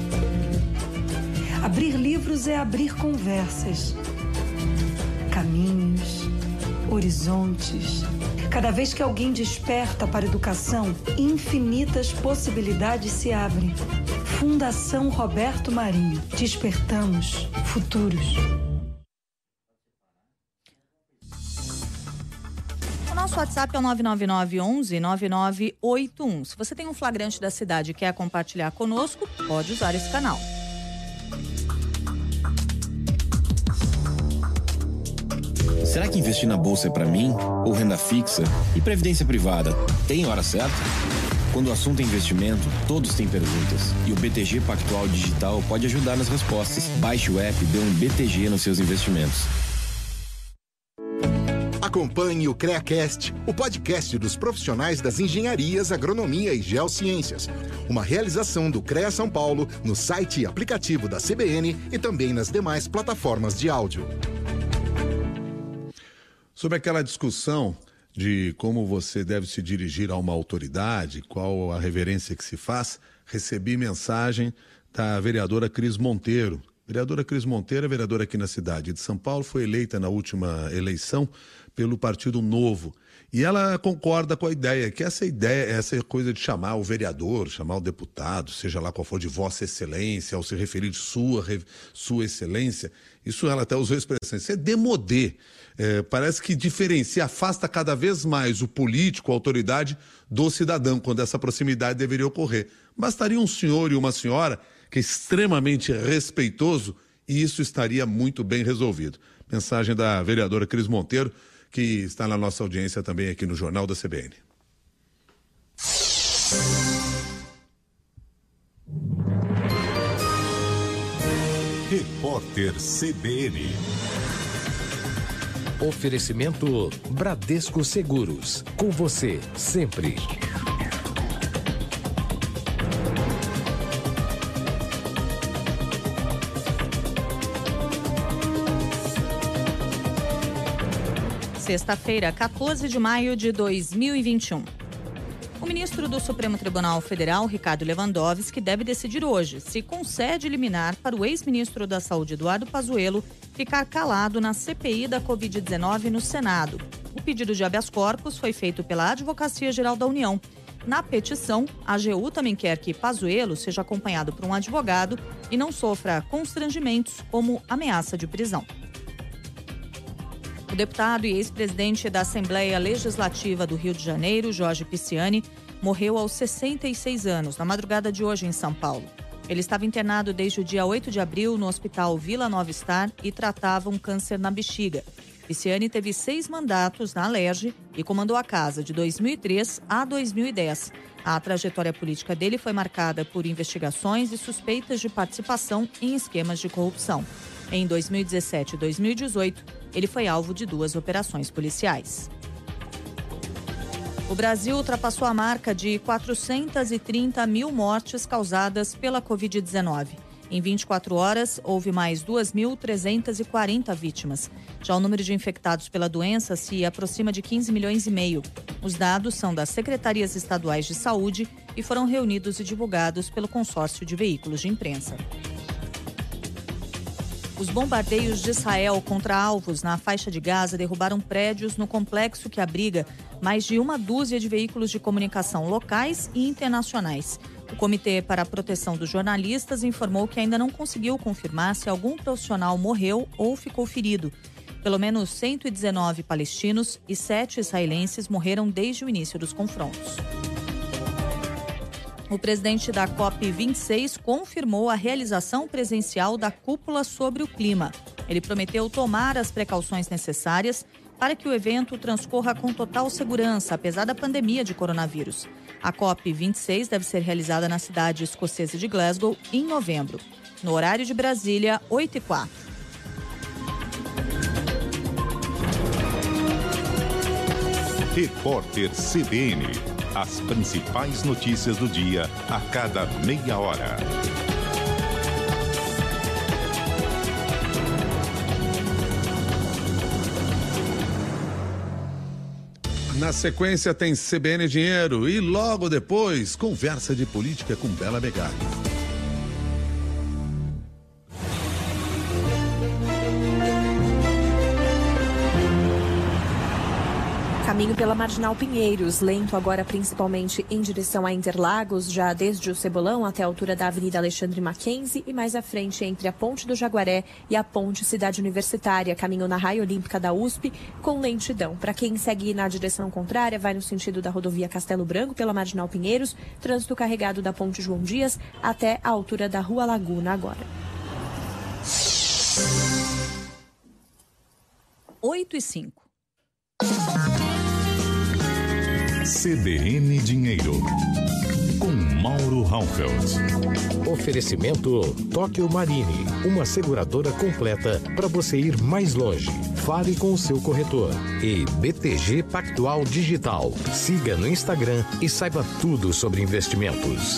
Abrir livros é abrir conversas, caminhos, horizontes. Cada vez que alguém desperta para a educação, infinitas possibilidades se abrem. Fundação Roberto Marinho. Despertamos futuros. O nosso WhatsApp é o nove nove nove, onze, nove nove oito um. Se você tem um flagrante da cidade e quer compartilhar conosco, pode usar esse canal. Será que investir na bolsa é para mim? Ou renda fixa? E previdência privada? Tem hora certa? Quando o assunto é investimento, todos têm perguntas. E o B T G Pactual Digital pode ajudar nas respostas. Baixe o app e dê um B T G nos seus investimentos. Acompanhe o CREACast, o podcast dos profissionais das engenharias, agronomia e geociências. Uma realização do CREA São Paulo no site e aplicativo da C B N e também nas demais plataformas de áudio. Sobre aquela discussão de como você deve se dirigir a uma autoridade, qual a reverência que se faz, recebi mensagem da vereadora Cris Monteiro. Vereadora Cris Monteiro é vereadora aqui na cidade de São Paulo, foi eleita na última eleição pelo Partido Novo. E ela concorda com a ideia, que essa ideia, essa coisa de chamar o vereador, chamar o deputado, seja lá qual for, de Vossa Excelência, ao se referir de Sua, sua Excelência, isso ela até usou a expressão, isso é demodê. É, parece que diferencia, afasta cada vez mais o político, a autoridade, do cidadão, quando essa proximidade deveria ocorrer. Bastaria um senhor e uma senhora, que é extremamente respeitoso, e isso estaria muito bem resolvido. Mensagem da vereadora Cris Monteiro, que está na nossa audiência também aqui no Jornal da C B N. Repórter C B N. Oferecimento Bradesco Seguros. Com você, sempre. Sexta-feira, quatorze de maio de dois mil e vinte e um. O ministro do Supremo Tribunal Federal, Ricardo Lewandowski, deve decidir hoje se concede liminar para o ex-ministro da Saúde, Eduardo Pazuello, ficar calado na C P I da covid dezenove no Senado. O pedido de habeas corpus foi feito pela Advocacia Geral da União. Na petição, a AGU também quer que Pazuello seja acompanhado por um advogado e não sofra constrangimentos como ameaça de prisão. O deputado e ex-presidente da Assembleia Legislativa do Rio de Janeiro, Jorge Pisciani, morreu aos sessenta e seis anos, na madrugada de hoje em São Paulo. Ele estava internado desde o dia oito de abril no Hospital Vila Nova Star e tratava um câncer na bexiga. Pisciani teve seis mandatos na Alerj e comandou a casa de dois mil e três a dois mil e dez. A trajetória política dele foi marcada por investigações e suspeitas de participação em esquemas de corrupção. Em dois mil e dezessete e dois mil e dezoito, ele foi alvo de duas operações policiais. O Brasil ultrapassou a marca de quatrocentas e trinta mil mortes causadas pela covid dezenove. Em vinte e quatro horas, houve mais duas mil trezentas e quarenta vítimas. Já o número de infectados pela doença se aproxima de quinze milhões e meio. Os dados são das secretarias estaduais de saúde e foram reunidos e divulgados pelo consórcio de veículos de imprensa. Os bombardeios de Israel contra alvos na faixa de Gaza derrubaram prédios no complexo que abriga mais de uma dúzia de veículos de comunicação locais e internacionais. O Comitê para a Proteção dos Jornalistas informou que ainda não conseguiu confirmar se algum profissional morreu ou ficou ferido. Pelo menos cento e dezenove palestinos e sete israelenses morreram desde o início dos confrontos. O presidente da COP vinte e seis confirmou a realização presencial da cúpula sobre o clima. Ele prometeu tomar as precauções necessárias para que o evento transcorra com total segurança, apesar da pandemia de coronavírus. A COP vinte e seis deve ser realizada na cidade escocesa de Glasgow em novembro. No horário de Brasília, oito e quatro. Repórter C B N. As principais notícias do dia a cada meia hora. Na sequência tem C B N Dinheiro e logo depois, conversa de política com Bela Megali. Caminho pela Marginal Pinheiros, lento agora principalmente em direção a Interlagos, já desde o Cebolão até a altura da Avenida Alexandre Mackenzie e mais à frente entre a Ponte do Jaguaré e a Ponte Cidade Universitária, caminho na Raia Olímpica da U S P com lentidão. Para quem segue na direção contrária, vai no sentido da rodovia Castelo Branco pela Marginal Pinheiros, trânsito carregado da Ponte João Dias até a altura da Rua Laguna agora. oito e cinco. C B N Dinheiro, com Mauro Raufeldt. Oferecimento Tóquio Marine, uma seguradora completa para você ir mais longe. Fale com o seu corretor. E B T G Pactual Digital. Siga no Instagram e saiba tudo sobre investimentos.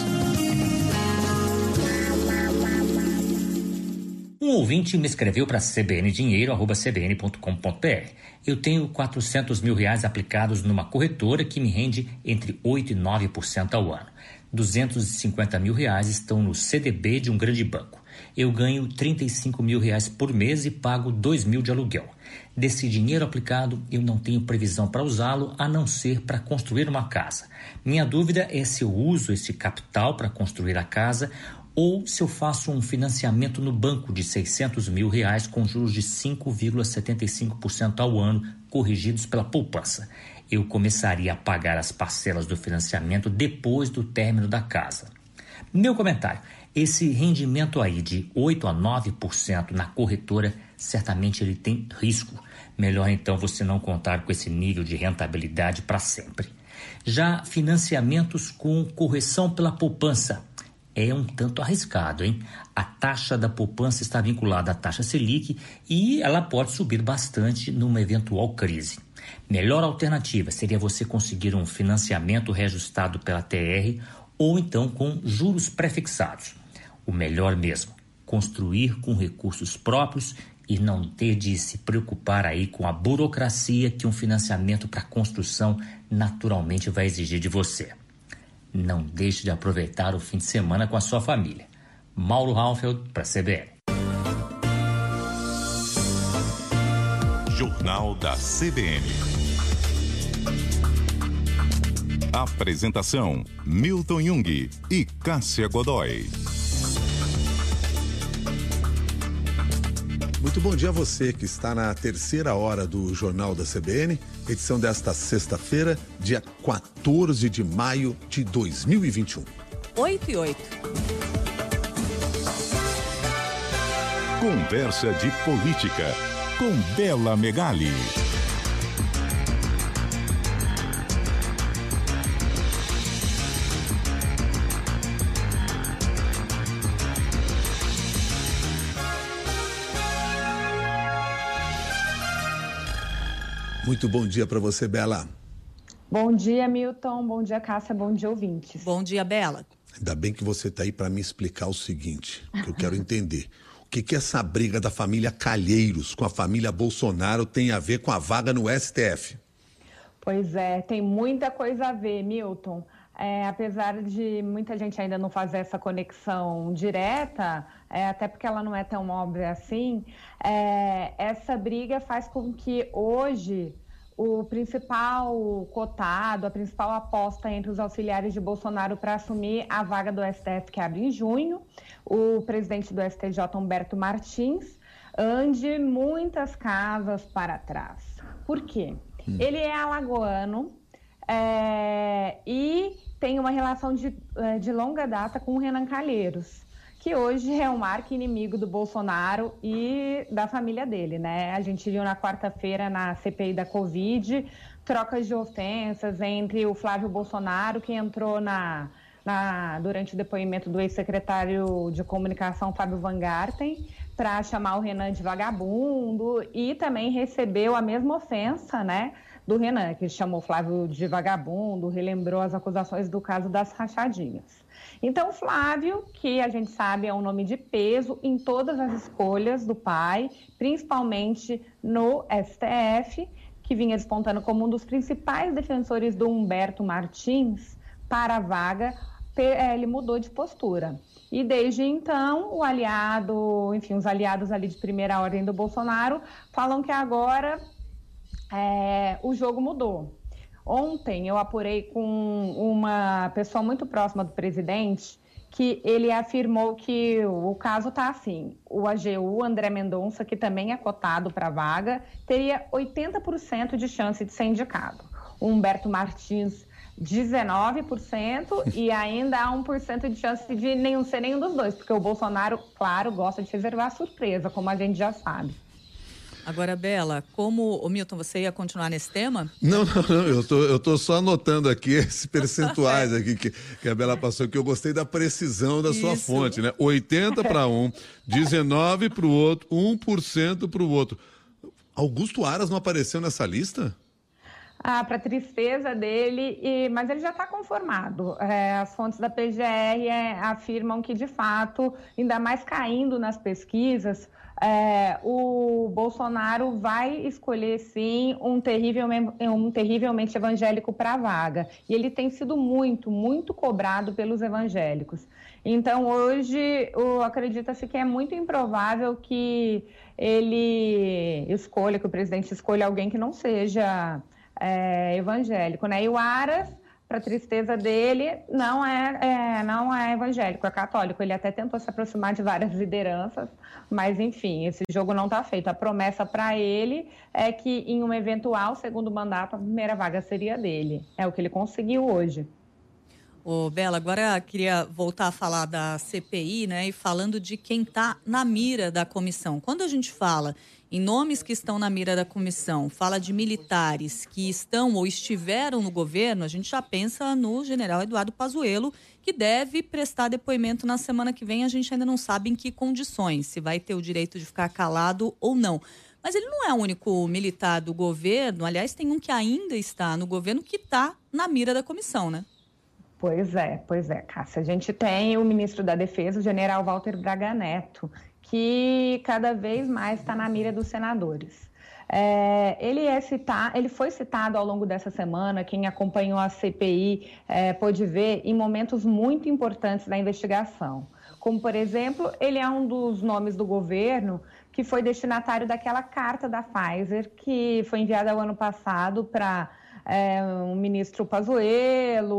Um ouvinte me escreveu para cbndinheiro arroba c b n ponto com ponto b r. Eu tenho quatrocentos mil reais aplicados numa corretora que me rende entre oito e nove por cento ao ano. duzentos e cinquenta mil reais estão no C D B de um grande banco. Eu ganho trinta e cinco mil reais por mês e pago dois mil de aluguel. Desse dinheiro aplicado, eu não tenho previsão para usá-lo a não ser para construir uma casa. Minha dúvida é se eu uso esse capital para construir a casa ou se eu faço um financiamento no banco de seiscentos mil reais com juros de cinco vírgula setenta e cinco por cento ao ano, corrigidos pela poupança. Eu começaria a pagar as parcelas do financiamento depois do término da casa. Meu comentário, esse rendimento aí de oito a nove por cento na corretora, certamente ele tem risco. Melhor então você não contar com esse nível de rentabilidade para sempre. Já financiamentos com correção pela poupança, é um tanto arriscado, hein? A taxa da poupança está vinculada à taxa Selic e ela pode subir bastante numa eventual crise. Melhor alternativa seria você conseguir um financiamento reajustado pela T R ou então com juros prefixados. O melhor mesmo, construir com recursos próprios e não ter de se preocupar aí com a burocracia que um financiamento para construção naturalmente vai exigir de você. Não deixe de aproveitar o fim de semana com a sua família. Mauro Raufeldt para a C B N. Jornal da C B N. Apresentação: Milton Jung e Cássia Godoy. Muito bom dia a você que está na terceira hora do Jornal da C B N, edição desta sexta-feira, dia quatorze de maio de dois mil e vinte e um. oito e oito. Conversa de política com Bela Megali. Muito bom dia para você, Bela. Bom dia, Milton. Bom dia, Cássia. Bom dia, ouvintes. Bom dia, Bela. Ainda bem que você está aí para me explicar o seguinte, que eu quero entender. O que, que essa briga da família Calheiros com a família Bolsonaro tem a ver com a vaga no S T F? Pois é, tem muita coisa a ver, Milton. É, apesar de muita gente ainda não fazer essa conexão direta, é, até porque ela não é tão óbvia assim, é, essa briga faz com que hoje o principal cotado, a principal aposta entre os auxiliares de Bolsonaro para assumir a vaga do S T F que abre em junho, o presidente do S T J, Humberto Martins, ande muitas casas para trás. Por quê? Hum. Ele é alagoano é, e tem uma relação de, de longa data com o Renan Calheiros, que hoje é um arqui-inimigo do Bolsonaro e da família dele, né? A gente viu na quarta-feira, na C P I da Covid, trocas de ofensas entre o Flávio Bolsonaro, que entrou na, na, durante o depoimento do ex-secretário de comunicação, Fábio Van Garten, para chamar o Renan de vagabundo, e também recebeu a mesma ofensa, né, do Renan, que chamou Flávio de vagabundo, relembrou as acusações do caso das rachadinhas. Então, Flávio, que a gente sabe é um nome de peso em todas as escolhas do pai, principalmente no S T F, que vinha despontando como um dos principais defensores do Humberto Martins para a vaga, ele mudou de postura. E desde então, o aliado, enfim, os aliados ali de primeira ordem do Bolsonaro falam que agora é, o jogo mudou. Ontem eu apurei com uma pessoa muito próxima do presidente que ele afirmou que o caso está assim: o A G U, André Mendonça, que também é cotado para a vaga, teria oitenta por cento de chance de ser indicado. O Humberto Martins, dezenove por cento, e ainda há um por cento de chance de nenhum ser nenhum dos dois, porque o Bolsonaro, claro, gosta de reservar surpresa, como a gente já sabe. Agora, Bela, como... O Milton, você ia continuar nesse tema? Não, não, não, eu tô, eu tô só anotando aqui esses percentuais aqui que, que a Bela passou, que eu gostei da precisão da sua Isso. fonte, né? oitenta para um, dezenove para o outro, um por cento para o outro. Augusto Aras não apareceu nessa lista? Ah, para tristeza dele, e, mas ele já está conformado. É, as fontes da P G R é, afirmam que, de fato, ainda mais caindo nas pesquisas, é, o Bolsonaro vai escolher, sim, um, terrível, um terrivelmente evangélico para a vaga. E ele tem sido muito, muito cobrado pelos evangélicos. Então, hoje, acredita-se que é muito improvável que ele escolha, que o presidente escolha alguém que não seja... É, evangélico, né? E o Aras, para tristeza dele, não é, é, não é evangélico, é católico. Ele até tentou se aproximar de várias lideranças, mas, enfim, esse jogo não está feito. A promessa para ele é que, em um eventual segundo mandato, a primeira vaga seria dele. É o que ele conseguiu hoje. Ô, Bela, agora queria voltar a falar da C P I, né? E falando de quem está na mira da comissão. Quando a gente fala em nomes que estão na mira da comissão, fala de militares que estão ou estiveram no governo, a gente já pensa no general Eduardo Pazuello, que deve prestar depoimento na semana que vem. A gente ainda não sabe em que condições, se vai ter o direito de ficar calado ou não. Mas ele não é o único militar do governo, aliás, tem um que ainda está no governo que está na mira da comissão, né? Pois é, pois é, Cássia. A gente tem o ministro da Defesa, o general Walter Braga Neto, que cada vez mais está na mira dos senadores. É, ele, é citar, ele foi citado ao longo dessa semana, quem acompanhou a C P I é, pôde ver, em momentos muito importantes da investigação. Como, por exemplo, ele é um dos nomes do governo que foi destinatário daquela carta da Pfizer que foi enviada o ano passado para... É, o ministro Pazuello,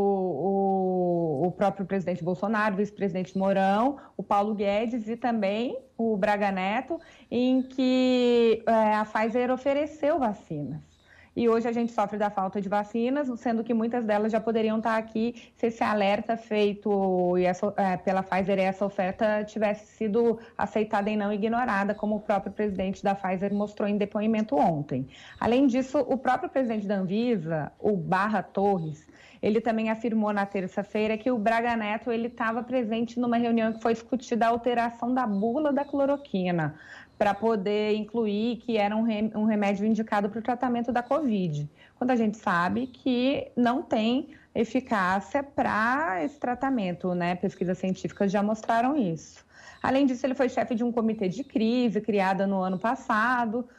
o, o próprio presidente Bolsonaro, o vice-presidente Mourão, o Paulo Guedes e também o Braga Neto, em que é, a Pfizer ofereceu vacinas. E hoje a gente sofre da falta de vacinas, sendo que muitas delas já poderiam estar aqui se esse alerta feito e essa, é, pela Pfizer e essa oferta tivesse sido aceitada e não ignorada, como o próprio presidente da Pfizer mostrou em depoimento ontem. Além disso, o próprio presidente da Anvisa, o Barra Torres, ele também afirmou na terça-feira que o Braga Neto estava presente numa reunião que foi discutida a alteração da bula da cloroquina, para poder incluir que era um remédio indicado para o tratamento da Covid, quando a gente sabe que não tem eficácia para esse tratamento, né? Pesquisas científicas já mostraram isso. Além disso, ele foi chefe de um comitê de crise criado no ano passado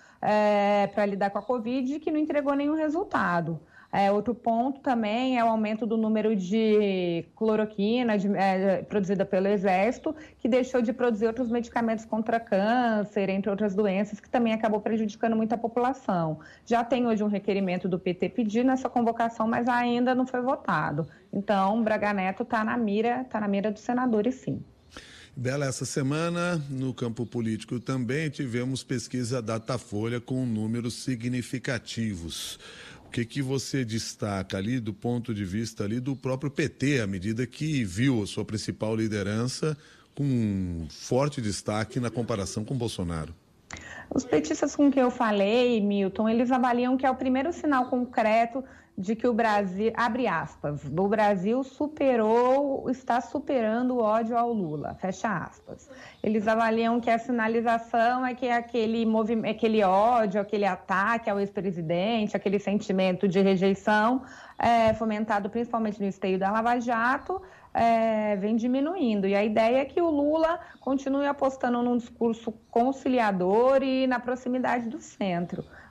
é, para lidar com a Covid, que não entregou nenhum resultado. É, outro ponto também é o aumento do número de cloroquina de, é, produzida pelo Exército, que deixou de produzir outros medicamentos contra câncer, entre outras doenças, que também acabou prejudicando muito a população. Já tem hoje um requerimento do P T pedindo essa convocação, mas ainda não foi votado. Então, Braga Neto está na mira, está na mira dos senadores, sim. Bela, essa semana, no campo político também tivemos pesquisa Datafolha com números significativos. O que, que você destaca ali do ponto de vista ali do próprio P T, à medida que viu a sua principal liderança com um forte destaque na comparação com Bolsonaro? Os petistas com quem eu falei, Milton, eles avaliam que é o primeiro sinal concreto de que o Brasil, abre aspas, o Brasil superou, está superando o ódio ao Lula, fecha aspas. Eles avaliam que a sinalização é que aquele, movimento, aquele ódio, aquele ataque ao ex-presidente, aquele sentimento de rejeição, é, fomentado principalmente no esteio da Lava Jato, é, vem diminuindo. E a ideia é que o Lula continue apostando num discurso conciliador e na proximidade do centro.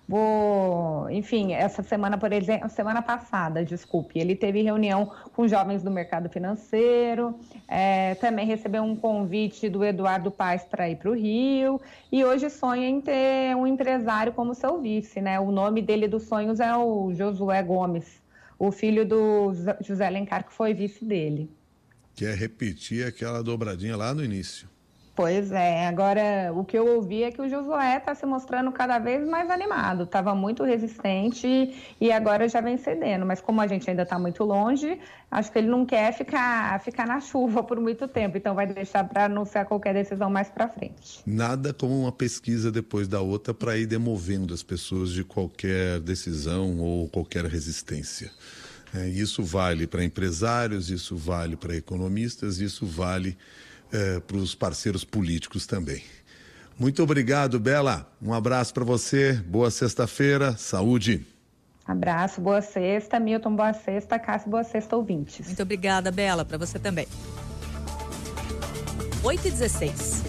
Vou, enfim, essa semana, por exemplo, semana passada, desculpe, ele teve reunião com jovens do mercado financeiro, é, também recebeu um convite do Eduardo Paes para ir para o Rio, e hoje sonha em ter um empresário como seu vice, né? O nome dele dos sonhos é o Josué Gomes, o filho do José Alencar, que foi vice dele. Quer repetir aquela dobradinha lá no início. Pois é, agora o que eu ouvi é que o Josué está se mostrando cada vez mais animado, estava muito resistente e agora já vem cedendo, mas como a gente ainda está muito longe, acho que ele não quer ficar, ficar na chuva por muito tempo, então vai deixar para anunciar qualquer decisão mais para frente. Nada como uma pesquisa depois da outra para ir demovendo as pessoas de qualquer decisão ou qualquer resistência. É, isso vale para empresários, isso vale para economistas, isso vale É, para os parceiros políticos também. Muito obrigado, Bela. Um abraço para você. Boa sexta-feira. Saúde. Abraço. Boa sexta, Milton. Boa sexta, Cássio. Boa sexta, ouvintes. Muito obrigada, Bela. Para você também. oito e dezesseis.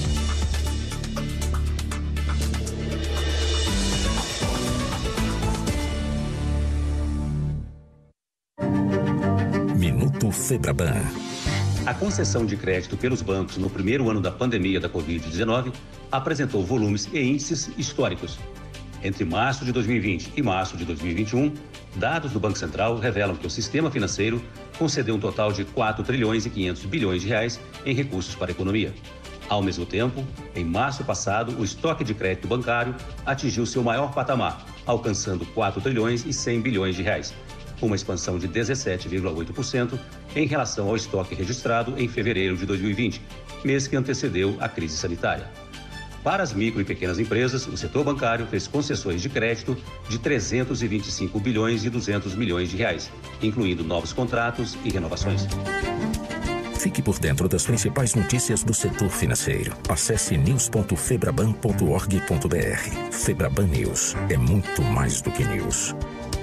Minuto Febraban. A concessão de crédito pelos bancos no primeiro ano da pandemia da covid dezenove apresentou volumes e índices históricos. Entre março de dois mil e vinte e março de dois mil e vinte e um, dados do Banco Central revelam que o sistema financeiro concedeu um total de quatro trilhões e quinhentos bilhões de reais em recursos para a economia. Ao mesmo tempo, em março passado, o estoque de crédito bancário atingiu seu maior patamar, alcançando quatro trilhões e cem bilhões de reais. Uma expansão de dezessete vírgula oito por cento em relação ao estoque registrado em fevereiro de dois mil e vinte, mês que antecedeu a crise sanitária. Para as micro e pequenas empresas, o setor bancário fez concessões de crédito de trezentos e vinte e cinco bilhões e duzentos milhões de reais, incluindo novos contratos e renovações. Fique por dentro das principais notícias do setor financeiro. Acesse news ponto febraban ponto org ponto br. Febraban News é muito mais do que news.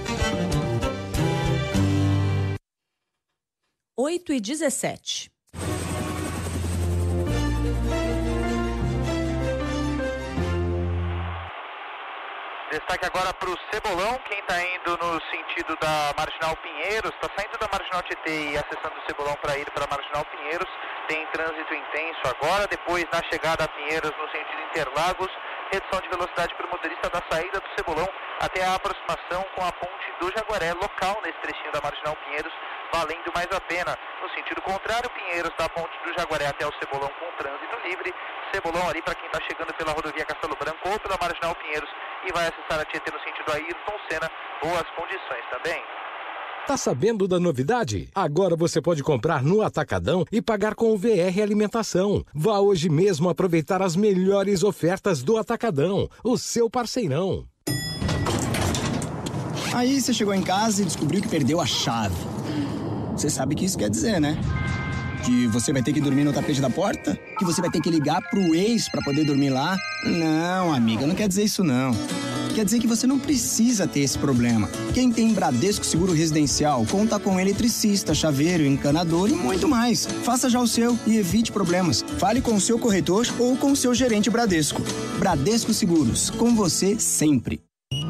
oito e dezessete. Destaque agora para o Cebolão, quem está indo no sentido da Marginal Pinheiros, está saindo da Marginal Tietê e acessando o Cebolão para ir para a Marginal Pinheiros, tem trânsito intenso agora, depois na chegada a Pinheiros no sentido Interlagos, redução de velocidade para o motorista da saída do Cebolão até a aproximação com a ponte do Jaguaré, local nesse trechinho da Marginal Pinheiros, valendo mais a pena. No sentido contrário, Pinheiros da ponte do Jaguaré até o Cebolão com trânsito livre, Cebolão ali para quem está chegando pela rodovia Castelo Branco ou pela Marginal Pinheiros e vai acessar a Tietê no sentido Ayrton Senna, boas condições também. Tá sabendo da novidade? Agora você pode comprar no Atacadão e pagar com o V R Alimentação. Vá hoje mesmo aproveitar as melhores ofertas do Atacadão, o seu parceirão. Aí você chegou em casa e descobriu que perdeu a chave. Você sabe o que isso quer dizer, né? Que você vai ter que dormir no tapete da porta? Que você vai ter que ligar pro ex pra poder dormir lá? Não, amiga, não quer dizer isso não. Quer dizer que você não precisa ter esse problema. Quem tem Bradesco Seguro Residencial conta com eletricista, chaveiro, encanador e muito mais. Faça já o seu e evite problemas. Fale com o seu corretor ou com o seu gerente Bradesco. Bradesco Seguros, com você sempre.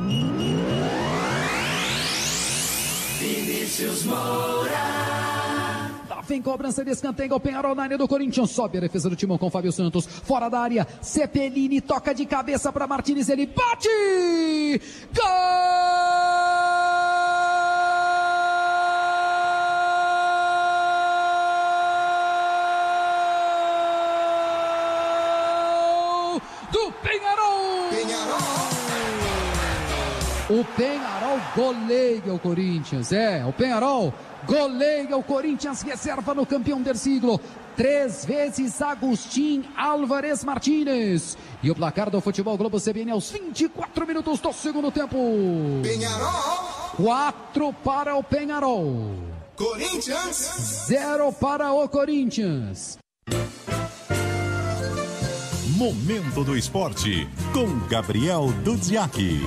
Vinícius Moura. Vem cobrança de escanteio, o Penharol na área do Corinthians, sobe a defesa do Timão com Fábio Santos, fora da área, Cepelini toca de cabeça para Martínez, ele bate! Gol do Penharol! Penharol! O Penharol goleia o Corinthians, é, o Penharol goleia o Corinthians, reserva no campeão del siglo, três vezes Agustín Álvarez Martínez. E o placar do Futebol Globo C B N aos vinte e quatro minutos do segundo tempo. Penharol. quatro para o Penharol. Corinthians. zero para o Corinthians. Momento do Esporte, com Gabriel Dudziak.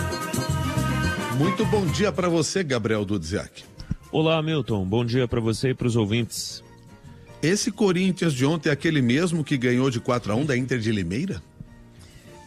Muito bom dia para você, Gabriel Dudziak. Olá, Milton. Bom dia para você e para os ouvintes. Esse Corinthians de ontem é aquele mesmo que ganhou de quatro a um da Inter de Limeira?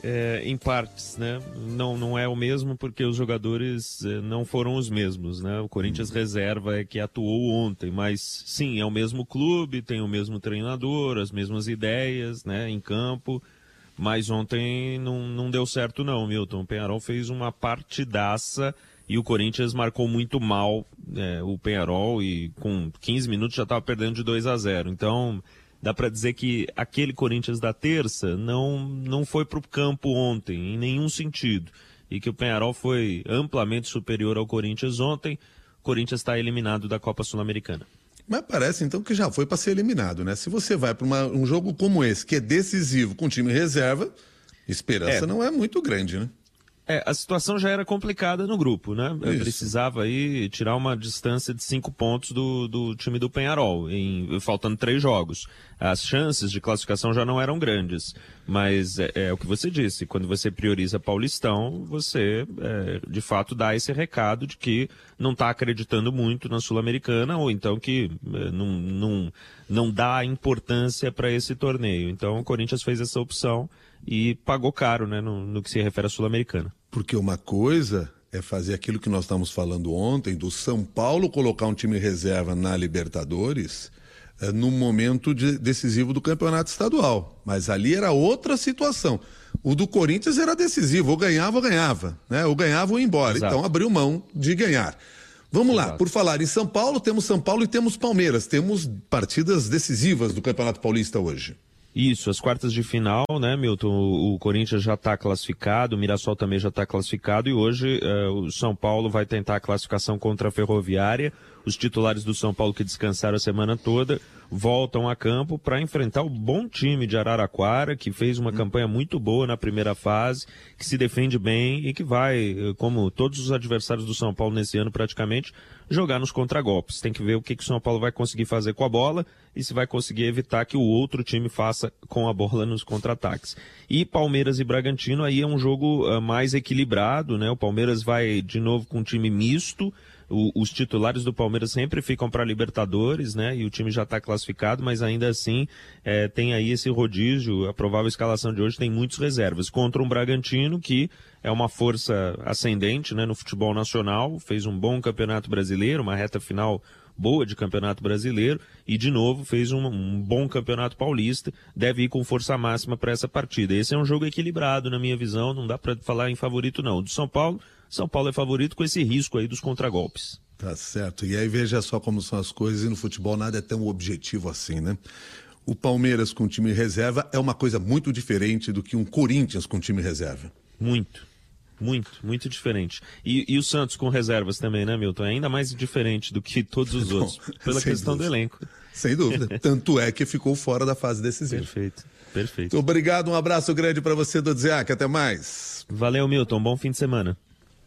É, em partes, né? Não, não é o mesmo porque os jogadores é, não foram os mesmos, né? O Corinthians uhum. reserva é que atuou ontem, mas sim, é o mesmo clube, tem o mesmo treinador, as mesmas ideias, né? Em campo, mas ontem não, não deu certo não, Milton. O Peñarol fez uma partidaça e o Corinthians marcou muito mal é, o Peñarol e com quinze minutos já estava perdendo de dois a zero, então... Dá para dizer que aquele Corinthians da terça não, não foi para o campo ontem, em nenhum sentido. E que o Peñarol foi amplamente superior ao Corinthians ontem. O Corinthians está eliminado da Copa Sul-Americana. Mas parece então que já foi para ser eliminado, né? Se você vai para um jogo como esse, que é decisivo com time reserva, esperança é. não é muito grande, né? É, a situação já era complicada no grupo, né? Isso. Precisava aí tirar uma distância de cinco pontos do, do time do Peñarol, em, faltando três jogos. As chances de classificação já não eram grandes, mas é, é o que você disse, quando você prioriza Paulistão, você é, de fato dá esse recado de que não está acreditando muito na Sul-Americana, ou então que é, não, não, não dá importância para esse torneio. Então o Corinthians fez essa opção e pagou caro, né, no, no que se refere à Sul-Americana. Porque uma coisa é fazer aquilo que nós estávamos falando ontem, do São Paulo colocar um time reserva na Libertadores é, no momento de, decisivo do campeonato estadual. Mas ali era outra situação. O do Corinthians era decisivo, ou ganhava ou ganhava, né? Ou ganhava ou ia embora. Exato. Então abriu mão de ganhar. Vamos Exato. lá, por falar em São Paulo, temos São Paulo e temos Palmeiras. Temos partidas decisivas do Campeonato Paulista hoje. Isso, as quartas de final, né, Milton? O, o Corinthians já está classificado, o Mirassol também já está classificado e hoje uh, o São Paulo vai tentar a classificação contra a Ferroviária. Os titulares do São Paulo que descansaram a semana toda voltam a campo para enfrentar o bom time de Araraquara, que fez uma campanha muito boa na primeira fase, que se defende bem e que vai, como todos os adversários do São Paulo nesse ano praticamente, jogar nos contragolpes. Tem que ver o que, que o São Paulo vai conseguir fazer com a bola e se vai conseguir evitar que o outro time faça com a bola nos contra-ataques. E Palmeiras e Bragantino, aí é um jogo uh, mais equilibrado, né? O Palmeiras vai de novo com um time misto. O, os titulares do Palmeiras sempre ficam para Libertadores, né? E o time já está classificado, mas ainda assim é, tem aí esse rodízio. A provável escalação de hoje tem muitos reservas. Contra um Bragantino que é uma força ascendente, né, no futebol nacional, fez um bom campeonato brasileiro, uma reta final boa de campeonato brasileiro e de novo fez um, um bom campeonato paulista, deve ir com força máxima para essa partida. Esse é um jogo equilibrado na minha visão, não dá para falar em favorito não. Do São Paulo, São Paulo é favorito com esse risco aí dos contragolpes. Tá certo, e aí veja só como são as coisas e no futebol nada é tão objetivo assim, né? O Palmeiras com time reserva é uma coisa muito diferente do que um Corinthians com time reserva. Muito. Muito, muito diferente. E, e o Santos com reservas também, né, Milton? É ainda mais diferente do que todos os Bom, outros, pela questão dúvida. do elenco. Sem dúvida. Tanto é que ficou fora da fase decisiva. Perfeito, perfeito. Muito obrigado, um abraço grande para você, Dodziak. Até mais. Valeu, Milton. Bom fim de semana.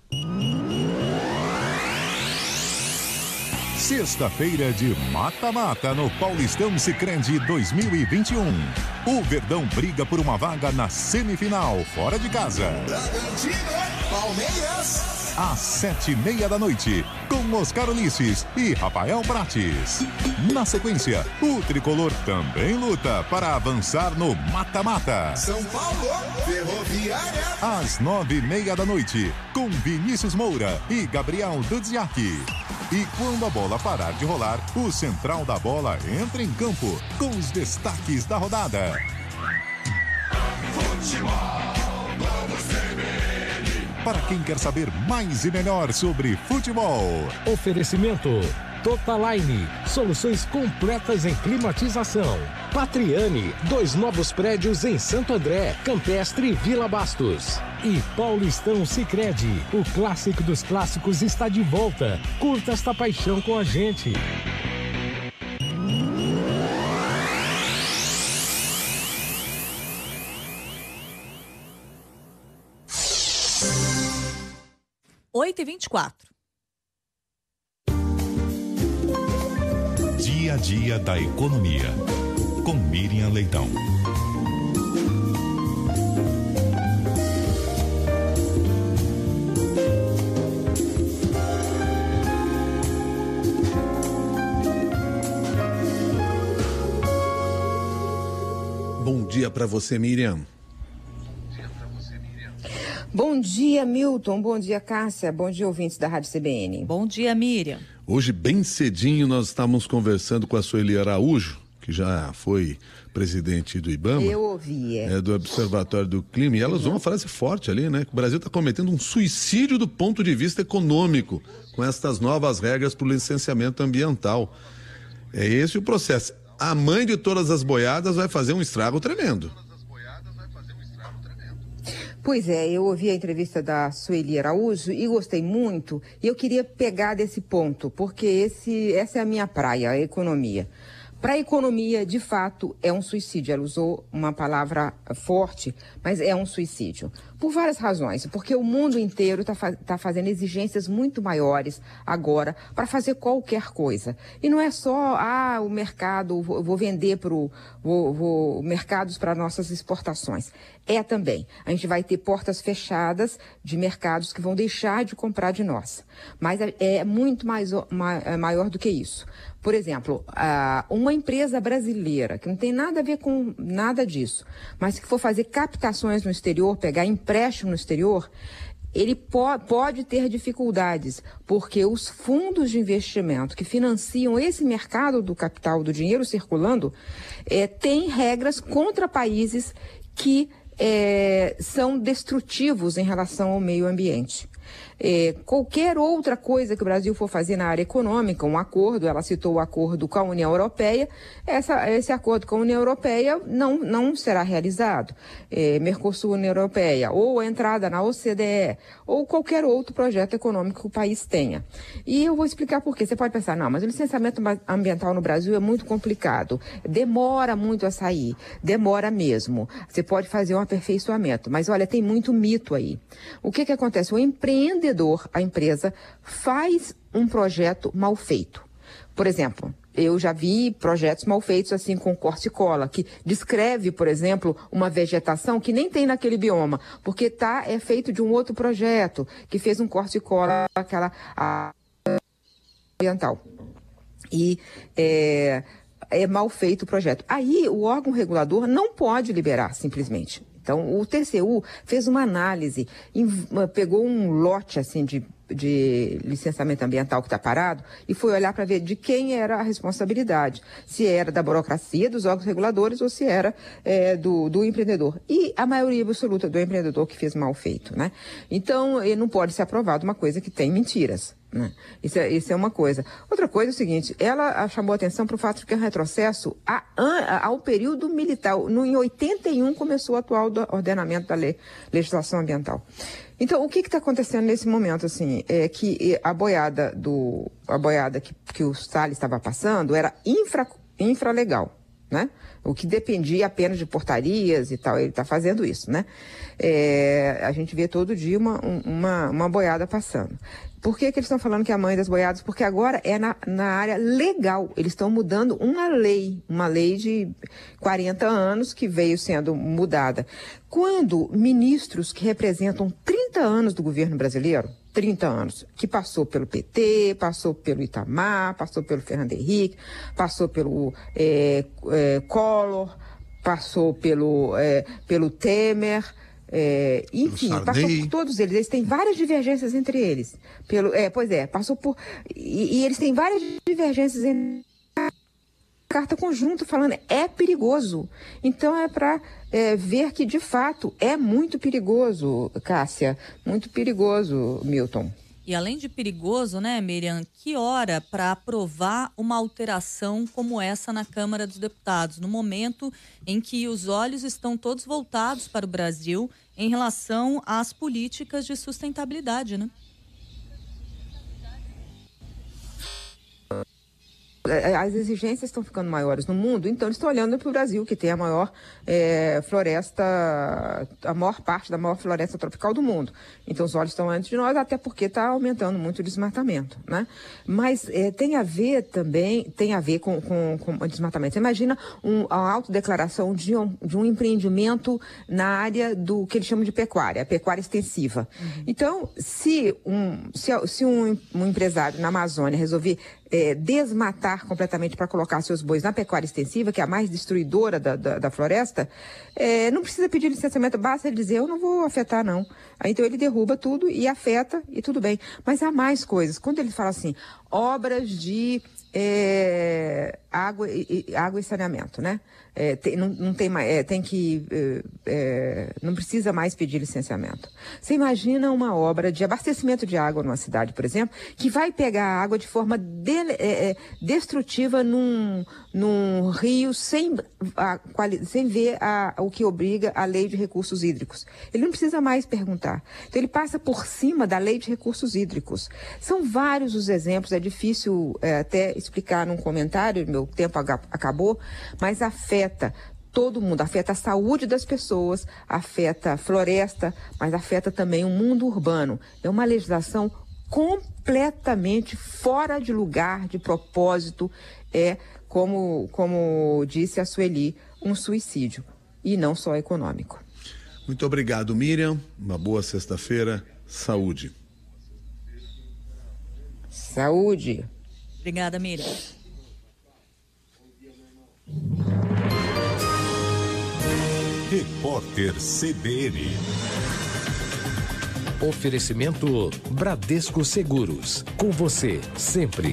Sexta-feira de mata-mata no Paulistão Sicredi dois mil e vinte e um. O Verdão briga por uma vaga na semifinal, fora de casa. Bragantino, Palmeiras. Às sete e meia da noite, com Oscar Ulisses e Rafael Prates. Na sequência, o tricolor também luta para avançar no mata-mata. São Paulo, Ferroviária. Às nove e meia da noite, com Vinícius Moura e Gabriel Dudziak. E quando a bola parar de rolar, o Central da Bola entra em campo com os destaques da rodada. Futebol, vamos C B N. Para quem quer saber mais e melhor sobre futebol. Oferecimento Totaline, soluções completas em climatização. Patriani, dois novos prédios em Santo André, Campestre e Vila Bastos. E Paulistão Sicredi, o clássico dos clássicos está de volta. Curta esta paixão com a gente. oito e vinte e quatro. Dia a dia da economia, com Miriam Leitão. Bom dia para você, Miriam. Bom dia para você, Bom dia, Milton. Bom dia, Cássia. Bom dia, ouvintes da Rádio C B N. Bom dia, Miriam. Hoje, bem cedinho, nós estávamos conversando com a Sueli Araújo, que já foi presidente do IBAMA. Eu ouvi, é. é do Observatório do Clima, e ela usou uma frase forte ali, né? Que o Brasil está cometendo um suicídio do ponto de vista econômico com estas novas regras para o licenciamento ambiental. É esse o processo. A mãe de todas as boiadas vai fazer um estrago tremendo. Pois é, eu ouvi a entrevista da Sueli Araújo e gostei muito, e eu queria pegar desse ponto, porque esse, essa é a minha praia, a economia. Para a economia, de fato, é um suicídio. Ela usou uma palavra forte, mas é um suicídio. Por várias razões. Porque o mundo inteiro está fa- tá fazendo exigências muito maiores agora para fazer qualquer coisa. E não é só, ah, o mercado, vou, vou vender para vou, vou, mercados para nossas exportações. É também. A gente vai ter portas fechadas de mercados que vão deixar de comprar de nós. Mas é, é muito mais, ma, maior do que isso. Por exemplo, uma empresa brasileira, que não tem nada a ver com nada disso, mas que for fazer captações no exterior, pegar empréstimo no exterior, ele po- pode ter dificuldades, porque os fundos de investimento que financiam esse mercado do capital, do dinheiro circulando, é, têm regras contra países que é, são destrutivos em relação ao meio ambiente. É, qualquer outra coisa que o Brasil for fazer na área econômica, um acordo, ela citou o acordo com a União Europeia, essa, esse acordo com a União Europeia não, não será realizado. É, Mercosul, União Europeia, ou a entrada na O C D E, ou qualquer outro projeto econômico que o país tenha. E eu vou explicar por quê. Você pode pensar, não, mas o licenciamento ambiental no Brasil é muito complicado, demora muito a sair, demora mesmo. Você pode fazer um aperfeiçoamento, mas olha, tem muito mito aí. O que que acontece? O empreendedor, a empresa, faz um projeto mal feito. Por exemplo, eu já vi projetos mal feitos assim com corte e cola, que descreve, por exemplo, uma vegetação que nem tem naquele bioma, porque tá, é feito de um outro projeto, que fez um corte e cola aquela a, ambiental. E é, é mal feito o projeto. Aí o órgão regulador não pode liberar simplesmente. Então, o T C U fez uma análise, pegou um lote assim de, de licenciamento ambiental que está parado e foi olhar para ver de quem era a responsabilidade. Se era da burocracia, dos órgãos reguladores ou se era é, do, do empreendedor. E a maioria absoluta do empreendedor que fez mal feito, né? Então, ele não pode ser aprovado uma coisa que tem mentiras. Né? Isso, é, isso é uma coisa. Outra coisa é o seguinte, ela chamou atenção para o fato de que é um retrocesso a, a, ao período militar. No, em oitenta e um começou o atual ordenamento da lei, legislação ambiental. Então, o que está acontecendo nesse momento, assim, é que a boiada, do, a boiada que, que o Salles estava passando era infra, infralegal, né? O que dependia apenas de portarias e tal, ele está fazendo isso, né? É, a gente vê todo dia uma, uma, uma boiada passando. Por que que eles estão falando que é a mãe das boiadas? Porque agora é na, na área legal. Eles estão mudando uma lei, uma lei de quarenta anos que veio sendo mudada. Quando ministros que representam trinta anos do governo brasileiro, trinta anos, que passou pelo P T, passou pelo Itamar, passou pelo Fernando Henrique, passou pelo é, é, Collor, passou pelo, é, pelo Temer, é, enfim, passou por todos eles. Eles têm várias divergências entre eles. Pelo, é, pois é, passou por... E, e eles têm várias divergências entre... Carta conjunta falando, é perigoso. Então é para é, ver que de fato é muito perigoso, Cássia, muito perigoso, Milton. E além de perigoso, né, Miriam, que hora para aprovar uma alteração como essa na Câmara dos Deputados, no momento em que os olhos estão todos voltados para o Brasil em relação às políticas de sustentabilidade, né? As exigências estão ficando maiores no mundo, então eles estão olhando para o Brasil, que tem a maior é, floresta, a maior parte da maior floresta tropical do mundo. Então os olhos estão antes de nós, até porque está aumentando muito o desmatamento, né? Mas é, tem a ver também, tem a ver com, com, com o desmatamento. Você imagina um, a autodeclaração de um, de um empreendimento na área do que eles chamam de pecuária, a pecuária extensiva. Uhum. Então, se um, se, se um, um empresário na Amazônia resolver é, desmatar completamente para colocar seus bois na pecuária extensiva, que é a mais destruidora da, da, da floresta, é, não precisa pedir licenciamento, basta ele dizer, eu não vou afetar não. Aí, então ele derruba tudo e afeta e tudo bem. Mas há mais coisas. Quando ele fala assim, obras de é, água, e, água e saneamento, né? É, tem, não, não tem mais, é, tem que, é, é, não precisa mais pedir licenciamento. Você imagina uma obra de abastecimento de água numa cidade, por exemplo, que vai pegar a água de forma de, é, destrutiva num, num rio sem, a, sem ver a, o que obriga a lei de recursos hídricos. Ele não precisa mais perguntar. Então ele passa por cima da lei de recursos hídricos. São vários os exemplos, é difícil é, até explicar num comentário, meu tempo acabou, mas afeta todo mundo, afeta a saúde das pessoas, afeta a floresta, mas afeta também o mundo urbano. É uma legislação completamente fora de lugar, de propósito, é, como, como disse a Sueli, um suicídio, e não só econômico. Muito obrigado, Miriam. Uma boa sexta-feira. Saúde. Saúde. Obrigada, Miriam. Repórter C B N. Oferecimento Bradesco Seguros. Com você, sempre.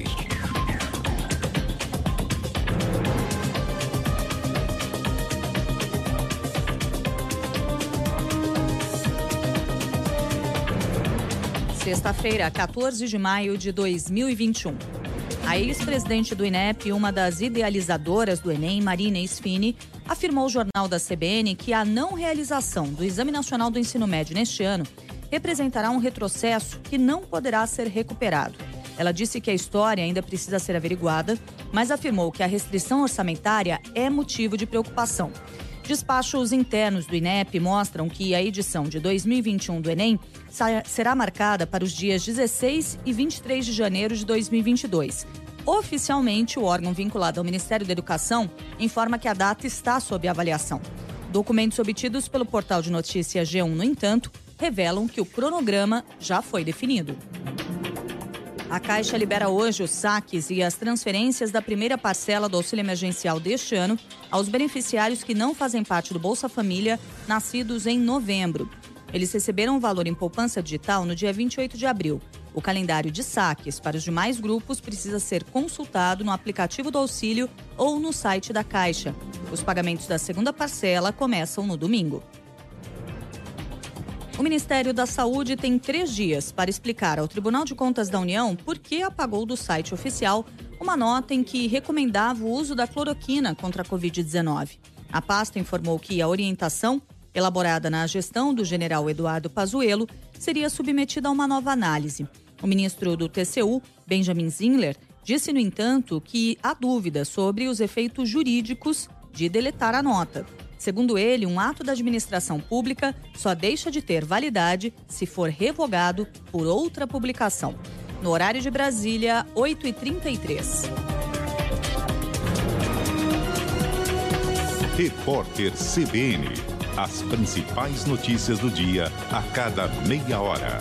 Sexta-feira, quatorze de maio de dois mil e vinte e um. A ex-presidente do I N E P e uma das idealizadoras do Enem, Marina Sfini, afirmou ao jornal da C B N que a não realização do Exame Nacional do Ensino Médio neste ano representará um retrocesso que não poderá ser recuperado. Ela disse que a história ainda precisa ser averiguada, mas afirmou que a restrição orçamentária é motivo de preocupação. Despachos internos do I N E P mostram que a edição de dois mil e vinte e um do Enem será marcada para os dias dezesseis e vinte e três de janeiro de dois mil e vinte e dois. Oficialmente, o órgão vinculado ao Ministério da Educação informa que a data está sob avaliação. Documentos obtidos pelo portal de notícias G um, no entanto, revelam que o cronograma já foi definido. A Caixa libera hoje os saques e as transferências da primeira parcela do auxílio emergencial deste ano aos beneficiários que não fazem parte do Bolsa Família, nascidos em novembro. Eles receberam o valor em poupança digital no dia vinte e oito de abril. O calendário de saques para os demais grupos precisa ser consultado no aplicativo do auxílio ou no site da Caixa. Os pagamentos da segunda parcela começam no domingo. O Ministério da Saúde tem três dias para explicar ao Tribunal de Contas da União por que apagou do site oficial uma nota em que recomendava o uso da cloroquina contra a covid dezenove. A pasta informou que a orientação, elaborada na gestão do general Eduardo Pazuello, seria submetida a uma nova análise. O ministro do T C U, Benjamin Zindler, disse, no entanto, que há dúvidas sobre os efeitos jurídicos de deletar a nota. Segundo ele, um ato da administração pública só deixa de ter validade se for revogado por outra publicação. No horário de Brasília, oito e trinta e três. Repórter C B N. As principais notícias do dia a cada meia hora.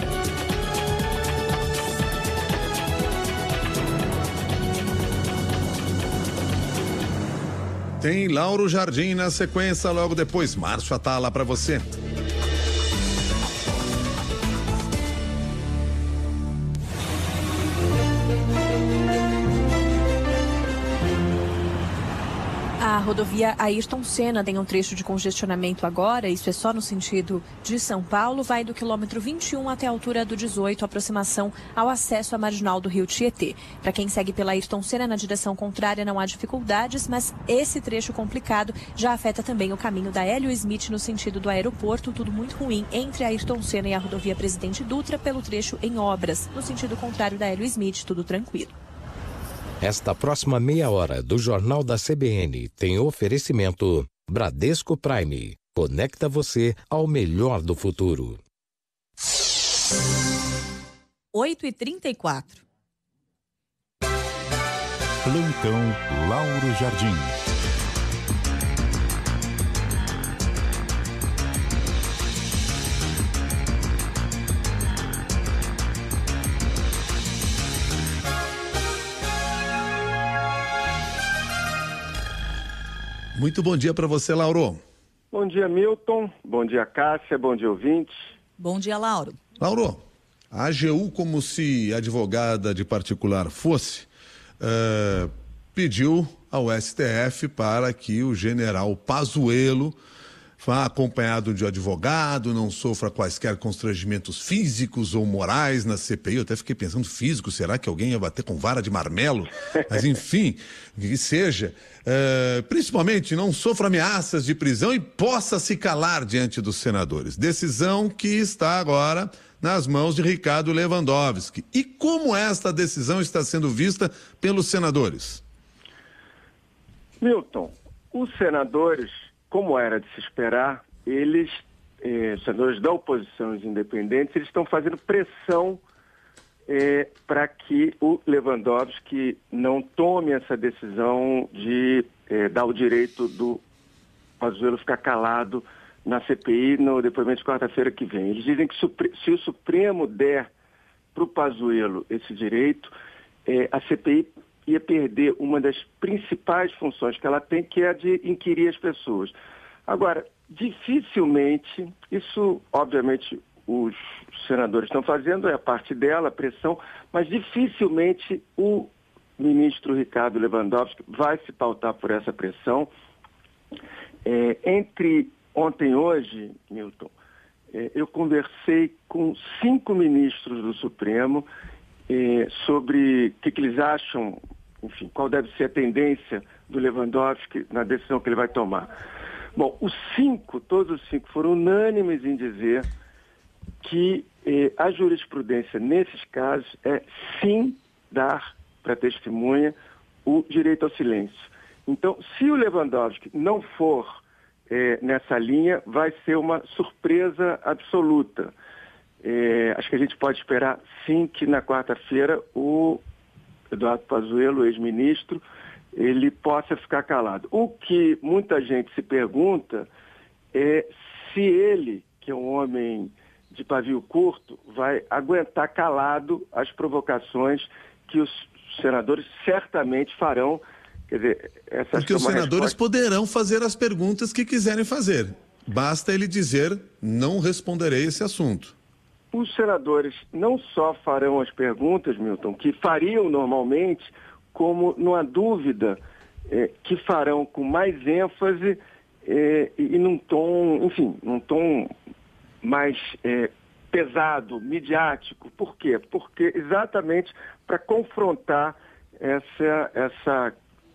Tem Lauro Jardim na sequência, logo depois. Márcio Atala para você. A rodovia Ayrton Senna tem um trecho de congestionamento agora, isso é só no sentido de São Paulo, vai do quilômetro vinte e um até a altura do dezoito, aproximação ao acesso à marginal do Rio Tietê. Para quem segue pela Ayrton Senna na direção contrária não há dificuldades, mas esse trecho complicado já afeta também o caminho da Hélio Smith no sentido do aeroporto, tudo muito ruim entre a Ayrton Senna e a rodovia Presidente Dutra pelo trecho em obras. No sentido contrário da Hélio Smith, tudo tranquilo. Esta próxima meia hora do Jornal da C B N tem oferecimento Bradesco Prime. Conecta você ao melhor do futuro. oito e trinta e quatro. Plantão Lauro Jardim. Muito bom dia para você, Lauro. Bom dia, Milton. Bom dia, Cássia. Bom dia, ouvintes. Bom dia, Lauro. Lauro, a AGU, como se advogada de particular fosse, uh, pediu ao S T F para que o general Pazuello vá acompanhado de um advogado, não sofra quaisquer constrangimentos físicos ou morais na C P I. Eu até fiquei pensando, físico, será que alguém ia bater com vara de marmelo? Mas enfim, que seja, uh, principalmente não sofra ameaças de prisão e possa se calar diante dos senadores. Decisão que está agora nas mãos de Ricardo Lewandowski. E como esta decisão está sendo vista pelos senadores? Milton, os senadores, como era de se esperar, eles, eh, os senadores da oposição, os independentes, eles estão fazendo pressão eh, para que o Lewandowski não tome essa decisão de eh, dar o direito do Pazuello ficar calado na C P I no depoimento de quarta-feira que vem. Eles dizem que se o Supremo der para o Pazuello esse direito, eh, a C P I ia perder uma das principais funções que ela tem, que é a de inquirir as pessoas. Agora, dificilmente, isso, obviamente, os senadores estão fazendo, é a parte dela, a pressão, mas dificilmente o ministro Ricardo Lewandowski vai se pautar por essa pressão. É, entre ontem e hoje, Milton, é, eu conversei com cinco ministros do Supremo É, sobre o que, que eles acham, enfim, qual deve ser a tendência do Lewandowski na decisão que ele vai tomar. Bom, os cinco, todos os cinco, foram unânimes em dizer que eh, a jurisprudência nesses casos é sim dar para a testemunha o direito ao silêncio. Então, se o Lewandowski não for eh, nessa linha, vai ser uma surpresa absoluta. É, acho que a gente pode esperar, sim, que na quarta-feira o Eduardo Pazuello, ex-ministro, ele possa ficar calado. O que muita gente se pergunta é se ele, que é um homem de pavio curto, vai aguentar calado as provocações que os senadores certamente farão. Quer dizer, essa Porque os senadores resposta... poderão fazer as perguntas que quiserem fazer. Basta ele dizer, não responderei esse assunto. Os senadores não só farão as perguntas, Milton, que fariam normalmente, como, numa dúvida, eh, que farão com mais ênfase eh, e num tom, enfim, num tom mais eh, pesado, midiático. Por quê? Porque exatamente para confrontar essa, essa,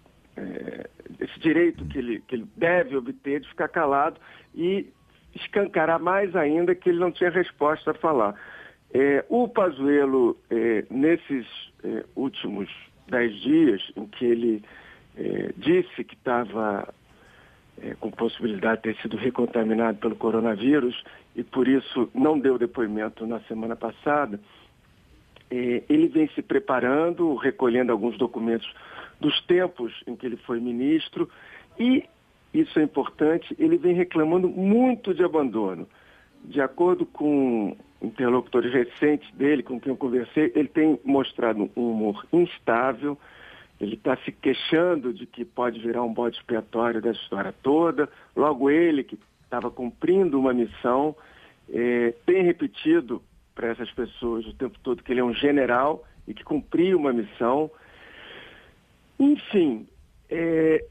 eh, esse direito que ele, que ele deve obter de ficar calado e escancarar mais ainda que ele não tinha resposta a falar. É, o Pazuello, é, nesses é, últimos dez dias, em que ele é, disse que estava é, com possibilidade de ter sido recontaminado pelo coronavírus e por isso não deu depoimento na semana passada, é, ele vem se preparando, recolhendo alguns documentos dos tempos em que ele foi ministro e, isso é importante, ele vem reclamando muito de abandono. De acordo com interlocutores recentes dele, com quem eu conversei, ele tem mostrado um humor instável, ele está se queixando de que pode virar um bode expiatório dessa história toda. Logo ele, que estava cumprindo uma missão, eh, tem repetido para essas pessoas o tempo todo que ele é um general e que cumpriu uma missão. Enfim, é...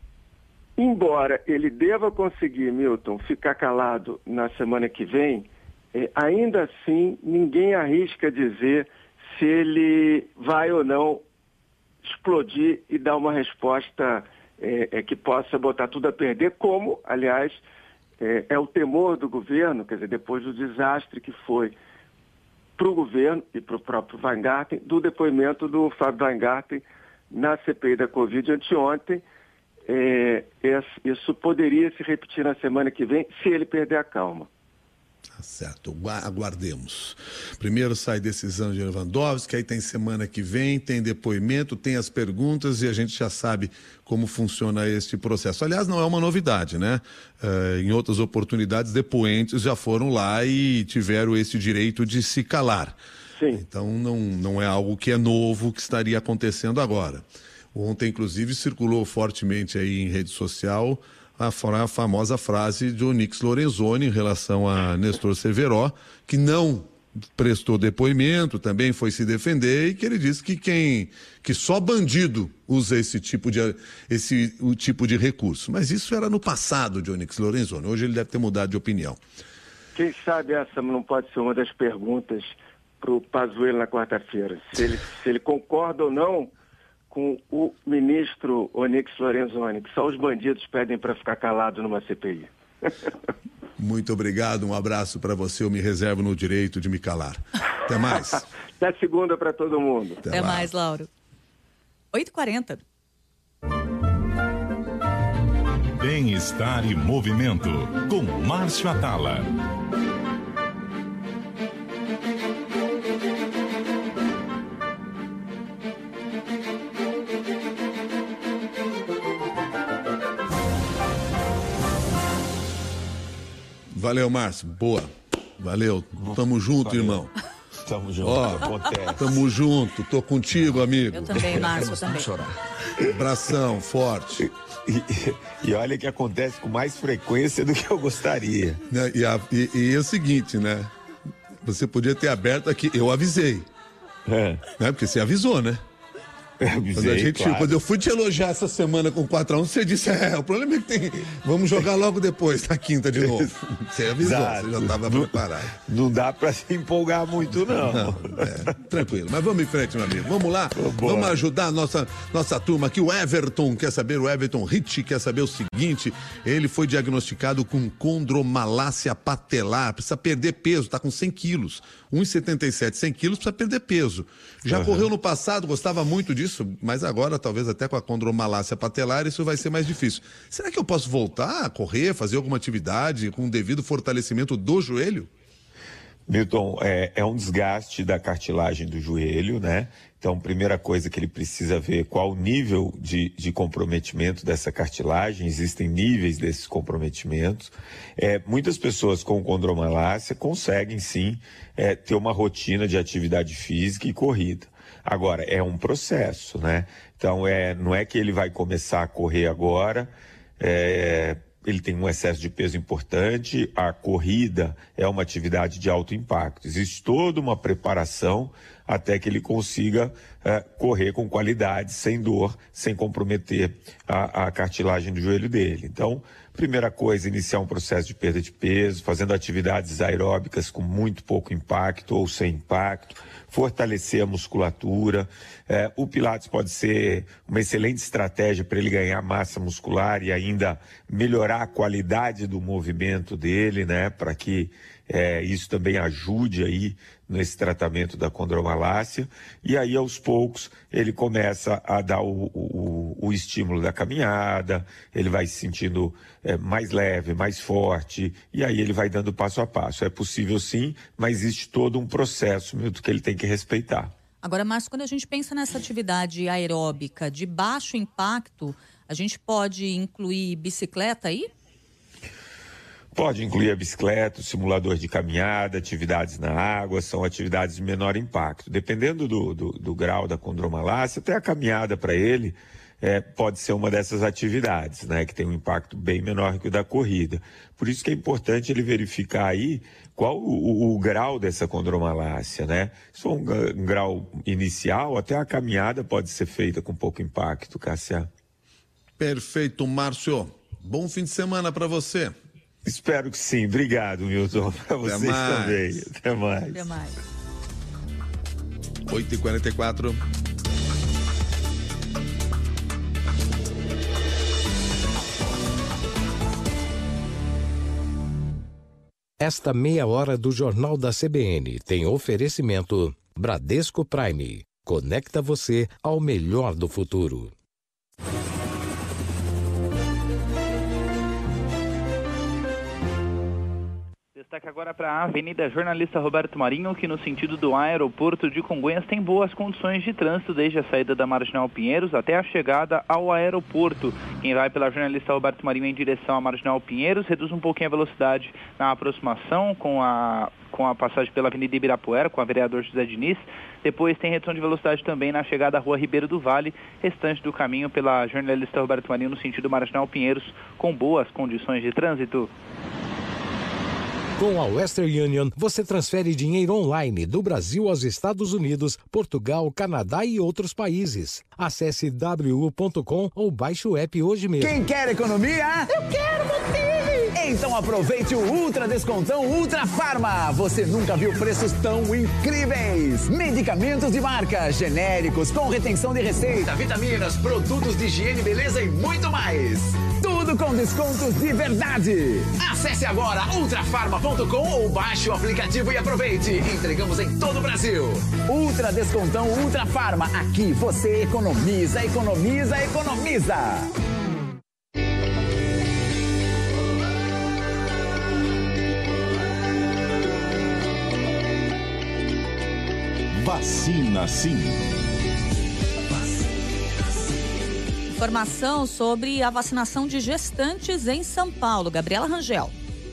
embora ele deva conseguir, Milton, ficar calado na semana que vem, eh, ainda assim ninguém arrisca dizer se ele vai ou não explodir e dar uma resposta eh, eh, que possa botar tudo a perder, como, aliás, eh, é o temor do governo, quer dizer, depois do desastre que foi para o governo e para o próprio Weingarten, do depoimento do Fábio Weingarten na C P I da Covid anteontem. É, isso poderia se repetir na semana que vem se ele perder a calma. Tá certo, aguardemos. Primeiro sai decisão de Lewandowski, aí tem semana que vem, tem depoimento, tem as perguntas e a gente já sabe como funciona este processo. Aliás, não é uma novidade, né? Uh, em outras oportunidades, depoentes já foram lá e tiveram esse direito de se calar. Sim. Então não, não é algo que é novo, que estaria acontecendo agora. Ontem, inclusive, circulou fortemente aí em rede social a, a famosa frase de Onyx Lorenzoni em relação a Nestor Cerveró, que não prestou depoimento, também foi se defender, e que ele disse que quem que só bandido usa esse tipo de esse o tipo de recurso. Mas isso era no passado de Onyx Lorenzoni. Hoje ele deve ter mudado de opinião. Quem sabe essa não pode ser uma das perguntas para o Pazuello na quarta-feira, se ele, se ele concorda ou não com o ministro Onyx Lorenzoni, que só os bandidos pedem para ficar calado numa C P I. Muito obrigado, um abraço para você, eu me reservo no direito de me calar. Até mais. Até segunda para todo mundo. Até, Até mais, Lauro. oito e quarenta. Bem-estar e movimento, com Márcio Atala. Valeu, Márcio. Boa. Valeu. Tamo junto, Valeu. irmão. Tamo junto. Ó, acontece. Tamo junto. Tô contigo, amigo. Eu também, Márcio, eu também. Chorar. Abração forte. E, e, e olha que acontece com mais frequência do que eu gostaria. E, a, e, e é o seguinte, né? Você podia ter aberto aqui. Eu avisei. É. Né? Porque você avisou, né? Eu avisei, quando, a gente, claro. quando eu fui te elogiar essa semana com quatro a um, você disse, é, o problema é que tem. Vamos jogar logo depois, na quinta de novo. Você avisou, Exato. Você já estava preparado. Não dá para se empolgar muito, não. não é, tranquilo. Mas vamos em frente, meu amigo. Vamos lá? Boa. Vamos ajudar a nossa, nossa turma aqui. O Everton quer saber, o Everton Rich quer saber o seguinte: ele foi diagnosticado com condromalácia patelar, precisa perder peso, está com cem quilos. um e setenta e sete, cem quilos, precisa perder peso. Já uhum. correu no passado, gostava muito disso, mas agora, talvez até com a condromalácia patelar, isso vai ser mais difícil. Será que eu posso voltar a correr, fazer alguma atividade com o devido fortalecimento do joelho? Milton, é, é um desgaste da cartilagem do joelho, né? Então, primeira coisa que ele precisa ver qual o nível de, de comprometimento dessa cartilagem. Existem níveis desses comprometimentos. É, muitas pessoas com condromalácia conseguem, sim, é, ter uma rotina de atividade física e corrida. Agora, é um processo, né? Então, é, não é que ele vai começar a correr agora, é, ele tem um excesso de peso importante, a corrida é uma atividade de alto impacto. Existe toda uma preparação até que ele consiga é, correr com qualidade, sem dor, sem comprometer a, a cartilagem do joelho dele. Então, primeira coisa, iniciar um processo de perda de peso, fazendo atividades aeróbicas com muito pouco impacto ou sem impacto, fortalecer a musculatura. É, o Pilates pode ser uma excelente estratégia para ele ganhar massa muscular e ainda melhorar a qualidade do movimento dele, né? Para que é, isso também ajude aí nesse tratamento da condromalácia. E aí, aos poucos, ele começa a dar o, o, o estímulo da caminhada, ele vai se sentindo é, mais leve, mais forte, e aí ele vai dando passo a passo. É possível sim, mas existe todo um processo, Milton, que ele tem que respeitar. Agora, Márcio, quando a gente pensa nessa atividade aeróbica de baixo impacto, a gente pode incluir bicicleta aí? Pode incluir a bicicleta, o simulador de caminhada, atividades na água, são atividades de menor impacto. Dependendo do, do, do grau da condromalácia, até a caminhada para ele é, pode ser uma dessas atividades, né, que tem um impacto bem menor que o da corrida. Por isso que é importante ele verificar aí qual o, o, o grau dessa condromalácia, né? Se for um, um grau inicial, até a caminhada pode ser feita com pouco impacto, Cássia. Perfeito, Márcio. Bom fim de semana para você. Espero que sim. Obrigado, Milton. Para vocês também. Até mais. Até mais. oito e quarenta e quatro. Esta meia hora do Jornal da C B N tem oferecimento Bradesco Prime. Conecta você ao melhor do futuro. Destaque agora para a Avenida Jornalista Roberto Marinho, que no sentido do aeroporto de Congonhas tem boas condições de trânsito desde a saída da Marginal Pinheiros até a chegada ao aeroporto. Quem vai pela Jornalista Roberto Marinho em direção à Marginal Pinheiros reduz um pouquinho a velocidade na aproximação com a, com a passagem pela Avenida Ibirapuera, com a vereador José Diniz. Depois tem redução de velocidade também na chegada à Rua Ribeiro do Vale, restante do caminho pela Jornalista Roberto Marinho no sentido Marginal Pinheiros, com boas condições de trânsito. Com a Western Union, você transfere dinheiro online do Brasil aos Estados Unidos, Portugal, Canadá e outros países. Acesse w u ponto com ou baixe o app hoje mesmo. Quem quer economia? Eu quero, Motive! Então aproveite o Ultra Descontão Ultra Farma. Você nunca viu preços tão incríveis. Medicamentos de marca, genéricos, com retenção de receita, vitaminas, produtos de higiene, beleza e muito mais. Tudo com descontos de verdade. Acesse agora ultrafarma ponto com ou baixe o aplicativo e aproveite. Entregamos em todo o Brasil. Ultra Descontão Ultra Farma. Aqui você economiza, economiza, economiza. Vacina Sim. Informação sobre a vacinação de gestantes em São Paulo. Gabriela Rangel.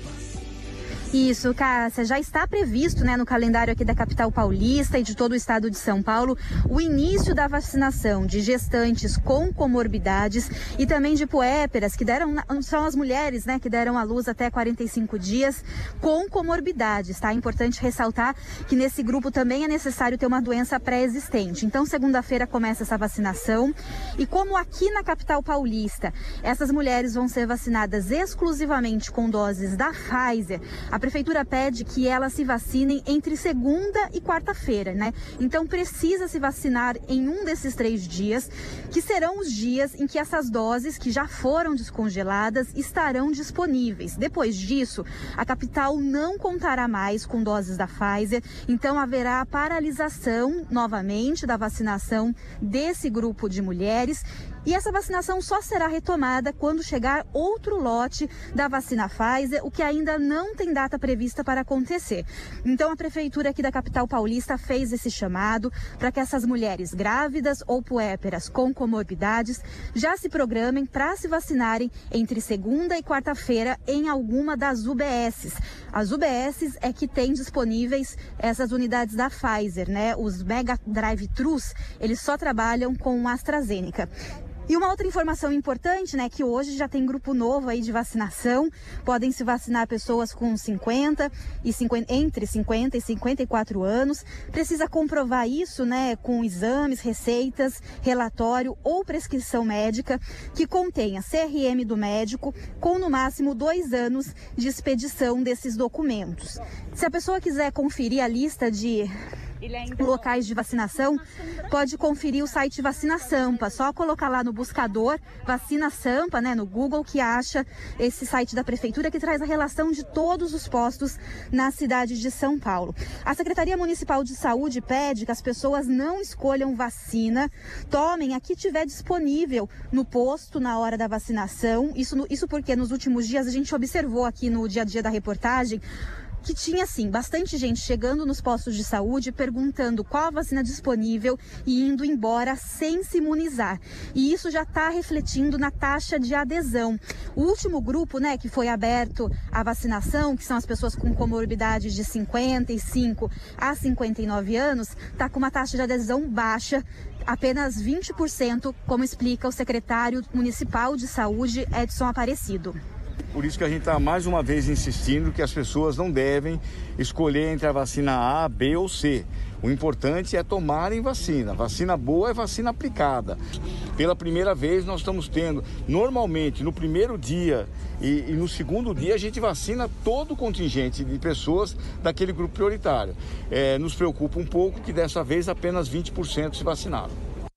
Isso, Cássia, já está previsto, né, no calendário aqui da capital paulista e de todo o estado de São Paulo o início da vacinação de gestantes com comorbidades e também de puérperas, que deram, são as mulheres, né, que deram à luz até quarenta e cinco dias com comorbidades, tá? É importante ressaltar que nesse grupo também é necessário ter uma doença pré-existente. Então, segunda-feira começa essa vacinação e como aqui na capital paulista essas mulheres vão ser vacinadas exclusivamente com doses da Pfizer, a prefeitura pede que elas se vacinem entre segunda e quarta-feira, né? Então precisa se vacinar em um desses três dias, que serão os dias em que essas doses que já foram descongeladas estarão disponíveis. Depois disso, a capital não contará mais com doses da Pfizer, então haverá a paralisação novamente da vacinação desse grupo de mulheres. E essa vacinação só será retomada quando chegar outro lote da vacina Pfizer, o que ainda não tem data prevista para acontecer. Então a prefeitura aqui da capital paulista fez esse chamado para que essas mulheres grávidas ou puérperas com comorbidades já se programem para se vacinarem entre segunda e quarta-feira em alguma das U B Ss. As U B Ss é que têm disponíveis essas unidades da Pfizer, né? Os Mega Drive-Thrus, eles só trabalham com AstraZeneca. E uma outra informação importante, né, que hoje já tem grupo novo aí de vacinação, podem se vacinar pessoas com cinquenta e cinquenta, entre cinquenta e cinquenta e quatro anos, precisa comprovar isso, né, com exames, receitas, relatório ou prescrição médica que contenha C R M do médico com no máximo dois anos de expedição desses documentos. Se a pessoa quiser conferir a lista de locais de vacinação, pode conferir o site Vacina Sampa, só colocar lá no buscador Vacina Sampa, né, no Google, que acha esse site da prefeitura que traz a relação de todos os postos na cidade de São Paulo. A Secretaria Municipal de Saúde pede que as pessoas não escolham vacina, tomem a que tiver disponível no posto na hora da vacinação, isso, isso porque nos últimos dias a gente observou aqui no dia a dia da reportagem que tinha, sim, bastante gente chegando nos postos de saúde, perguntando qual a vacina disponível e indo embora sem se imunizar. E isso já está refletindo na taxa de adesão. O último grupo, né, que foi aberto à vacinação, que são as pessoas com comorbidades de cinquenta e cinco a cinquenta e nove anos, está com uma taxa de adesão baixa, apenas vinte por cento, como explica o secretário municipal de saúde, Edson Aparecido. Por isso que a gente está mais uma vez insistindo que as pessoas não devem escolher entre a vacina A, B ou C. O importante é tomarem vacina. Vacina boa é vacina aplicada. Pela primeira vez nós estamos tendo, normalmente no primeiro dia e, e no segundo dia a gente vacina todo o contingente de pessoas daquele grupo prioritário. É, nos preocupa um pouco que dessa vez apenas vinte por cento se vacinaram.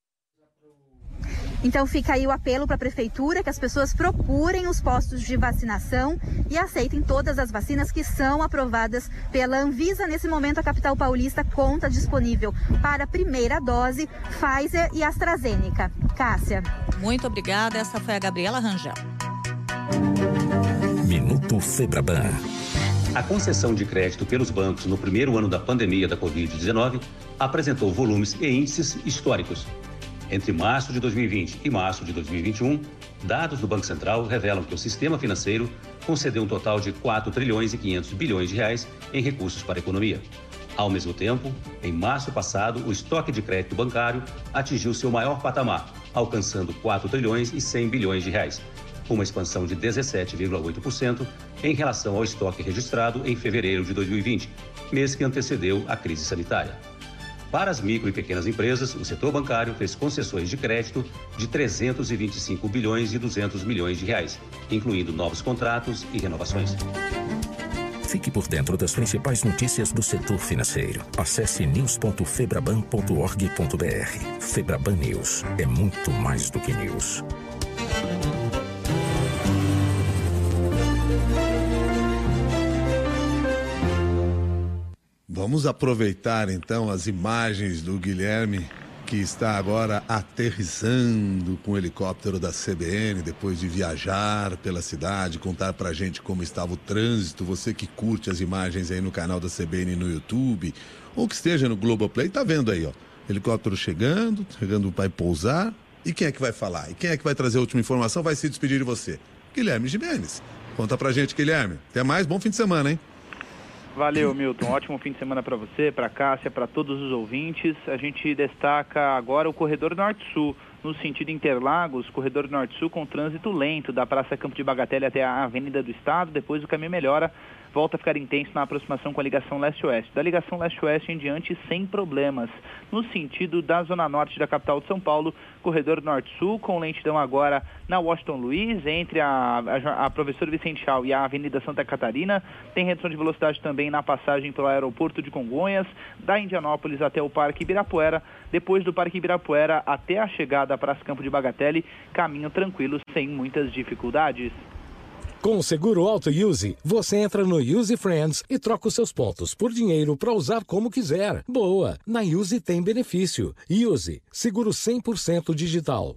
Então fica aí o apelo para a prefeitura que as pessoas procurem os postos de vacinação e aceitem todas as vacinas que são aprovadas pela Anvisa. Nesse momento a capital paulista conta disponível para a primeira dose Pfizer e AstraZeneca. Cássia. Muito obrigada, essa foi a Gabriela Rangel. Minuto Febraban. A concessão de crédito pelos bancos no primeiro ano da pandemia da covid dezenove apresentou volumes e índices históricos. Entre março de dois mil e vinte e março de dois mil e vinte e um, dados do Banco Central revelam que o sistema financeiro concedeu um total de quatro trilhões e quinhentos bilhões de reais em recursos para a economia. Ao mesmo tempo, em março passado, o estoque de crédito bancário atingiu seu maior patamar, alcançando quatro trilhões e cem bilhões de reais, uma expansão de dezessete vírgula oito por cento em relação ao estoque registrado em fevereiro de dois mil e vinte, mês que antecedeu a crise sanitária. Para as micro e pequenas empresas, o setor bancário fez concessões de crédito de trezentos e vinte e cinco bilhões e duzentos milhões de reais, incluindo novos contratos e renovações. Fique por dentro das principais notícias do setor financeiro. Acesse news ponto febraban ponto org ponto br. Febraban News é muito mais do que news. Vamos aproveitar então as imagens do Guilherme, que está agora aterrissando com o helicóptero da C B N, depois de viajar pela cidade, contar pra gente como estava o trânsito. Você que curte as imagens aí no canal da C B N no YouTube, ou que esteja no Globoplay, tá vendo aí, ó. Helicóptero chegando, chegando para pousar. E quem é que vai falar? E quem é que vai trazer a última informação? Vai se despedir de você. Guilherme Gimenez. Conta pra gente, Guilherme. Até mais, bom fim de semana, hein? Valeu, Milton. Ótimo fim de semana para você, para a Cássia, para todos os ouvintes. A gente destaca agora o corredor Norte-Sul. No sentido Interlagos, corredor Norte-Sul com trânsito lento da Praça Campo de Bagatelle até a Avenida do Estado. Depois o caminho melhora, volta a ficar intenso na aproximação com a ligação leste-oeste. Da ligação leste-oeste em diante, sem problemas. No sentido da zona norte da capital de São Paulo, corredor Norte-Sul com lentidão agora na Washington Luiz, entre a, a, a Professor Vicente Chau e a Avenida Santa Catarina. Tem redução de velocidade também na passagem pelo aeroporto de Congonhas, da Indianópolis até o Parque Ibirapuera. Depois do Parque Ibirapuera até a chegada da Praça Campo de Bagatelle, caminho tranquilo, sem muitas dificuldades. Com o seguro Auto Use, você entra no Use Friends e troca os seus pontos por dinheiro para usar como quiser. Boa! Na Use tem benefício. Use, seguro cem por cento digital.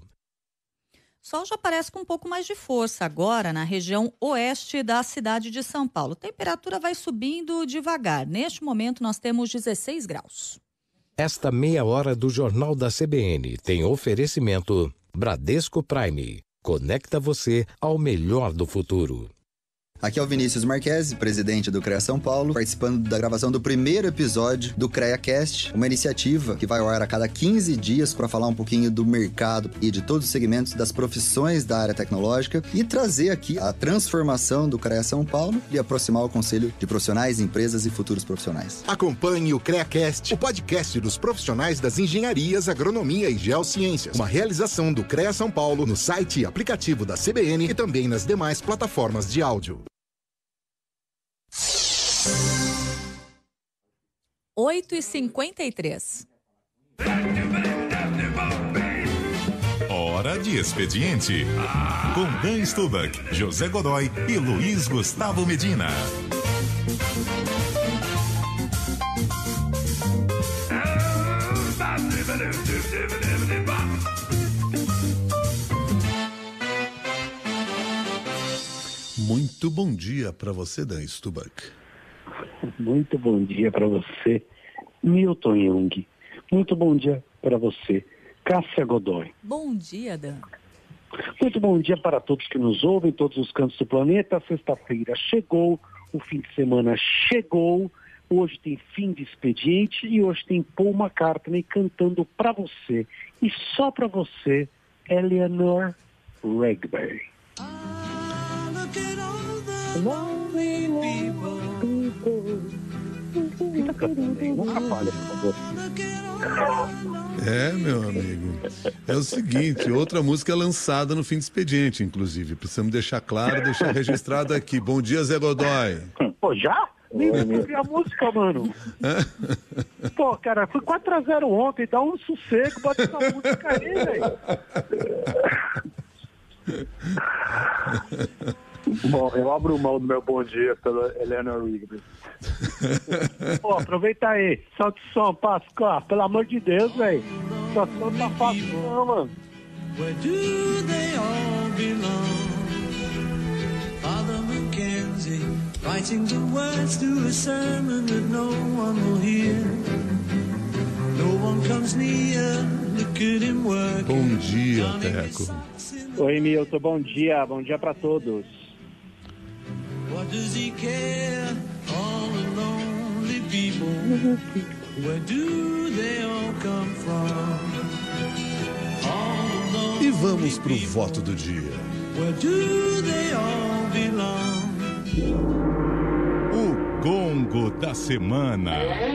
Sol já aparece com um pouco mais de força agora na região oeste da cidade de São Paulo. A temperatura vai subindo devagar. Neste momento nós temos dezesseis graus. Esta meia hora do Jornal da C B N tem oferecimento Bradesco Prime. Conecta você ao melhor do futuro. Aqui é o Vinícius Marquesi, presidente do CREA São Paulo, participando da gravação do primeiro episódio do CREAcast, uma iniciativa que vai ao ar a cada quinze dias para falar um pouquinho do mercado e de todos os segmentos das profissões da área tecnológica e trazer aqui a transformação do CREA São Paulo e aproximar o conselho de profissionais, empresas e futuros profissionais. Acompanhe o CREAcast, o podcast dos profissionais das engenharias, agronomia e geociências. Uma realização do CREA São Paulo no site e aplicativo da C B N e também nas demais plataformas de áudio. oito e cinquenta e três. Hora de expediente. Com Dan Stubach, José Godoy e Luiz Gustavo Medina. Muito bom dia para você, Dan Stubach. Muito bom dia para você, Milton Jung. Muito bom dia para você, Cássia Godoy. Bom dia, Dan. Muito bom dia para todos que nos ouvem, todos os cantos do planeta. Sexta-feira chegou, o fim de semana chegou. Hoje tem fim de expediente e hoje tem Paul McCartney cantando para você. E só para você, Eleanor Rigby. Fica cantando aí, não atrapalha, por favor. É, meu amigo. É o seguinte, outra música lançada no fim de expediente, inclusive. Precisamos deixar claro, deixar registrado aqui. Bom dia, Zé Godoy. Pô, já? Nem ouvi a música, mano. Pô, cara, foi quatro a zero ontem, dá um sossego, bota essa música aí, velho. Bom, eu abro mão do meu bom dia pela Eleanor Rigby. Pô, aproveita aí. Solta o som, Pascoal. Pelo amor de Deus, velho. Só não tá fácil não, mano. Where do they all belong? Father Mackenzie, Writing the words to a sermon that no one will hear. No one comes near, look at him work. Bom dia, Teco. Oi, Milton, bom dia, bom dia para todos. What does he care? All the lonely people. Where do they all come from? All the E vamos pro voto do dia. Where do they all belong? O Gongo da Semana.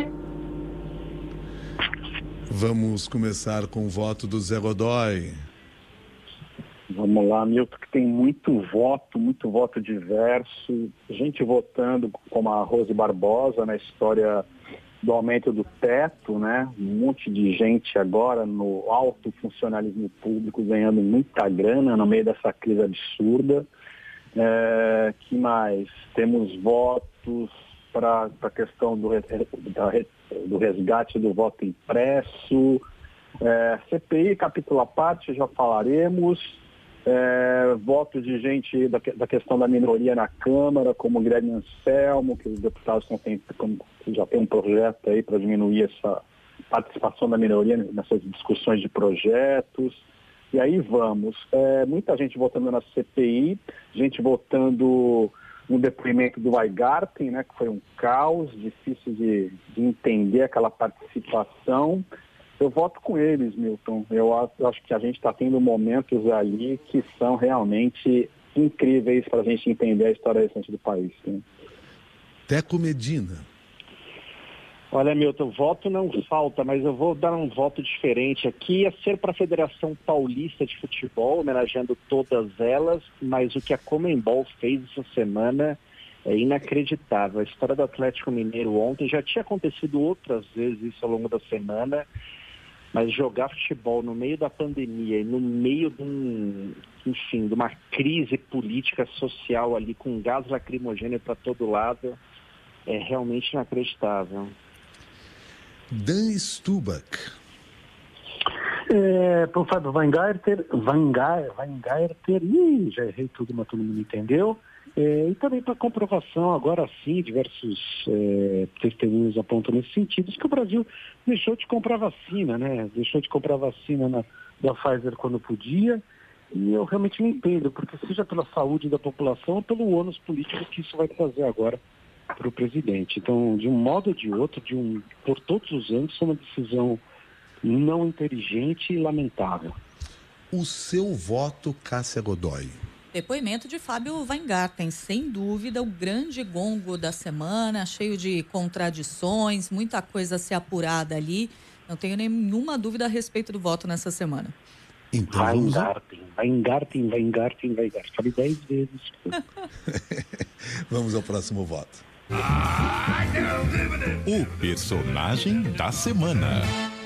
Vamos começar com o voto do Zé Godoy. Vamos lá, Milton, que tem muito voto, muito voto diverso. Gente votando como a Rose Barbosa na história do aumento do teto, né? Um monte de gente agora no alto funcionalismo público ganhando muita grana no meio dessa crise absurda. É, que mais? Temos votos para a questão do, da, do resgate do voto impresso. É, C P I, capítulo à parte, já falaremos. É, votos de gente da, da questão da minoria na Câmara, como o Guilherme Anselmo, que os deputados não têm, como, já tem um projeto aí para diminuir essa participação da minoria nessas discussões de projetos. E aí vamos. É, muita gente votando na C P I, gente votando no depoimento do Weingarten, né, que foi um caos, difícil de, de entender aquela participação. Eu voto com eles, Milton. Eu acho que a gente está tendo momentos ali que são realmente incríveis para a gente entender a história recente do país. Né? Teco Medina. Olha, Milton, voto não falta, mas eu vou dar um voto diferente aqui. Ia ser para a Federação Paulista de Futebol, homenageando todas elas, mas o que a Conmebol fez essa semana é inacreditável. A história do Atlético Mineiro ontem já tinha acontecido outras vezes isso ao longo da semana, mas jogar futebol no meio da pandemia e no meio de um, enfim, de uma crise política social ali com gás lacrimogêneo para todo lado é realmente inacreditável. Dan Stubach. É, para o Fábio Weingarten, Weingarten, Weingarten, ih, já errei tudo, mas todo mundo entendeu. É, e também para comprovação, agora sim, diversos é, testemunhos apontam nesse sentido, que o Brasil deixou de comprar vacina, né? Deixou de comprar vacina na, da Pfizer quando podia, e eu realmente não entendo, porque seja pela saúde da população ou pelo ônus político que isso vai trazer agora para o presidente. Então, de um modo ou de outro, de um, por todos os anos, é uma decisão não inteligente e lamentável. O seu voto, Cássia Godoy. Depoimento de Fábio Weingarten, sem dúvida, o grande gongo da semana, cheio de contradições, muita coisa a ser apurada ali. Não tenho nenhuma dúvida a respeito do voto nessa semana. Então, Weingarten, Weingarten, Weingarten, Weingarten. Falei dez vezes. Vamos ao próximo voto. O personagem da semana.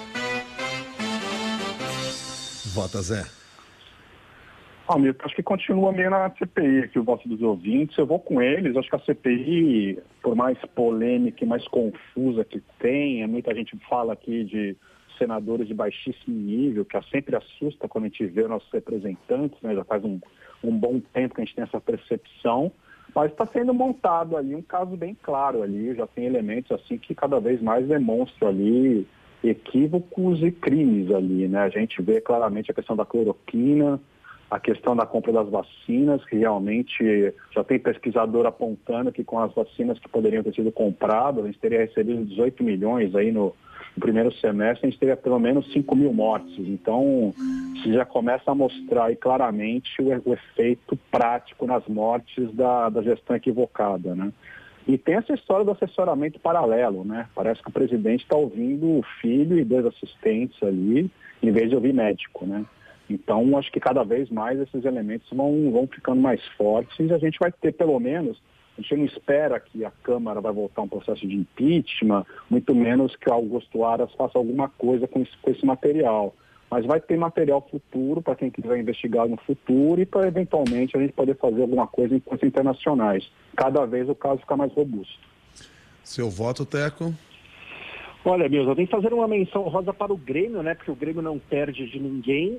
Vota, Zé. Ah, Milton, acho que continua meio na C P I aqui o voto dos ouvintes. Eu vou com eles. Acho que a C P I, por mais polêmica e mais confusa que tenha, muita gente fala aqui de senadores de baixíssimo nível, que sempre assusta quando a gente vê nossos representantes, né? Já faz um, um bom tempo que a gente tem essa percepção. Mas está sendo montado ali um caso bem claro ali, já tem elementos assim que cada vez mais demonstram ali equívocos e crimes ali, né? A gente vê claramente a questão da cloroquina, a questão da compra das vacinas, que realmente já tem pesquisador apontando que com as vacinas que poderiam ter sido compradas, a gente teria recebido dezoito milhões aí no, no primeiro semestre, a gente teria pelo menos cinco mil mortes. Então, isso já começa a mostrar aí claramente o, o efeito prático nas mortes da, da gestão equivocada, né? E tem essa história do assessoramento paralelo, né? Parece que o presidente está ouvindo o filho e dois assistentes ali, em vez de ouvir médico, né? Então, acho que cada vez mais esses elementos vão, vão ficando mais fortes e a gente vai ter, pelo menos, a gente não espera que a Câmara vai voltar a um processo de impeachment, muito menos que o Augusto Aras faça alguma coisa com esse, com esse material. Mas vai ter material futuro para quem quiser investigar no futuro e para, eventualmente, a gente poder fazer alguma coisa em coisas internacionais. Cada vez o caso fica mais robusto. Seu voto, Teco? Olha, Milton, eu tenho que fazer uma menção rosa para o Grêmio, né? Porque o Grêmio não perde de ninguém.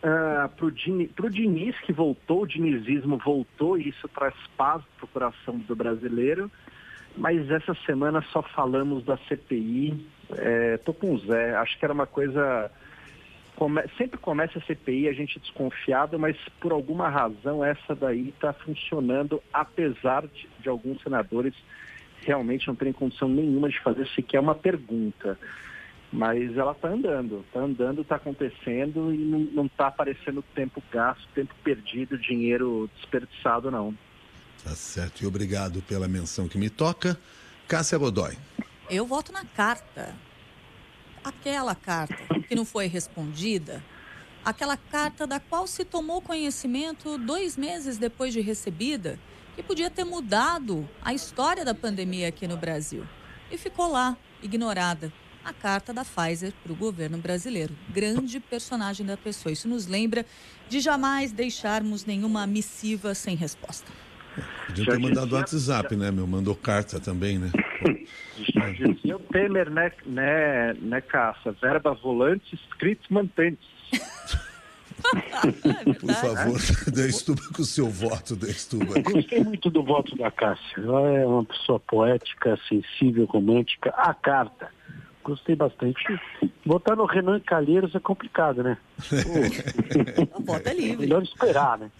uh, para o Diniz, pro Diniz, que voltou, o dinizismo voltou, e isso traz paz para o coração do brasileiro. Mas essa semana só falamos da C P I. É, tô com o Zé, acho que era uma coisa... Come... Sempre começa a C P I, a gente é desconfiado, mas por alguma razão essa daí está funcionando, apesar de, de alguns senadores realmente não terem condição nenhuma de fazer sequer uma pergunta. Mas ela está andando, está andando, está acontecendo e não está aparecendo tempo gasto, tempo perdido, dinheiro desperdiçado, não. Tá certo, e obrigado pela menção que me toca. Cássia Godoy. Eu voto na carta. Aquela carta que não foi respondida, aquela carta da qual se tomou conhecimento dois meses depois de recebida, que podia ter mudado a história da pandemia aqui no Brasil. E ficou lá, ignorada. A carta da Pfizer para o governo brasileiro. Grande personagem da pessoa. Isso nos lembra de jamais deixarmos nenhuma missiva sem resposta. Podia ter mandado o WhatsApp, né, meu? Mandou carta também, né? Já dizia o Temer, né, né, né, Caça? Verba volante, escritos mantantes. Por favor, Destuba com o seu voto, Destuba. Gostei muito do voto da Cássia. Ela é uma pessoa poética, sensível, romântica. A carta. Gostei bastante. Votar no Renan Calheiros é complicado, né? O voto é livre. Melhor esperar, né?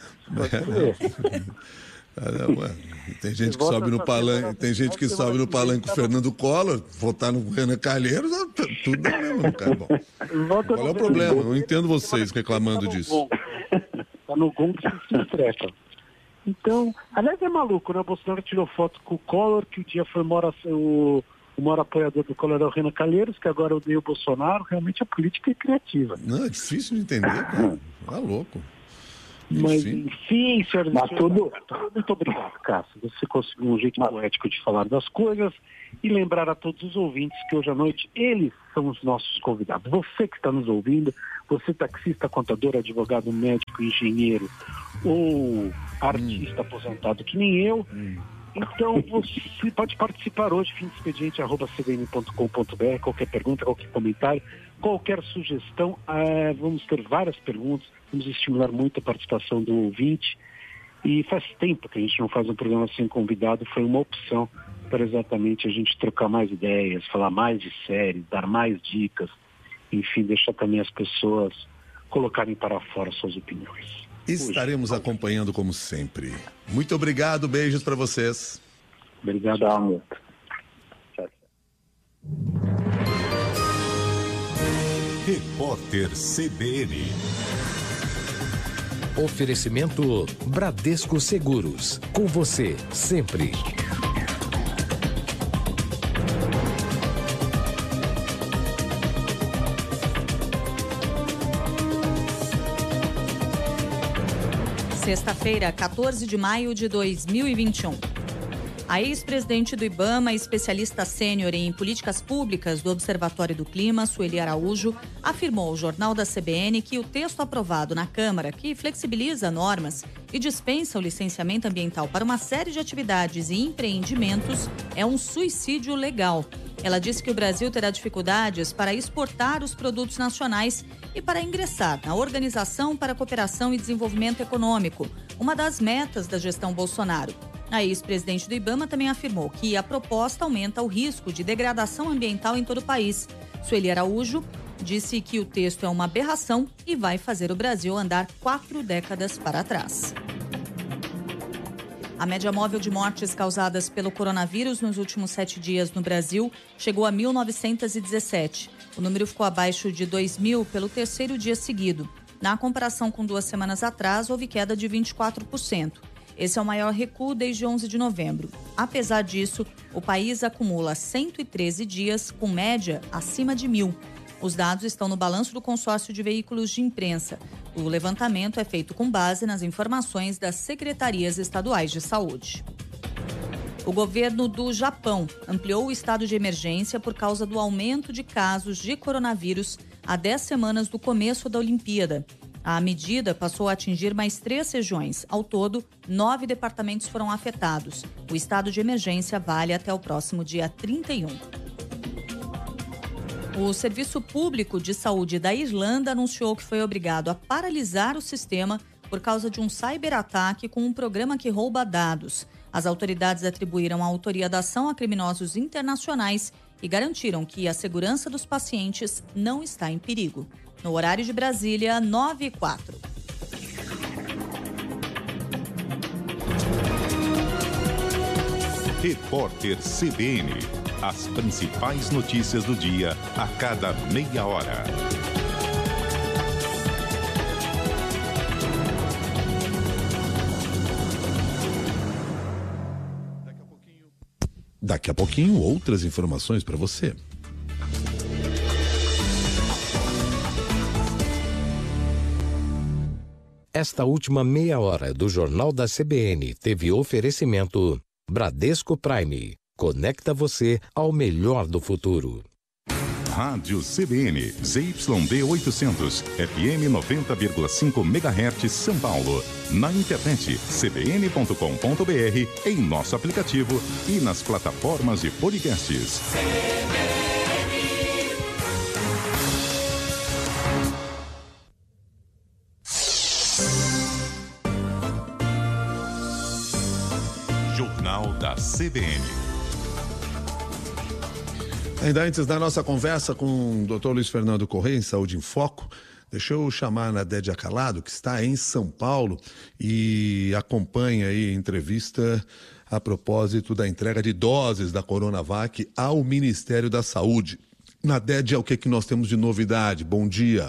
Ah, não, mano. Tem gente que sobe no palanque, tem gente que sobe no palanque com o Fernando Collor, votar no Renan Calheiros, tudo é mesmo, cara. Bom, qual é o problema? Eu entendo vocês reclamando disso. Tá no gol que se estressa. Então, aliás, é maluco, né? O Bolsonaro tirou foto com o Collor, que o dia foi mora, o, o maior apoiador do Collor é o Renan Calheiros, que agora odeia o Bolsonaro. Realmente a política é criativa. Não, é difícil de entender, cara. Tá louco. Mas, enfim, senhor, Mas tudo... muito obrigado, Cássio. Você conseguiu um jeito poético de falar das coisas e lembrar a todos os ouvintes que hoje à noite eles são os nossos convidados. Você que está nos ouvindo, você taxista, contador, advogado, médico, engenheiro ou artista hum. aposentado que nem eu, hum. então você pode participar hoje, fim de expediente, arroba c b n ponto com ponto b r, qualquer pergunta, qualquer comentário, qualquer sugestão, ah, vamos ter várias perguntas, vamos estimular muito a participação do ouvinte, e faz tempo que a gente não faz um programa sem convidado, foi uma opção para exatamente a gente trocar mais ideias, falar mais de séries, dar mais dicas, enfim, deixar também as pessoas colocarem para fora suas opiniões. Estaremos hoje acompanhando como sempre. Muito obrigado, beijos para vocês. Obrigado, Amor. Tchau. Repórter C B N. Oferecimento Bradesco Seguros. Com você, sempre. Sexta-feira, quatorze de maio de dois mil e vinte e um. A ex-presidente do IBAMA, especialista sênior em políticas públicas do Observatório do Clima, Sueli Araújo, afirmou ao Jornal da C B N que o texto aprovado na Câmara, que flexibiliza normas e dispensa o licenciamento ambiental para uma série de atividades e empreendimentos, é um suicídio legal. Ela disse que o Brasil terá dificuldades para exportar os produtos nacionais e para ingressar na Organização para a Cooperação e Desenvolvimento Econômico, uma das metas da gestão Bolsonaro. A ex-presidente do IBAMA também afirmou que a proposta aumenta o risco de degradação ambiental em todo o país. Sueli Araújo disse que o texto é uma aberração e vai fazer o Brasil andar quatro décadas para trás. A média móvel de mortes causadas pelo coronavírus nos últimos sete dias no Brasil chegou a mil novecentos e dezessete. O número ficou abaixo de dois mil pelo terceiro dia seguido. Na comparação com duas semanas atrás, houve queda de vinte e quatro por cento. Esse é o maior recuo desde onze de novembro. Apesar disso, o país acumula cento e treze dias com média acima de mil. Os dados estão no balanço do consórcio de veículos de imprensa. O levantamento é feito com base nas informações das secretarias estaduais de saúde. O governo do Japão ampliou o estado de emergência por causa do aumento de casos de coronavírus há dez semanas do começo da Olimpíada. A medida passou a atingir mais três regiões. Ao todo, nove departamentos foram afetados. O estado de emergência vale até o próximo dia trinta e um. O Serviço Público de Saúde da Irlanda anunciou que foi obrigado a paralisar o sistema por causa de um cyberataque com um programa que rouba dados. As autoridades atribuíram a autoria da ação a criminosos internacionais e garantiram que a segurança dos pacientes não está em perigo. No horário de Brasília, nove e quatro. Repórter C B N. As principais notícias do dia a cada meia hora. Daqui a pouquinho, outras informações para você. Esta última meia hora do Jornal da C B N teve oferecimento Bradesco Prime. Conecta você ao melhor do futuro. Rádio C B N, Z Y B oitocentos, F M noventa vírgula cinco megahertz, São Paulo. Na internet, c b n ponto com ponto b r, em nosso aplicativo e nas plataformas de podcasts. Jornal da C B N. Ainda antes da nossa conversa com o doutor Luiz Fernando Correia, em Saúde em Foco, deixa eu chamar a Nadédia Calado, que está em São Paulo e acompanha aí a entrevista a propósito da entrega de doses da Coronavac ao Ministério da Saúde. Nadédia, o que, que nós temos de novidade? Bom dia.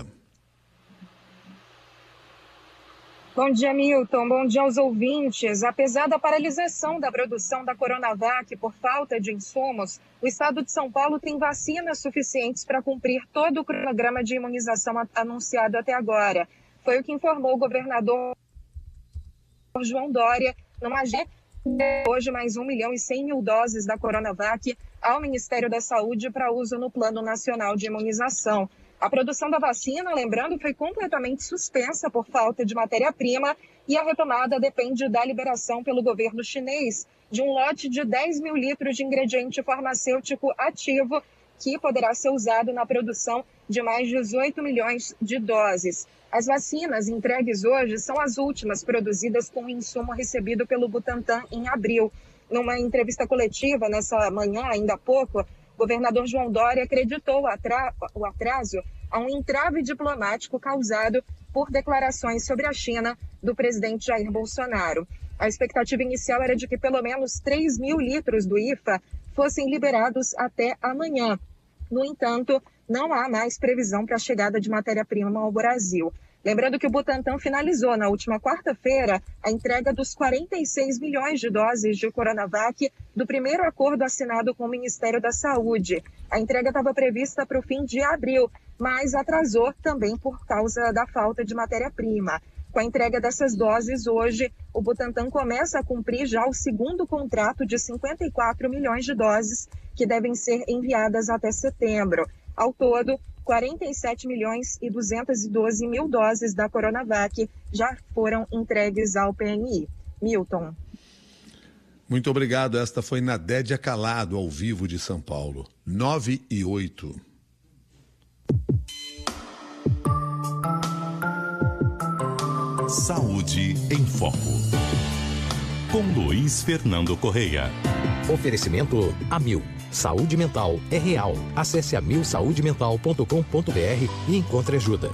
Bom dia, Milton. Bom dia aos ouvintes. Apesar da paralisação da produção da Coronavac por falta de insumos, o estado de São Paulo tem vacinas suficientes para cumprir todo o cronograma de imunização anunciado até agora. Foi o que informou o governador João Dória numa agenda hoje mais um milhão e cem mil doses da Coronavac ao Ministério da Saúde para uso no Plano Nacional de Imunização. A produção da vacina, lembrando, foi completamente suspensa por falta de matéria-prima e a retomada depende da liberação pelo governo chinês de um lote de dez mil litros de ingrediente farmacêutico ativo que poderá ser usado na produção de mais de dezoito milhões de doses. As vacinas entregues hoje são as últimas produzidas com o insumo recebido pelo Butantan em abril. Numa entrevista coletiva nessa manhã, ainda há pouco, o governador João Dória acreditou o atraso a um entrave diplomático causado por declarações sobre a China do presidente Jair Bolsonaro. A expectativa inicial era de que pelo menos três mil litros do I F A fossem liberados até amanhã. No entanto, não há mais previsão para a chegada de matéria-prima ao Brasil. Lembrando que o Butantan finalizou na última quarta-feira a entrega dos quarenta e seis milhões de doses de Coronavac do primeiro acordo assinado com o Ministério da Saúde. A entrega estava prevista para o fim de abril, mas atrasou também por causa da falta de matéria-prima. Com a entrega dessas doses, hoje, o Butantan começa a cumprir já o segundo contrato de cinquenta e quatro milhões de doses que devem ser enviadas até setembro. Ao todo, quarenta e sete milhões e duzentos e doze mil doses da Coronavac já foram entregues ao P N I. Milton. Muito obrigado. Esta foi Nadédia Calado, ao vivo de São Paulo. nove e oito. Saúde em Foco. Com Luiz Fernando Correia. Oferecimento Amil. Saúde mental é real. Acesse amil saúde mental ponto com ponto b r e encontre ajuda.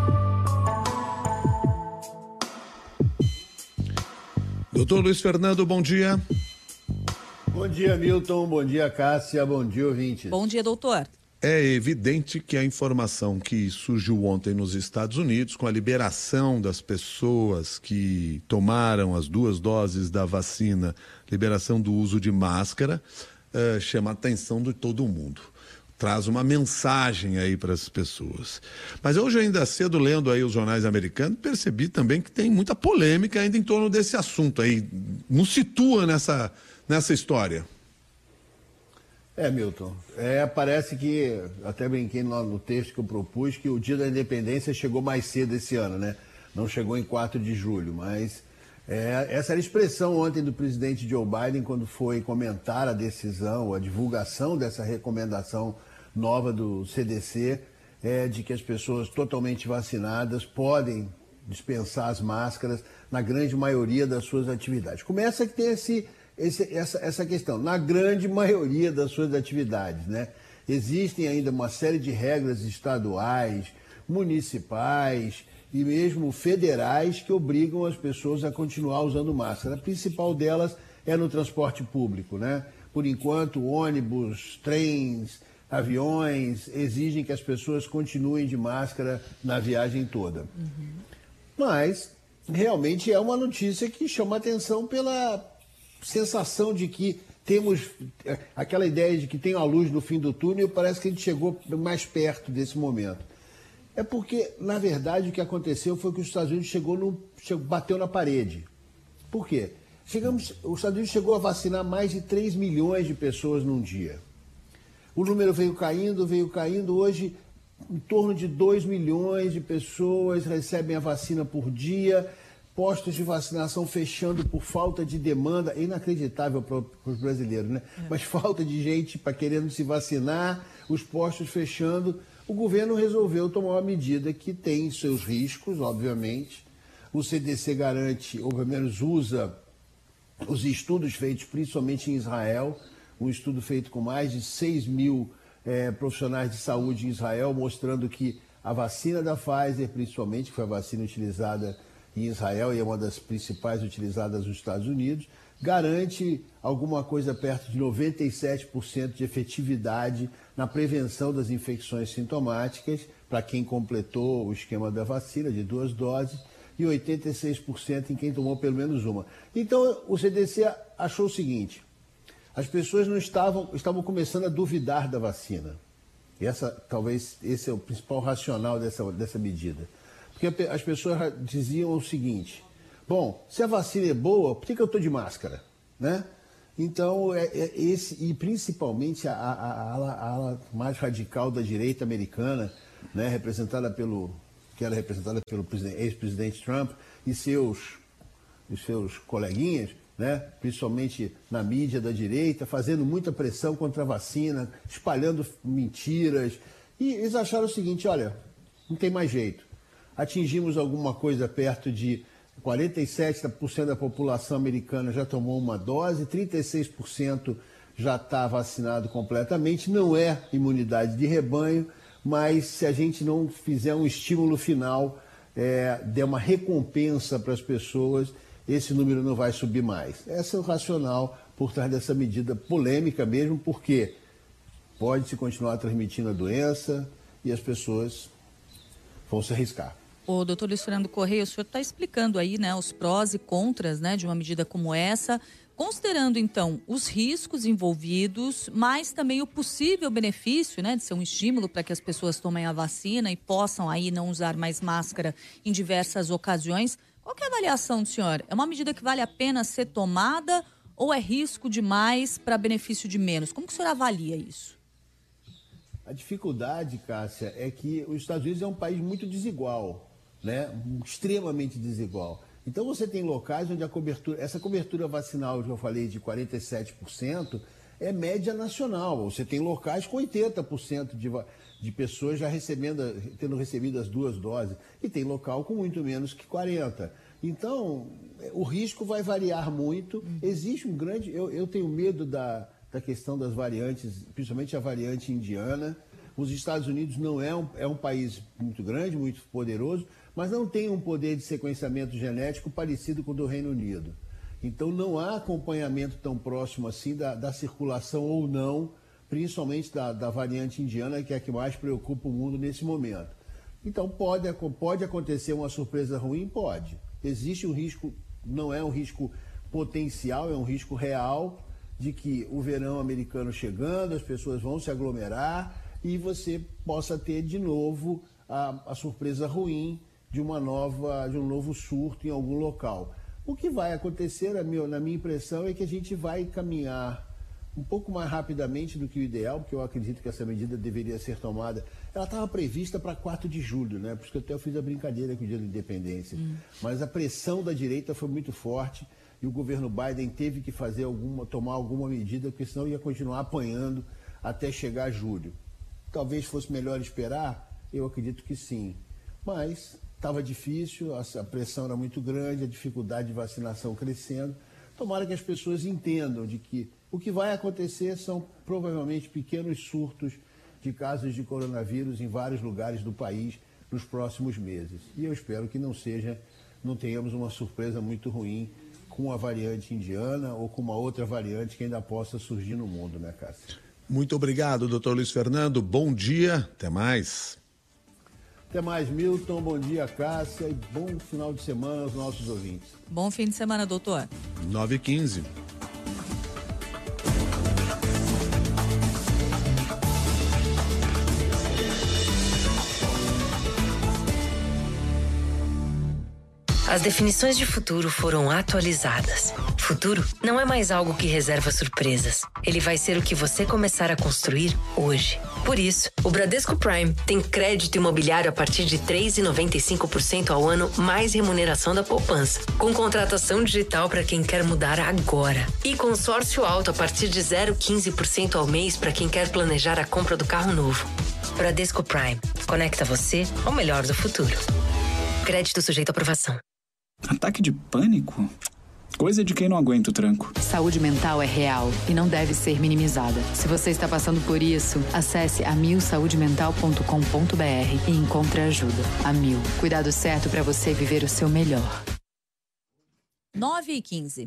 Doutor Luiz Fernando, bom dia. Bom dia, Milton. Bom dia, Cássia. Bom dia, ouvintes. Bom dia, doutor. É evidente que a informação que surgiu ontem nos Estados Unidos, com a liberação das pessoas que tomaram as duas doses da vacina, liberação do uso de máscara, uh, chama a atenção de todo mundo. Traz uma mensagem aí para as pessoas. Mas hoje, ainda cedo, lendo aí os jornais americanos, percebi também que tem muita polêmica ainda em torno desse assunto aí. Nos situa nessa, nessa história. É, Milton, é, parece que, até brinquei no, no texto que eu propus, que o dia da independência chegou mais cedo esse ano, né? Não chegou em quatro de julho, mas é, essa era a expressão ontem do presidente Joe Biden quando foi comentar a decisão, a divulgação dessa recomendação nova do C D C, é de que as pessoas totalmente vacinadas podem dispensar as máscaras na grande maioria das suas atividades. Começa a ter esse, esse, essa, essa questão, na grande maioria das suas atividades, né? Existem ainda uma série de regras estaduais, municipais e mesmo federais que obrigam as pessoas a continuar usando máscara. A principal delas é no transporte público, né? Por enquanto, ônibus, trens, aviões exigem que as pessoas continuem de máscara na viagem toda. Uhum. Mas, realmente, é uma notícia que chama atenção pela sensação de que temos aquela ideia de que tem a luz no fim do túnel, e parece que a gente chegou mais perto desse momento. É porque, na verdade, o que aconteceu foi que os Estados Unidos chegou no, chegou, bateu na parede. Por quê? Chegamos, os Estados Unidos chegou a vacinar mais de três milhões de pessoas num dia. O número veio caindo, veio caindo. Hoje, em torno de dois milhões de pessoas recebem a vacina por dia. Postos de vacinação fechando por falta de demanda, é inacreditável para os brasileiros, né? É. Mas falta de gente para querendo se vacinar, os postos fechando. O governo resolveu tomar uma medida que tem seus riscos, obviamente. O C D C garante, ou pelo menos usa, os estudos feitos principalmente em Israel, um estudo feito com mais de seis mil é, profissionais de saúde em Israel, mostrando que a vacina da Pfizer, principalmente, que foi a vacina utilizada em Israel e é uma das principais utilizadas nos Estados Unidos, garante alguma coisa perto de noventa e sete por cento de efetividade na prevenção das infecções sintomáticas para quem completou o esquema da vacina de duas doses e oitenta e seis por cento em quem tomou pelo menos uma. Então, o C D C achou o seguinte: as pessoas não estavam, estavam começando a duvidar da vacina. E essa, talvez esse é o principal racional dessa, dessa medida. Porque as pessoas diziam o seguinte: bom, se a vacina é boa, por que, que eu estou de máscara? Né? Então, é, é esse, e principalmente a, a, a, ala, a ala mais radical da direita americana, né, representada pelo, que era representada pelo ex-presidente Trump e seus, os seus coleguinhas, né, principalmente na mídia da direita, fazendo muita pressão contra a vacina, espalhando mentiras. E eles acharam o seguinte: olha, não tem mais jeito. Atingimos alguma coisa perto de quarenta e sete por cento da população americana já tomou uma dose, trinta e seis por cento já está vacinado completamente. Não é imunidade de rebanho, mas se a gente não fizer um estímulo final, é, der uma recompensa para as pessoas, esse número não vai subir mais. Esse é o racional por trás dessa medida polêmica mesmo, porque pode-se continuar transmitindo a doença e as pessoas vão se arriscar. O doutor Luiz Fernando Correia, o senhor está explicando aí, né, os prós e contras, né, de uma medida como essa, considerando então os riscos envolvidos, mas também o possível benefício, né, de ser um estímulo para que as pessoas tomem a vacina e possam aí não usar mais máscara em diversas ocasiões. Qual que é a avaliação do senhor? É uma medida que vale a pena ser tomada ou é risco demais para benefício de menos? Como que o senhor avalia isso? A dificuldade, Cássia, é que os Estados Unidos é um país muito desigual, né? Extremamente desigual. Então você tem locais onde a cobertura, essa cobertura vacinal que eu falei de quarenta e sete por cento é média nacional. Você tem locais com oitenta por cento de, de pessoas já recebendo, tendo recebido as duas doses, e tem local com muito menos que quarenta por cento. Então, o risco vai variar muito. Existe um grande... Eu, eu tenho medo da, da questão das variantes, principalmente a variante indiana. Os Estados Unidos não é um, é um país muito grande, muito poderoso, mas não tem um poder de sequenciamento genético parecido com o do Reino Unido. Então não há acompanhamento tão próximo assim da, da circulação ou não, principalmente da, da variante indiana, que é a que mais preocupa o mundo nesse momento. Então pode, pode acontecer uma surpresa ruim? Pode. Existe um risco, não é um risco potencial, é um risco real de que o verão americano chegando, as pessoas vão se aglomerar e você possa ter de novo a, a surpresa ruim de uma nova, de um novo surto em algum local. O que vai acontecer, na minha, na minha impressão, é que a gente vai caminhar um pouco mais rapidamente do que o ideal, porque eu acredito que essa medida deveria ser tomada. Ela estava prevista para quatro de julho, né? Por isso que até eu fiz a brincadeira com o dia da independência. Hum. Mas a pressão da direita foi muito forte e o governo Biden teve que fazer alguma, tomar alguma medida, porque senão ia continuar apanhando até chegar a julho. talvez fosse melhor esperar? Eu acredito que sim. Mas estava difícil, a pressão era muito grande, a dificuldade de vacinação crescendo. Tomara que as pessoas entendam de que o que vai acontecer são provavelmente pequenos surtos de casos de coronavírus em vários lugares do país nos próximos meses. E eu espero que não seja, não tenhamos uma surpresa muito ruim com a variante indiana ou com uma outra variante que ainda possa surgir no mundo, né, Cássia? Muito obrigado, doutor Luiz Fernando. Bom dia, até mais. Até mais, Milton. Bom dia, Cássia, e bom final de semana aos nossos ouvintes. Bom fim de semana, doutor. nove e quinze. As definições de futuro foram atualizadas. Futuro não é mais algo que reserva surpresas. Ele vai ser o que você começar a construir hoje. Por isso, o Bradesco Prime tem crédito imobiliário a partir de três vírgula noventa e cinco por cento ao ano, mais remuneração da poupança. Com contratação digital para quem quer mudar agora. E consórcio alto a partir de zero vírgula quinze por cento ao mês para quem quer planejar a compra do carro novo. Bradesco Prime. Conecta você ao melhor do futuro. Crédito sujeito à aprovação. Ataque de pânico? Coisa de quem não aguenta o tranco. Saúde mental é real e não deve ser minimizada. Se você está passando por isso, acesse a mil saúde mental ponto com ponto b r e encontre ajuda. A Mil. Cuidado certo para você viver o seu melhor. nove e quinze.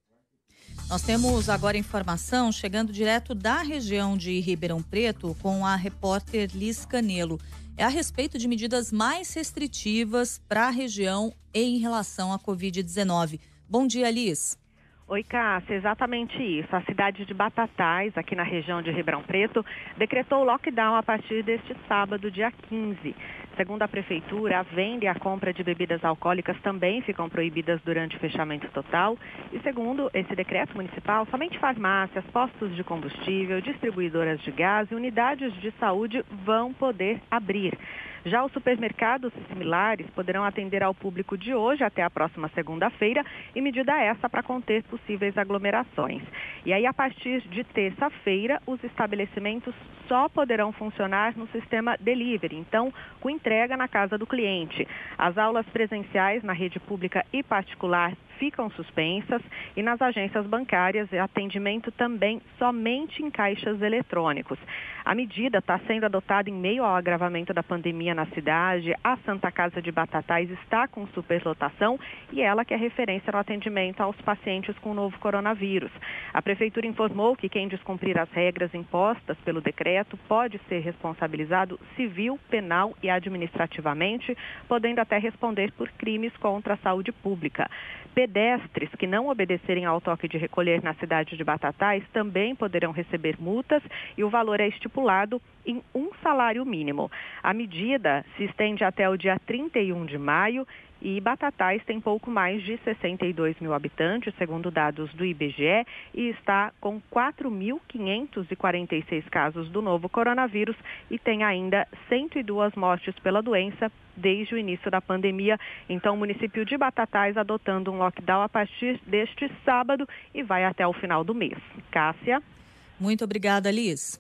Nós temos agora informação chegando direto da região de Ribeirão Preto com a repórter Liz Canelo. É a respeito de medidas mais restritivas para a região em relação à covid dezenove. Bom dia, Liz. Oi, Cássia, exatamente isso. A cidade de Batatais, aqui na região de Ribeirão Preto, decretou o lockdown a partir deste sábado, dia quinze. Segundo a prefeitura, a venda e a compra de bebidas alcoólicas também ficam proibidas durante o fechamento total. E segundo esse decreto municipal, somente farmácias, postos de combustível, distribuidoras de gás e unidades de saúde vão poder abrir. Já os supermercados similares poderão atender ao público de hoje até a próxima segunda-feira, e medida essa para conter possíveis aglomerações. E aí, a partir de terça-feira, os estabelecimentos só poderão funcionar no sistema delivery, então com entrega na casa do cliente. As aulas presenciais na rede pública e particular ficam suspensas, e nas agências bancárias, atendimento também somente em caixas eletrônicos. A medida está sendo adotada em meio ao agravamento da pandemia na cidade. A Santa Casa de Batatais está com superlotação e ela que é referência no atendimento aos pacientes com o novo coronavírus. A prefeitura informou que quem descumprir as regras impostas pelo decreto pode ser responsabilizado civil, penal e administrativamente, podendo até responder por crimes contra a saúde pública. Pedestres que não obedecerem ao toque de recolher na cidade de Batatais também poderão receber multas, e o valor é estipulado em um salário mínimo. A medida se estende até o dia trinta e um de maio, e Batatais tem pouco mais de sessenta e dois mil habitantes, segundo dados do I B G E, e está com quatro mil quinhentos e quarenta e seis casos do novo coronavírus e tem ainda cento e duas mortes pela doença desde o início da pandemia. Então, o município de Batatais adotando um lockdown a partir deste sábado e vai até o final do mês. Cássia. Muito obrigada, Liz.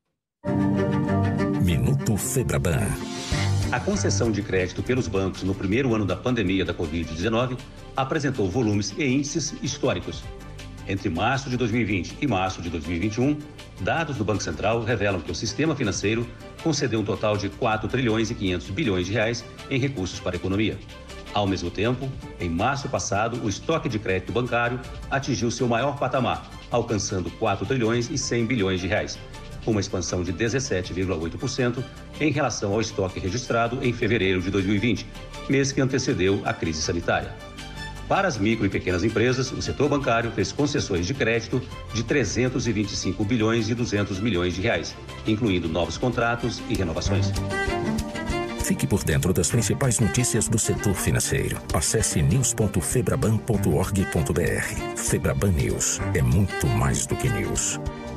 Minuto Febraban. A concessão de crédito pelos bancos no primeiro ano da pandemia da covid dezenove apresentou volumes e índices históricos. Entre março de dois mil e vinte e março de dois mil e vinte e um, dados do Banco Central revelam que o sistema financeiro concedeu um total de quatro trilhões e quinhentos bilhões de reais em recursos para a economia. Ao mesmo tempo, em março passado, o estoque de crédito bancário atingiu seu maior patamar, alcançando quatro trilhões e cem bilhões de reais, uma expansão de dezessete vírgula oito por cento em relação ao estoque registrado em fevereiro de dois mil e vinte, mês que antecedeu a crise sanitária. Para as micro e pequenas empresas, o setor bancário fez concessões de crédito de trezentos e vinte e cinco bilhões e duzentos milhões de reais, incluindo novos contratos e renovações. Fique por dentro das principais notícias do setor financeiro. Acesse news ponto febraban ponto org ponto b r. Febraban News é muito mais do que news.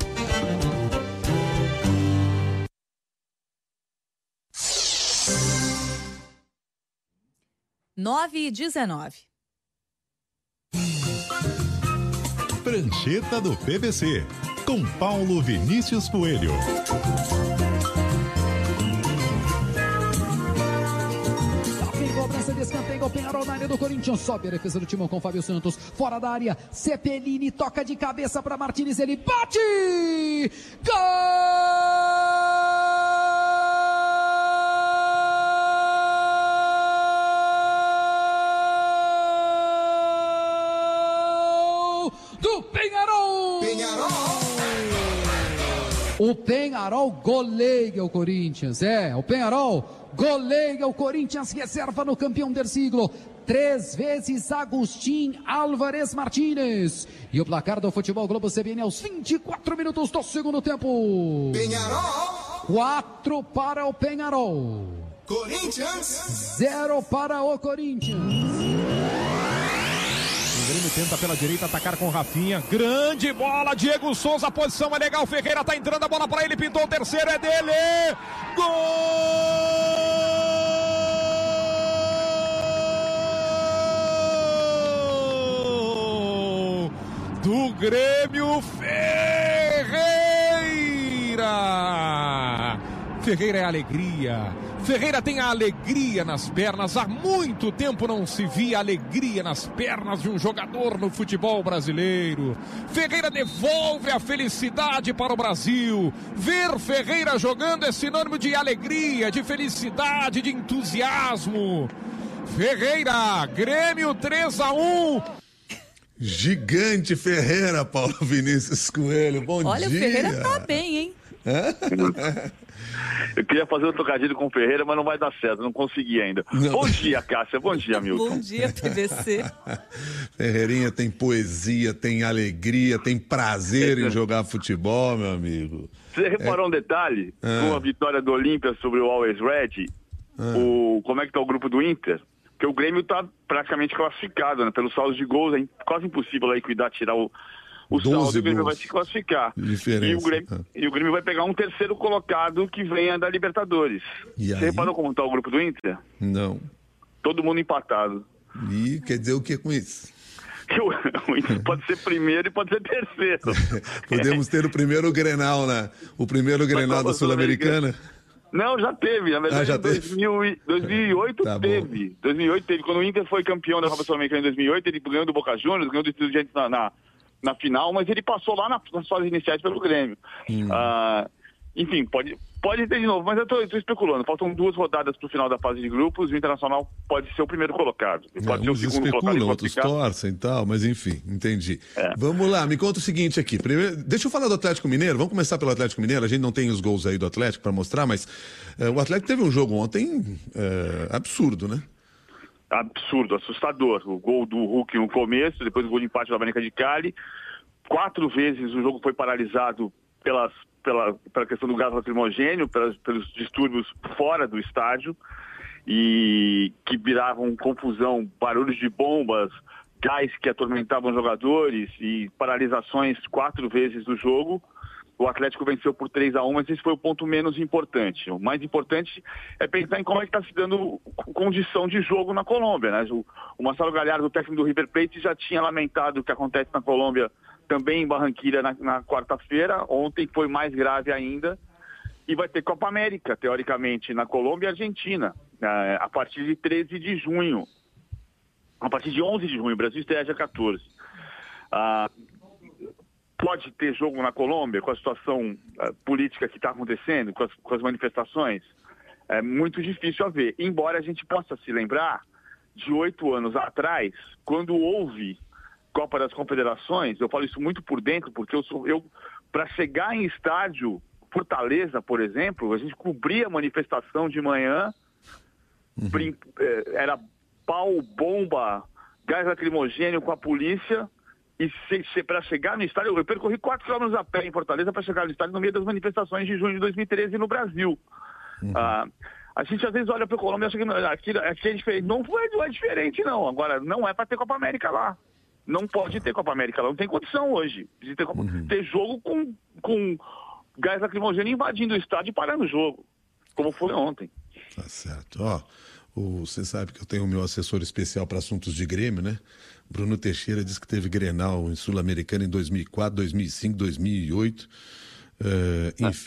nove e dezenove. Prancheta do P V C, com Paulo Vinícius Coelho. Cobrança de escanteio, o Penharol na área do Corinthians. Sobe a defesa do Timão com Fábio Santos. Fora da área, Cepelini toca de cabeça para Martínez. Ele bate! Gol do Penharol! Penharol! O Penharol goleia o Corinthians. É, o Penharol goleia o Corinthians, reserva no campeão del siglo. Três vezes Agustín Álvarez Martínez. E o placar do Futebol Globo C B N aos vinte e quatro minutos do segundo tempo. Penharol. Quatro para o Penharol. Corinthians. Zero para o Corinthians. O Grêmio tenta pela direita atacar com Rafinha. Grande bola, Diego Souza, a posição é legal. Ferreira tá entrando, a bola para ele, pintou o terceiro, é dele. Gol do Grêmio, Ferreira. Ferreira é alegria. Ferreira tem a alegria nas pernas. Há muito tempo não se via alegria nas pernas de um jogador no futebol brasileiro. Ferreira devolve a felicidade para o Brasil. Ver Ferreira jogando é sinônimo de alegria, de felicidade, de entusiasmo. Ferreira, Grêmio três a um. Gigante Ferreira, Paulo Vinícius Coelho. Bom Olha, dia. Olha, o Ferreira tá bem, hein? É? Eu queria fazer um trocadilho com o Ferreira, mas não vai dar certo, não consegui ainda. Não. Bom dia, Cássia, bom dia, Milton. Bom dia, P V C. Ferreirinha tem poesia, tem alegria, tem prazer em jogar futebol, meu amigo. Você reparou é... um detalhe? Ah. Com a vitória do Olímpia sobre o Always Red, ah. o... como é que tá o grupo do Inter? Porque o Grêmio tá praticamente classificado, né? Pelo saldo de gols, é quase impossível aí cuidar, tirar o... O saldo, o Grêmio vai se classificar. E o, Grêmio, ah. e o Grêmio vai pegar um terceiro colocado que venha da Libertadores. E Você aí? reparou como está o grupo do Inter? Não. Todo mundo empatado. E quer dizer o que com isso? O, o Inter pode ser primeiro e pode ser terceiro. Podemos ter o primeiro Grenal, né? O primeiro Grenal da Sul-Americana? Não, já teve. Na verdade, ah, já teve? dois mil e, dois mil e oito tá teve. Bom. dois mil e oito teve. Quando o Inter foi campeão da Copa Sul-Americana em dois mil e oito, ele ganhou do Boca Juniors, ganhou do Estudiantes na... na na final, mas ele passou lá nas fases iniciais pelo Grêmio. Hum. Ah, enfim, pode, pode ter de novo, mas eu tô, eu tô especulando. Faltam duas rodadas pro final da fase de grupos, o Internacional pode ser o primeiro colocado. Pode Uns ser o segundo especulam, colocado. Outros torcem e tal, mas enfim, entendi. É. Vamos lá, me conta o seguinte aqui. Primeiro, deixa eu falar do Atlético Mineiro, vamos começar pelo Atlético Mineiro, a gente não tem os gols aí do Atlético para mostrar, mas é, o Atlético teve um jogo ontem é, absurdo, né? Absurdo, assustador. O gol do Hulk no começo, depois o gol de empate do América de Cali. Quatro vezes o jogo foi paralisado pelas, pela, pela questão do gás lacrimogênio, pelas, pelos distúrbios fora do estádio, e que viravam confusão, barulhos de bombas, gás que atormentavam jogadores e paralisações quatro vezes do jogo. O Atlético venceu por três a um, mas esse foi o ponto menos importante. O mais importante é pensar em como é que está se dando condição de jogo na Colômbia, né? O, o Marcelo Gallardo, o técnico do River Plate, já tinha lamentado o que acontece na Colômbia, também em Barranquilla, na, na quarta-feira. Ontem foi mais grave ainda. E vai ter Copa América, teoricamente, na Colômbia e Argentina, né, a partir de treze de junho. A partir de onze de junho, o Brasil estreia dia quatorze. Ah, pode ter jogo na Colômbia com a situação uh, política que está acontecendo, com as, com as manifestações? É muito difícil a ver. Embora a gente possa se lembrar de oito anos atrás, quando houve Copa das Confederações, eu falo isso muito por dentro, porque eu, sou, eu para chegar em estádio, Fortaleza, por exemplo, a gente cobria a manifestação de manhã, uhum. brin- era pau, bomba, gás lacrimogênio com a polícia. E se, se, para chegar no estádio, eu percorri quatro quilômetros a pé em Fortaleza para chegar no estádio no meio das manifestações de junho de dois mil e treze no Brasil. Uhum. Ah, a gente às vezes olha para o Colômbia e acha que não, aqui, aqui é diferente. Não, foi, não é diferente, não. Agora, não é para ter Copa América lá. Não pode ter Copa América lá. Não tem condição hoje de ter, uhum. ter jogo com, com gás lacrimogêneo invadindo o estádio e parando o jogo, como foi ontem. Tá certo. Ó, o, você sabe que eu tenho o meu assessor especial para assuntos de Grêmio, né? Bruno Teixeira disse que teve Grenal em Sul-Americana em dois mil e quatro, dois mil e cinco, dois mil e oito. Uh, enfim,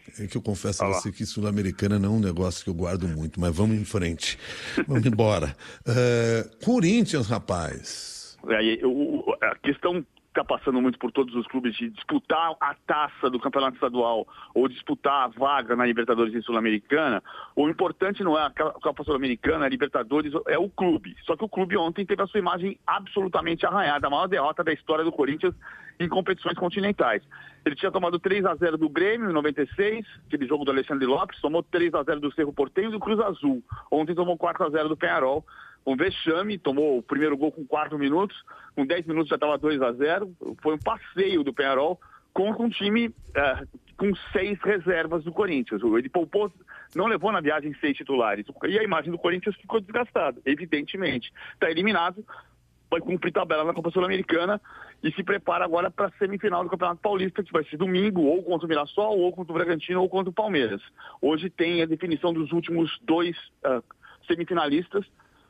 É que eu confesso a você que Sul-Americana não é um negócio que eu guardo muito, mas vamos em frente. Vamos embora. Uh, Corinthians, rapaz. É, o, a questão está passando muito por todos os clubes de disputar a taça do Campeonato Estadual ou disputar a vaga na Libertadores e Sul-Americana. O importante não é a Copa Sul-Americana, a Libertadores, é o clube. Só que o clube ontem teve a sua imagem absolutamente arranhada, a maior derrota da história do Corinthians em competições continentais. Ele tinha tomado três a zero do Grêmio em noventa e seis, aquele jogo do Alexandre Lopes, tomou três a zero do Cerro Porteño e do Cruz Azul. Ontem tomou quatro a zero do Peñarol. Um vexame, tomou o primeiro gol com quatro minutos, com dez minutos já estava dois a zero. Foi um passeio do Peñarol contra um time é, com seis reservas do Corinthians. Ele poupou, não levou na viagem seis titulares. E a imagem do Corinthians ficou desgastada, evidentemente. Está eliminado, vai cumprir tabela na Copa Sul-Americana e se prepara agora para a semifinal do Campeonato Paulista, que vai ser domingo, ou contra o Mirassol, ou contra o Bragantino, ou contra o Palmeiras. Hoje tem a definição dos últimos dois uh, semifinalistas.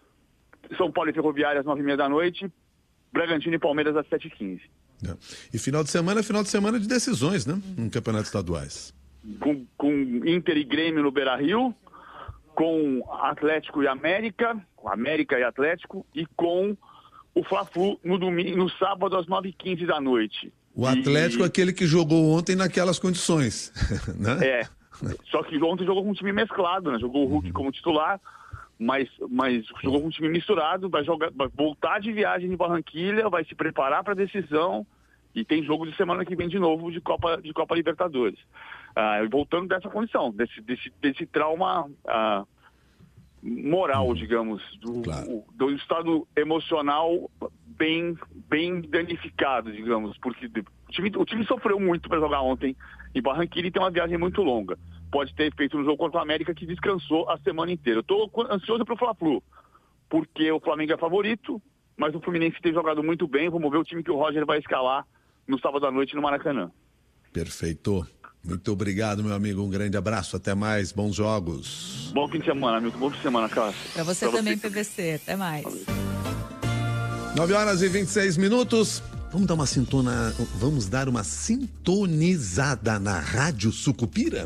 São Paulo e Ferroviária às nove e meia da noite, Bragantino e Palmeiras às sete e quinze. É. E final de semana é final de semana de decisões, né? Em campeonatos estaduais. Com, com Inter e Grêmio no Beira-Rio, com Atlético e América, América e Atlético, e com o Fla-Flu no, domingo, no sábado às nove e quinze da noite. O Atlético é e... aquele que jogou ontem naquelas condições, né? É, só que ontem jogou com um time mesclado, né? Jogou o Hulk uhum. como titular, Mas, mas jogou com um time misturado, vai, jogar, vai voltar de viagem em Barranquilha, vai se preparar para a decisão e tem jogo de semana que vem de novo de Copa, de Copa Libertadores. Ah, voltando dessa condição, desse, desse, desse trauma ah, moral, digamos, do, claro. do estado emocional bem, bem danificado, digamos, porque o time, o time sofreu muito para jogar ontem em Barranquilha e tem uma viagem muito longa. Pode ter feito um jogo contra o América que descansou a semana inteira. Eu estou ansioso para o Fla-Flu, porque o Flamengo é favorito, mas o Fluminense tem jogado muito bem. Vamos ver o time que o Roger vai escalar no sábado à noite no Maracanã. Perfeito. Muito obrigado, meu amigo. Um grande abraço. Até mais. Bons jogos. Bom fim de semana, amigo. Bom fim de semana, cara. Para você pra também, você. P V C. Até mais. nove horas e vinte e seis minutos. Vamos dar uma sintona... Vamos dar uma sintonizada na Rádio Sucupira?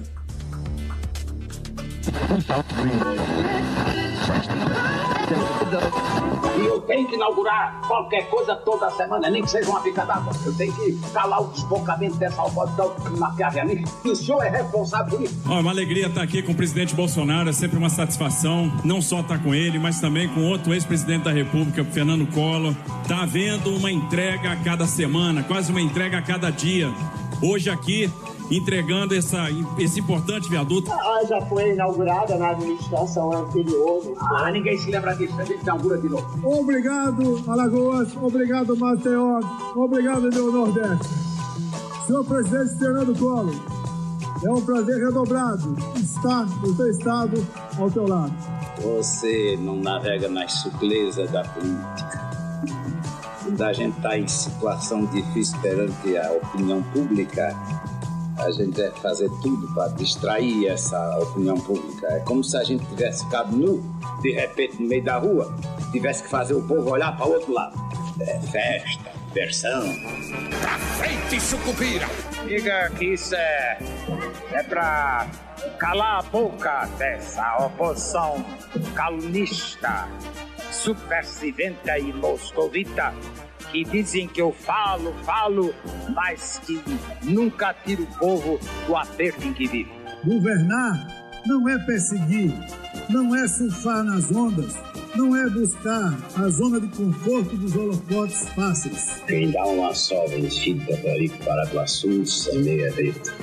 E eu tenho que inaugurar qualquer coisa toda semana, nem que seja uma bica d'água. Eu tenho que calar o desbocamento dessa oposição maquiavelista. E o senhor é responsável por isso. Oh, é uma alegria estar aqui com o presidente Bolsonaro, é sempre uma satisfação, não só estar com ele, mas também com outro ex-presidente da República, Fernando Collor. Está havendo uma entrega a cada semana, quase uma entrega a cada dia. Hoje aqui, entregando essa, esse importante viaduto. Ah, já foi inaugurada na administração anterior. Ah, ninguém se lembra disso, a gente inaugura de novo. Obrigado, Alagoas. Obrigado, Maceió. Obrigado, meu Nordeste. Senhor presidente Fernando Collor, é um prazer redobrado estar no teu estado ao teu lado. Você não navega nas sutilezas da política. Quando a gente está em situação difícil perante a opinião pública, a gente deve fazer tudo para distrair essa opinião pública. É como se a gente tivesse ficado nu, de repente, no meio da rua, tivesse que fazer o povo olhar para o outro lado. É festa, diversão. Pra frente, Sucupira! Diga que isso é, é para calar a boca dessa oposição calunista, subversiventa e moscovita, que dizem que eu falo, falo, mas que nunca tiro o povo do aperto em que vive. Governar não é perseguir, não é surfar nas ondas, não é buscar a zona de conforto dos holofotes fáceis. Quem dá uma sova enchida para ir para Paraguaçu, semeia vento.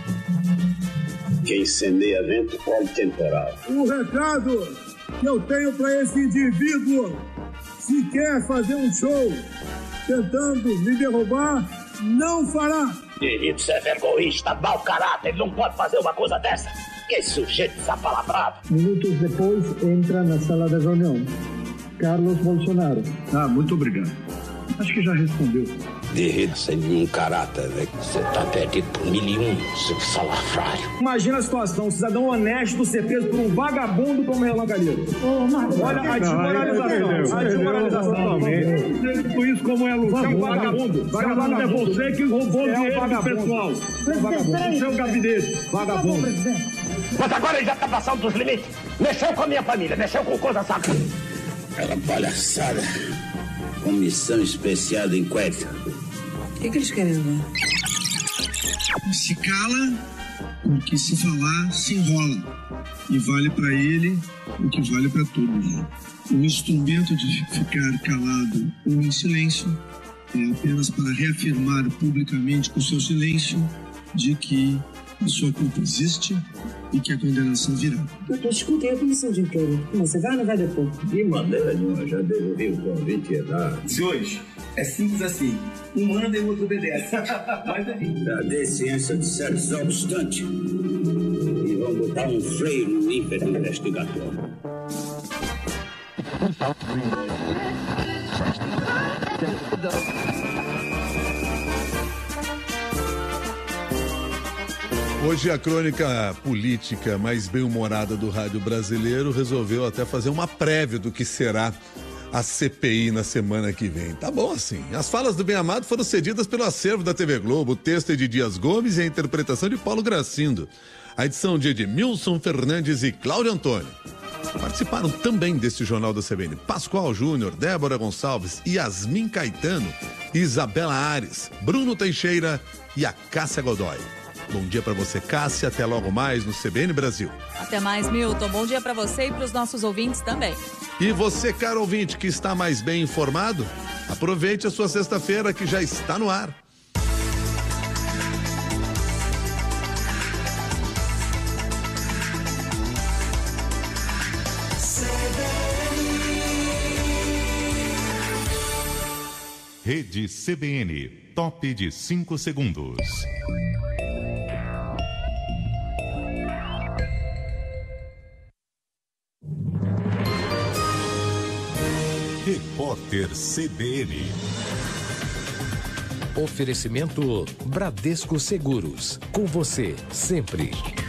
Quem semeia vento, colhe temporal. O recado que eu tenho para esse indivíduo, se quer fazer um show tentando me derrubar, não fará. Querido, você é vergonhista, mau caráter, ele não pode fazer uma coisa dessa. Que sujeito desapalavrado. Minutos depois, entra na sala da reunião Carlos Bolsonaro. Ah, muito obrigado. Acho que já respondeu. de rede sem nenhum caráter, né? Você tá perdido por mil e um, seu salafrário. Imagina a situação, um cidadão honesto ser preso por um vagabundo como Renan Calheiros. Olha a desmoralização, a desmoralização. Tudo isso como é Lula. Você é um vagabundo. Vagabundo é você que roubou o dinheiro do pessoal. O seu gabinete, vagabundo. Mas agora ele já tá passando dos limites. Mexeu com a minha família, mexeu com coisa sacra. Aquela palhaçada. Comissão especial de inquérito. O que, que eles querem agora? Se cala, o que se falar se enrola. E vale para ele o que vale para todos. O instrumento de ficar calado ou em silêncio é apenas para reafirmar publicamente com seu silêncio de que a sua culpa existe e que a condenação virá. Eu escutei a comissão de inquérito. Você vai ou não vai depois? De maneira nenhuma, já devolvi o convite lá. Senhores, é simples assim. Um ano o outro obedece. Mas enfim. Da decência de ser desobstante. E vão botar um freio no ímpeto investigador. Hoje a crônica política mais bem-humorada do rádio brasileiro resolveu até fazer uma prévia do que será a C P I na semana que vem. Tá bom assim. As falas do Bem-Amado foram cedidas pelo acervo da T V Globo, o texto é de Dias Gomes e a interpretação de Paulo Gracindo. A edição de Edmilson Fernandes e Cláudio Antônio. Participaram também deste Jornal da C B N Pascoal Júnior, Débora Gonçalves, Yasmin Caetano, Isabela Ares, Bruno Teixeira e a Cássia Godoy. Bom dia para você, Cássia. Até logo mais no C B N Brasil. Até mais, Milton. Bom dia para você e para os nossos ouvintes também. E você, caro ouvinte, que está mais bem informado, aproveite a sua sexta-feira que já está no ar. Rede C B N, top de cinco segundos. Repórter C B N. Oferecimento Bradesco Seguros. Com você, sempre.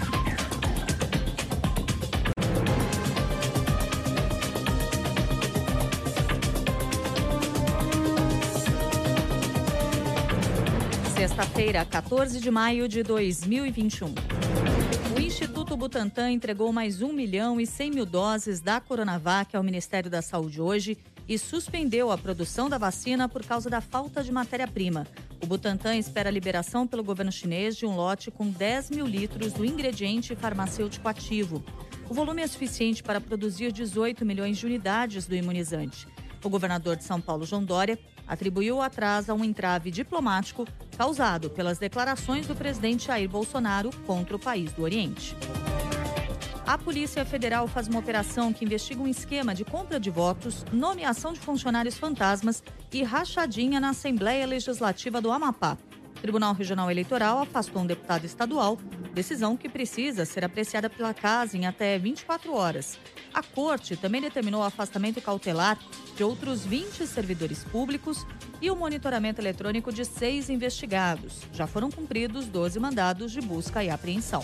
Sexta-feira, quatorze de maio de dois mil e vinte e um. O Instituto Butantan entregou mais um milhão e cem mil doses da Coronavac ao Ministério da Saúde hoje e suspendeu a produção da vacina por causa da falta de matéria-prima. O Butantan espera a liberação pelo governo chinês de um lote com dez mil litros do ingrediente farmacêutico ativo. O volume é suficiente para produzir dezoito milhões de unidades do imunizante. O governador de São Paulo, João Dória, atribuiu o atraso a um entrave diplomático causado pelas declarações do presidente Jair Bolsonaro contra o país do Oriente. A Polícia Federal faz uma operação que investiga um esquema de compra de votos, nomeação de funcionários fantasmas e rachadinha na Assembleia Legislativa do Amapá. O Tribunal Regional Eleitoral afastou um deputado estadual, decisão que precisa ser apreciada pela Casa em até vinte e quatro horas. A Corte também determinou o afastamento cautelar de outros vinte servidores públicos e o monitoramento eletrônico de seis investigados. Já foram cumpridos doze mandados de busca e apreensão.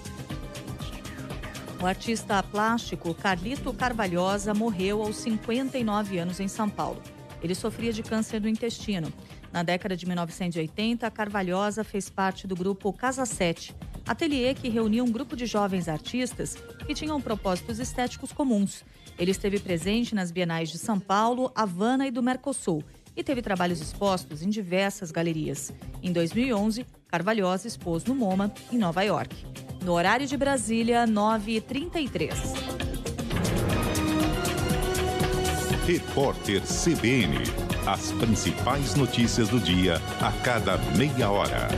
O artista plástico Carlito Carvalhosa morreu aos cinquenta e nove anos em São Paulo. Ele sofria de câncer do intestino. Na década de mil novecentos e oitenta, Carvalhosa fez parte do grupo Casa sete, ateliê que reunia um grupo de jovens artistas que tinham propósitos estéticos comuns. Ele esteve presente nas bienais de São Paulo, Havana e do Mercosul e teve trabalhos expostos em diversas galerias. Em dois mil e onze, Carvalhosa expôs no MoMA, em Nova York. No horário de Brasília, nove e trinta e três. Repórter C B N. As principais notícias do dia a cada meia hora.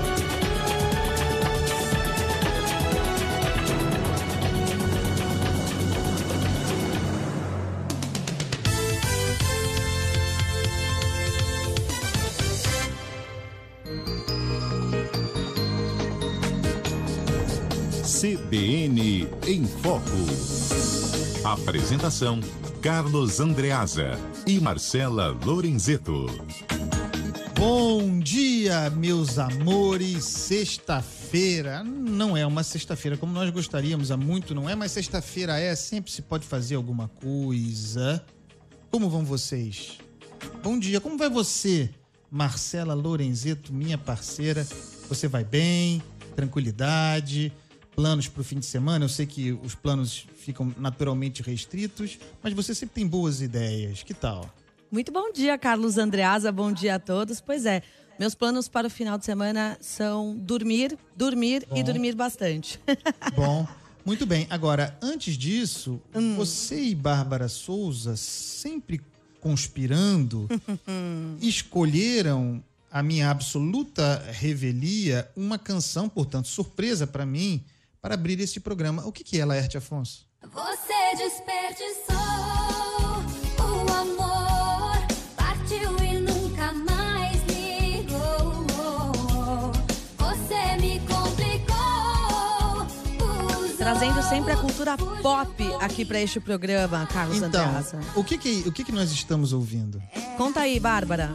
C B N em Foco. Apresentação: Carlos Andreasa e Marcela Lorenzetto. Bom dia, meus amores. Sexta-feira não é uma sexta-feira como nós gostaríamos, há muito não é, mas sexta-feira é, sempre se pode fazer alguma coisa. Como vão vocês? Bom dia, como vai você, Marcela Lorenzeto, minha parceira? Você vai bem? Tranquilidade? Planos para o fim de semana? Eu sei que os planos ficam naturalmente restritos, mas você sempre tem boas ideias. Que tal? Muito bom dia, Carlos Andreasa. Bom dia a todos. Pois é, meus planos para o final de semana são dormir, dormir bom. e dormir bastante. Bom, muito bem. Agora, antes disso, hum. você e Bárbara Souza, sempre conspirando, escolheram a minha absoluta revelia, uma canção, portanto, surpresa para mim, para abrir esse programa. O que, que é, Laerte Afonso? Você desperdiçou o amor, partiu e nunca mais ligou. Você me complicou. Trazendo sempre a cultura pop aqui para este programa, Carlos então, Andreasa. O que que, o que que nós estamos ouvindo? Conta aí, Bárbara.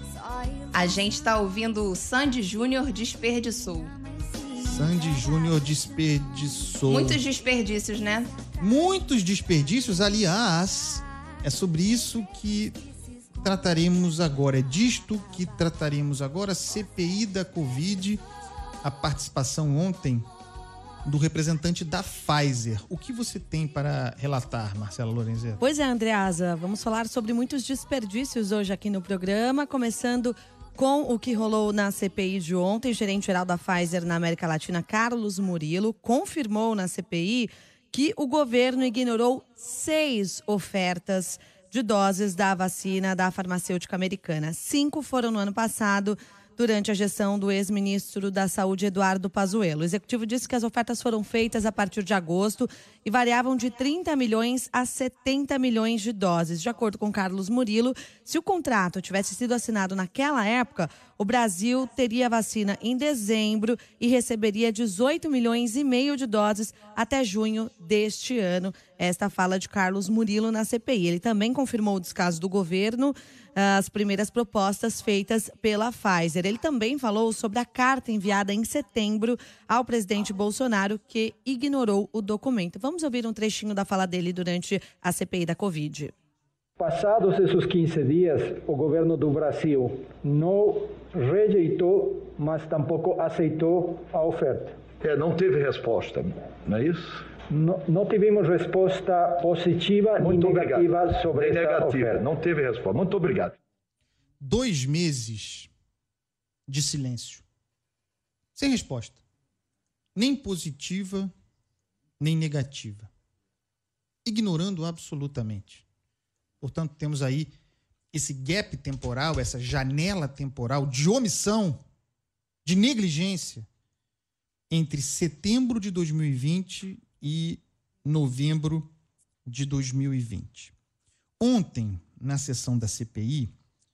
A gente tá ouvindo Sandy Júnior Desperdiçou. Sandy Júnior Desperdiçou. Muitos desperdícios, né? Muitos desperdícios, aliás, é sobre isso que trataremos agora. É disto que trataremos agora. C P I da Covid, a participação ontem do representante da Pfizer. O que você tem para relatar, Marcela Lorenzeto? Pois é, Andreasa, vamos falar sobre muitos desperdícios hoje aqui no programa, começando com o que rolou na C P I de ontem. O gerente-geral da Pfizer na América Latina, Carlos Murilo, confirmou na C P I que o governo ignorou seis ofertas de doses da vacina da farmacêutica americana. Cinco foram no ano passado, durante a gestão do ex-ministro da Saúde, Eduardo Pazuello. O executivo disse que as ofertas foram feitas a partir de agosto e variavam de trinta milhões a setenta milhões de doses. De acordo com Carlos Murilo, se o contrato tivesse sido assinado naquela época, o Brasil teria vacina em dezembro e receberia dezoito milhões e meio de doses até junho deste ano. Esta fala de Carlos Murilo na C P I. Ele também confirmou o descaso do governo, as primeiras propostas feitas pela Pfizer. Ele também falou sobre a carta enviada em setembro ao presidente Bolsonaro, que ignorou o documento. Vamos ouvir um trechinho da fala dele durante a C P I da Covid. Passados esses quinze dias, o governo do Brasil não rejeitou, mas tampouco aceitou a oferta. É, não teve resposta, não é isso? Não, não tivemos resposta positiva Muito e negativa obrigado. sobre Nem essa negativa. oferta. Não teve resposta. Muito obrigado. Dois meses de silêncio. Sem resposta. Nem positiva, nem negativa. Ignorando absolutamente. Portanto, temos aí esse gap temporal, essa janela temporal de omissão, de negligência, entre setembro de dois mil e vinte e novembro de dois mil e vinte. Ontem, na sessão da C P I,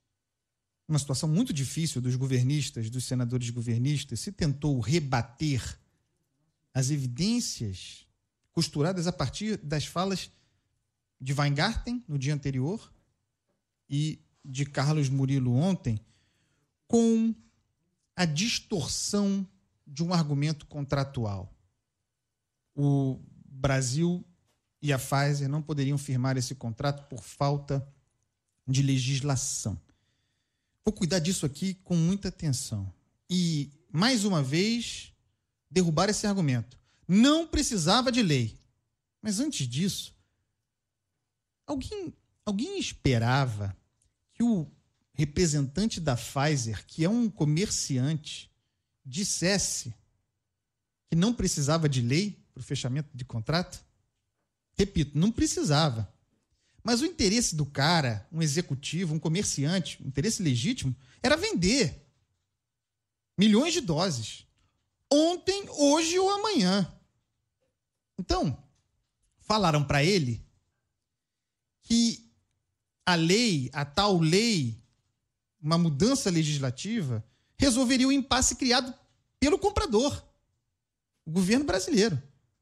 uma situação muito difícil dos governistas, dos senadores governistas, se tentou rebater as evidências costuradas a partir das falas de Weingarten no dia anterior e de Carlos Murilo ontem, com a distorção de um argumento contratual. O Brasil e a Pfizer não poderiam firmar esse contrato por falta de legislação. Vou cuidar disso aqui com muita atenção. E, mais uma vez, derrubar esse argumento. Não precisava de lei. Mas antes disso, alguém, alguém esperava que o representante da Pfizer, que é um comerciante, dissesse que não precisava de lei para o fechamento de contrato? Repito, não precisava. Mas o interesse do cara, um executivo, um comerciante, o interesse legítimo, era vender milhões de doses. Ontem, hoje ou amanhã. Então, falaram para ele que a lei, a tal lei, uma mudança legislativa, resolveria o impasse criado pelo comprador, o governo brasileiro.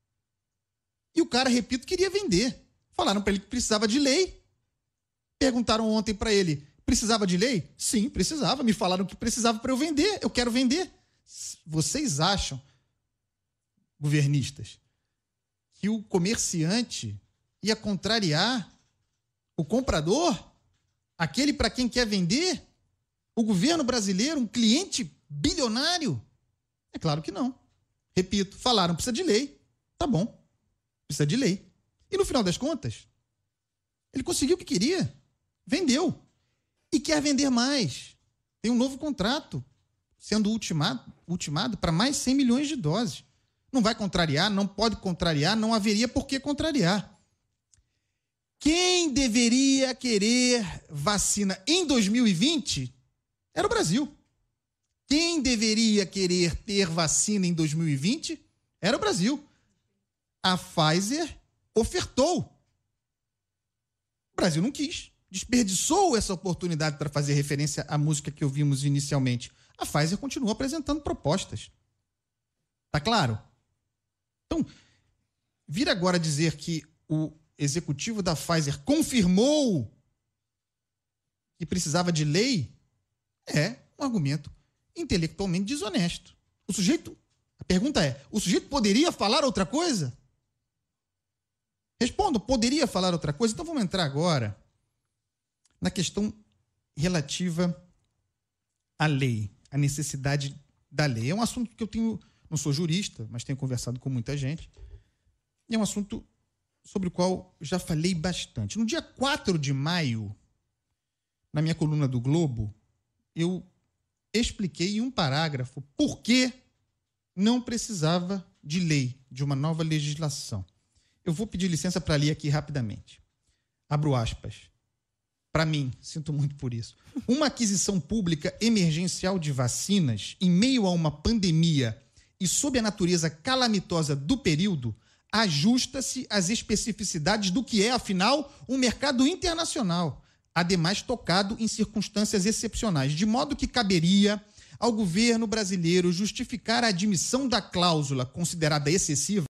E o cara, repito, queria vender. Falaram para ele que precisava de lei. Perguntaram ontem para ele, Precisava de lei? Sim, precisava. Me falaram que precisava para eu vender. Eu quero vender. Vocês acham, governistas, que o comerciante ia contrariar o comprador, aquele para quem quer vender, o governo brasileiro, um cliente bilionário? É claro que não. Repito, falaram, precisa de lei. Tá bom, precisa de lei. E no final das contas, ele conseguiu o que queria, vendeu. E quer vender mais. Tem um novo contrato sendo ultimado, ultimado para mais cem milhões de doses. Não vai contrariar, não pode contrariar, não haveria por que contrariar. Quem deveria querer vacina em dois mil e vinte era o Brasil. Quem deveria querer ter vacina em dois mil e vinte era o Brasil. A Pfizer ofertou. O Brasil não quis. Desperdiçou essa oportunidade para fazer referência à música que ouvimos inicialmente. A Pfizer continuou apresentando propostas. Tá claro? Então, vir agora dizer que o executivo da Pfizer confirmou que precisava de lei é um argumento intelectualmente desonesto. O sujeito, a pergunta é, o sujeito poderia falar outra coisa? Respondo, poderia falar outra coisa? Então vamos entrar agora na questão relativa à lei, à necessidade da lei. É um assunto que eu tenho, não sou jurista, mas tenho conversado com muita gente, e é um assunto sobre o qual já falei bastante. No dia quatro de maio, na minha coluna do Globo, eu expliquei em um parágrafo por que não precisava de lei, de uma nova legislação. Eu vou pedir licença para ler aqui rapidamente. Abro aspas. Para mim, sinto muito por isso. Uma aquisição pública emergencial de vacinas em meio a uma pandemia e sob a natureza calamitosa do período ajusta-se às especificidades do que é, afinal, um mercado internacional, ademais tocado em circunstâncias excepcionais, de modo que caberia ao governo brasileiro justificar a admissão da cláusula considerada excessiva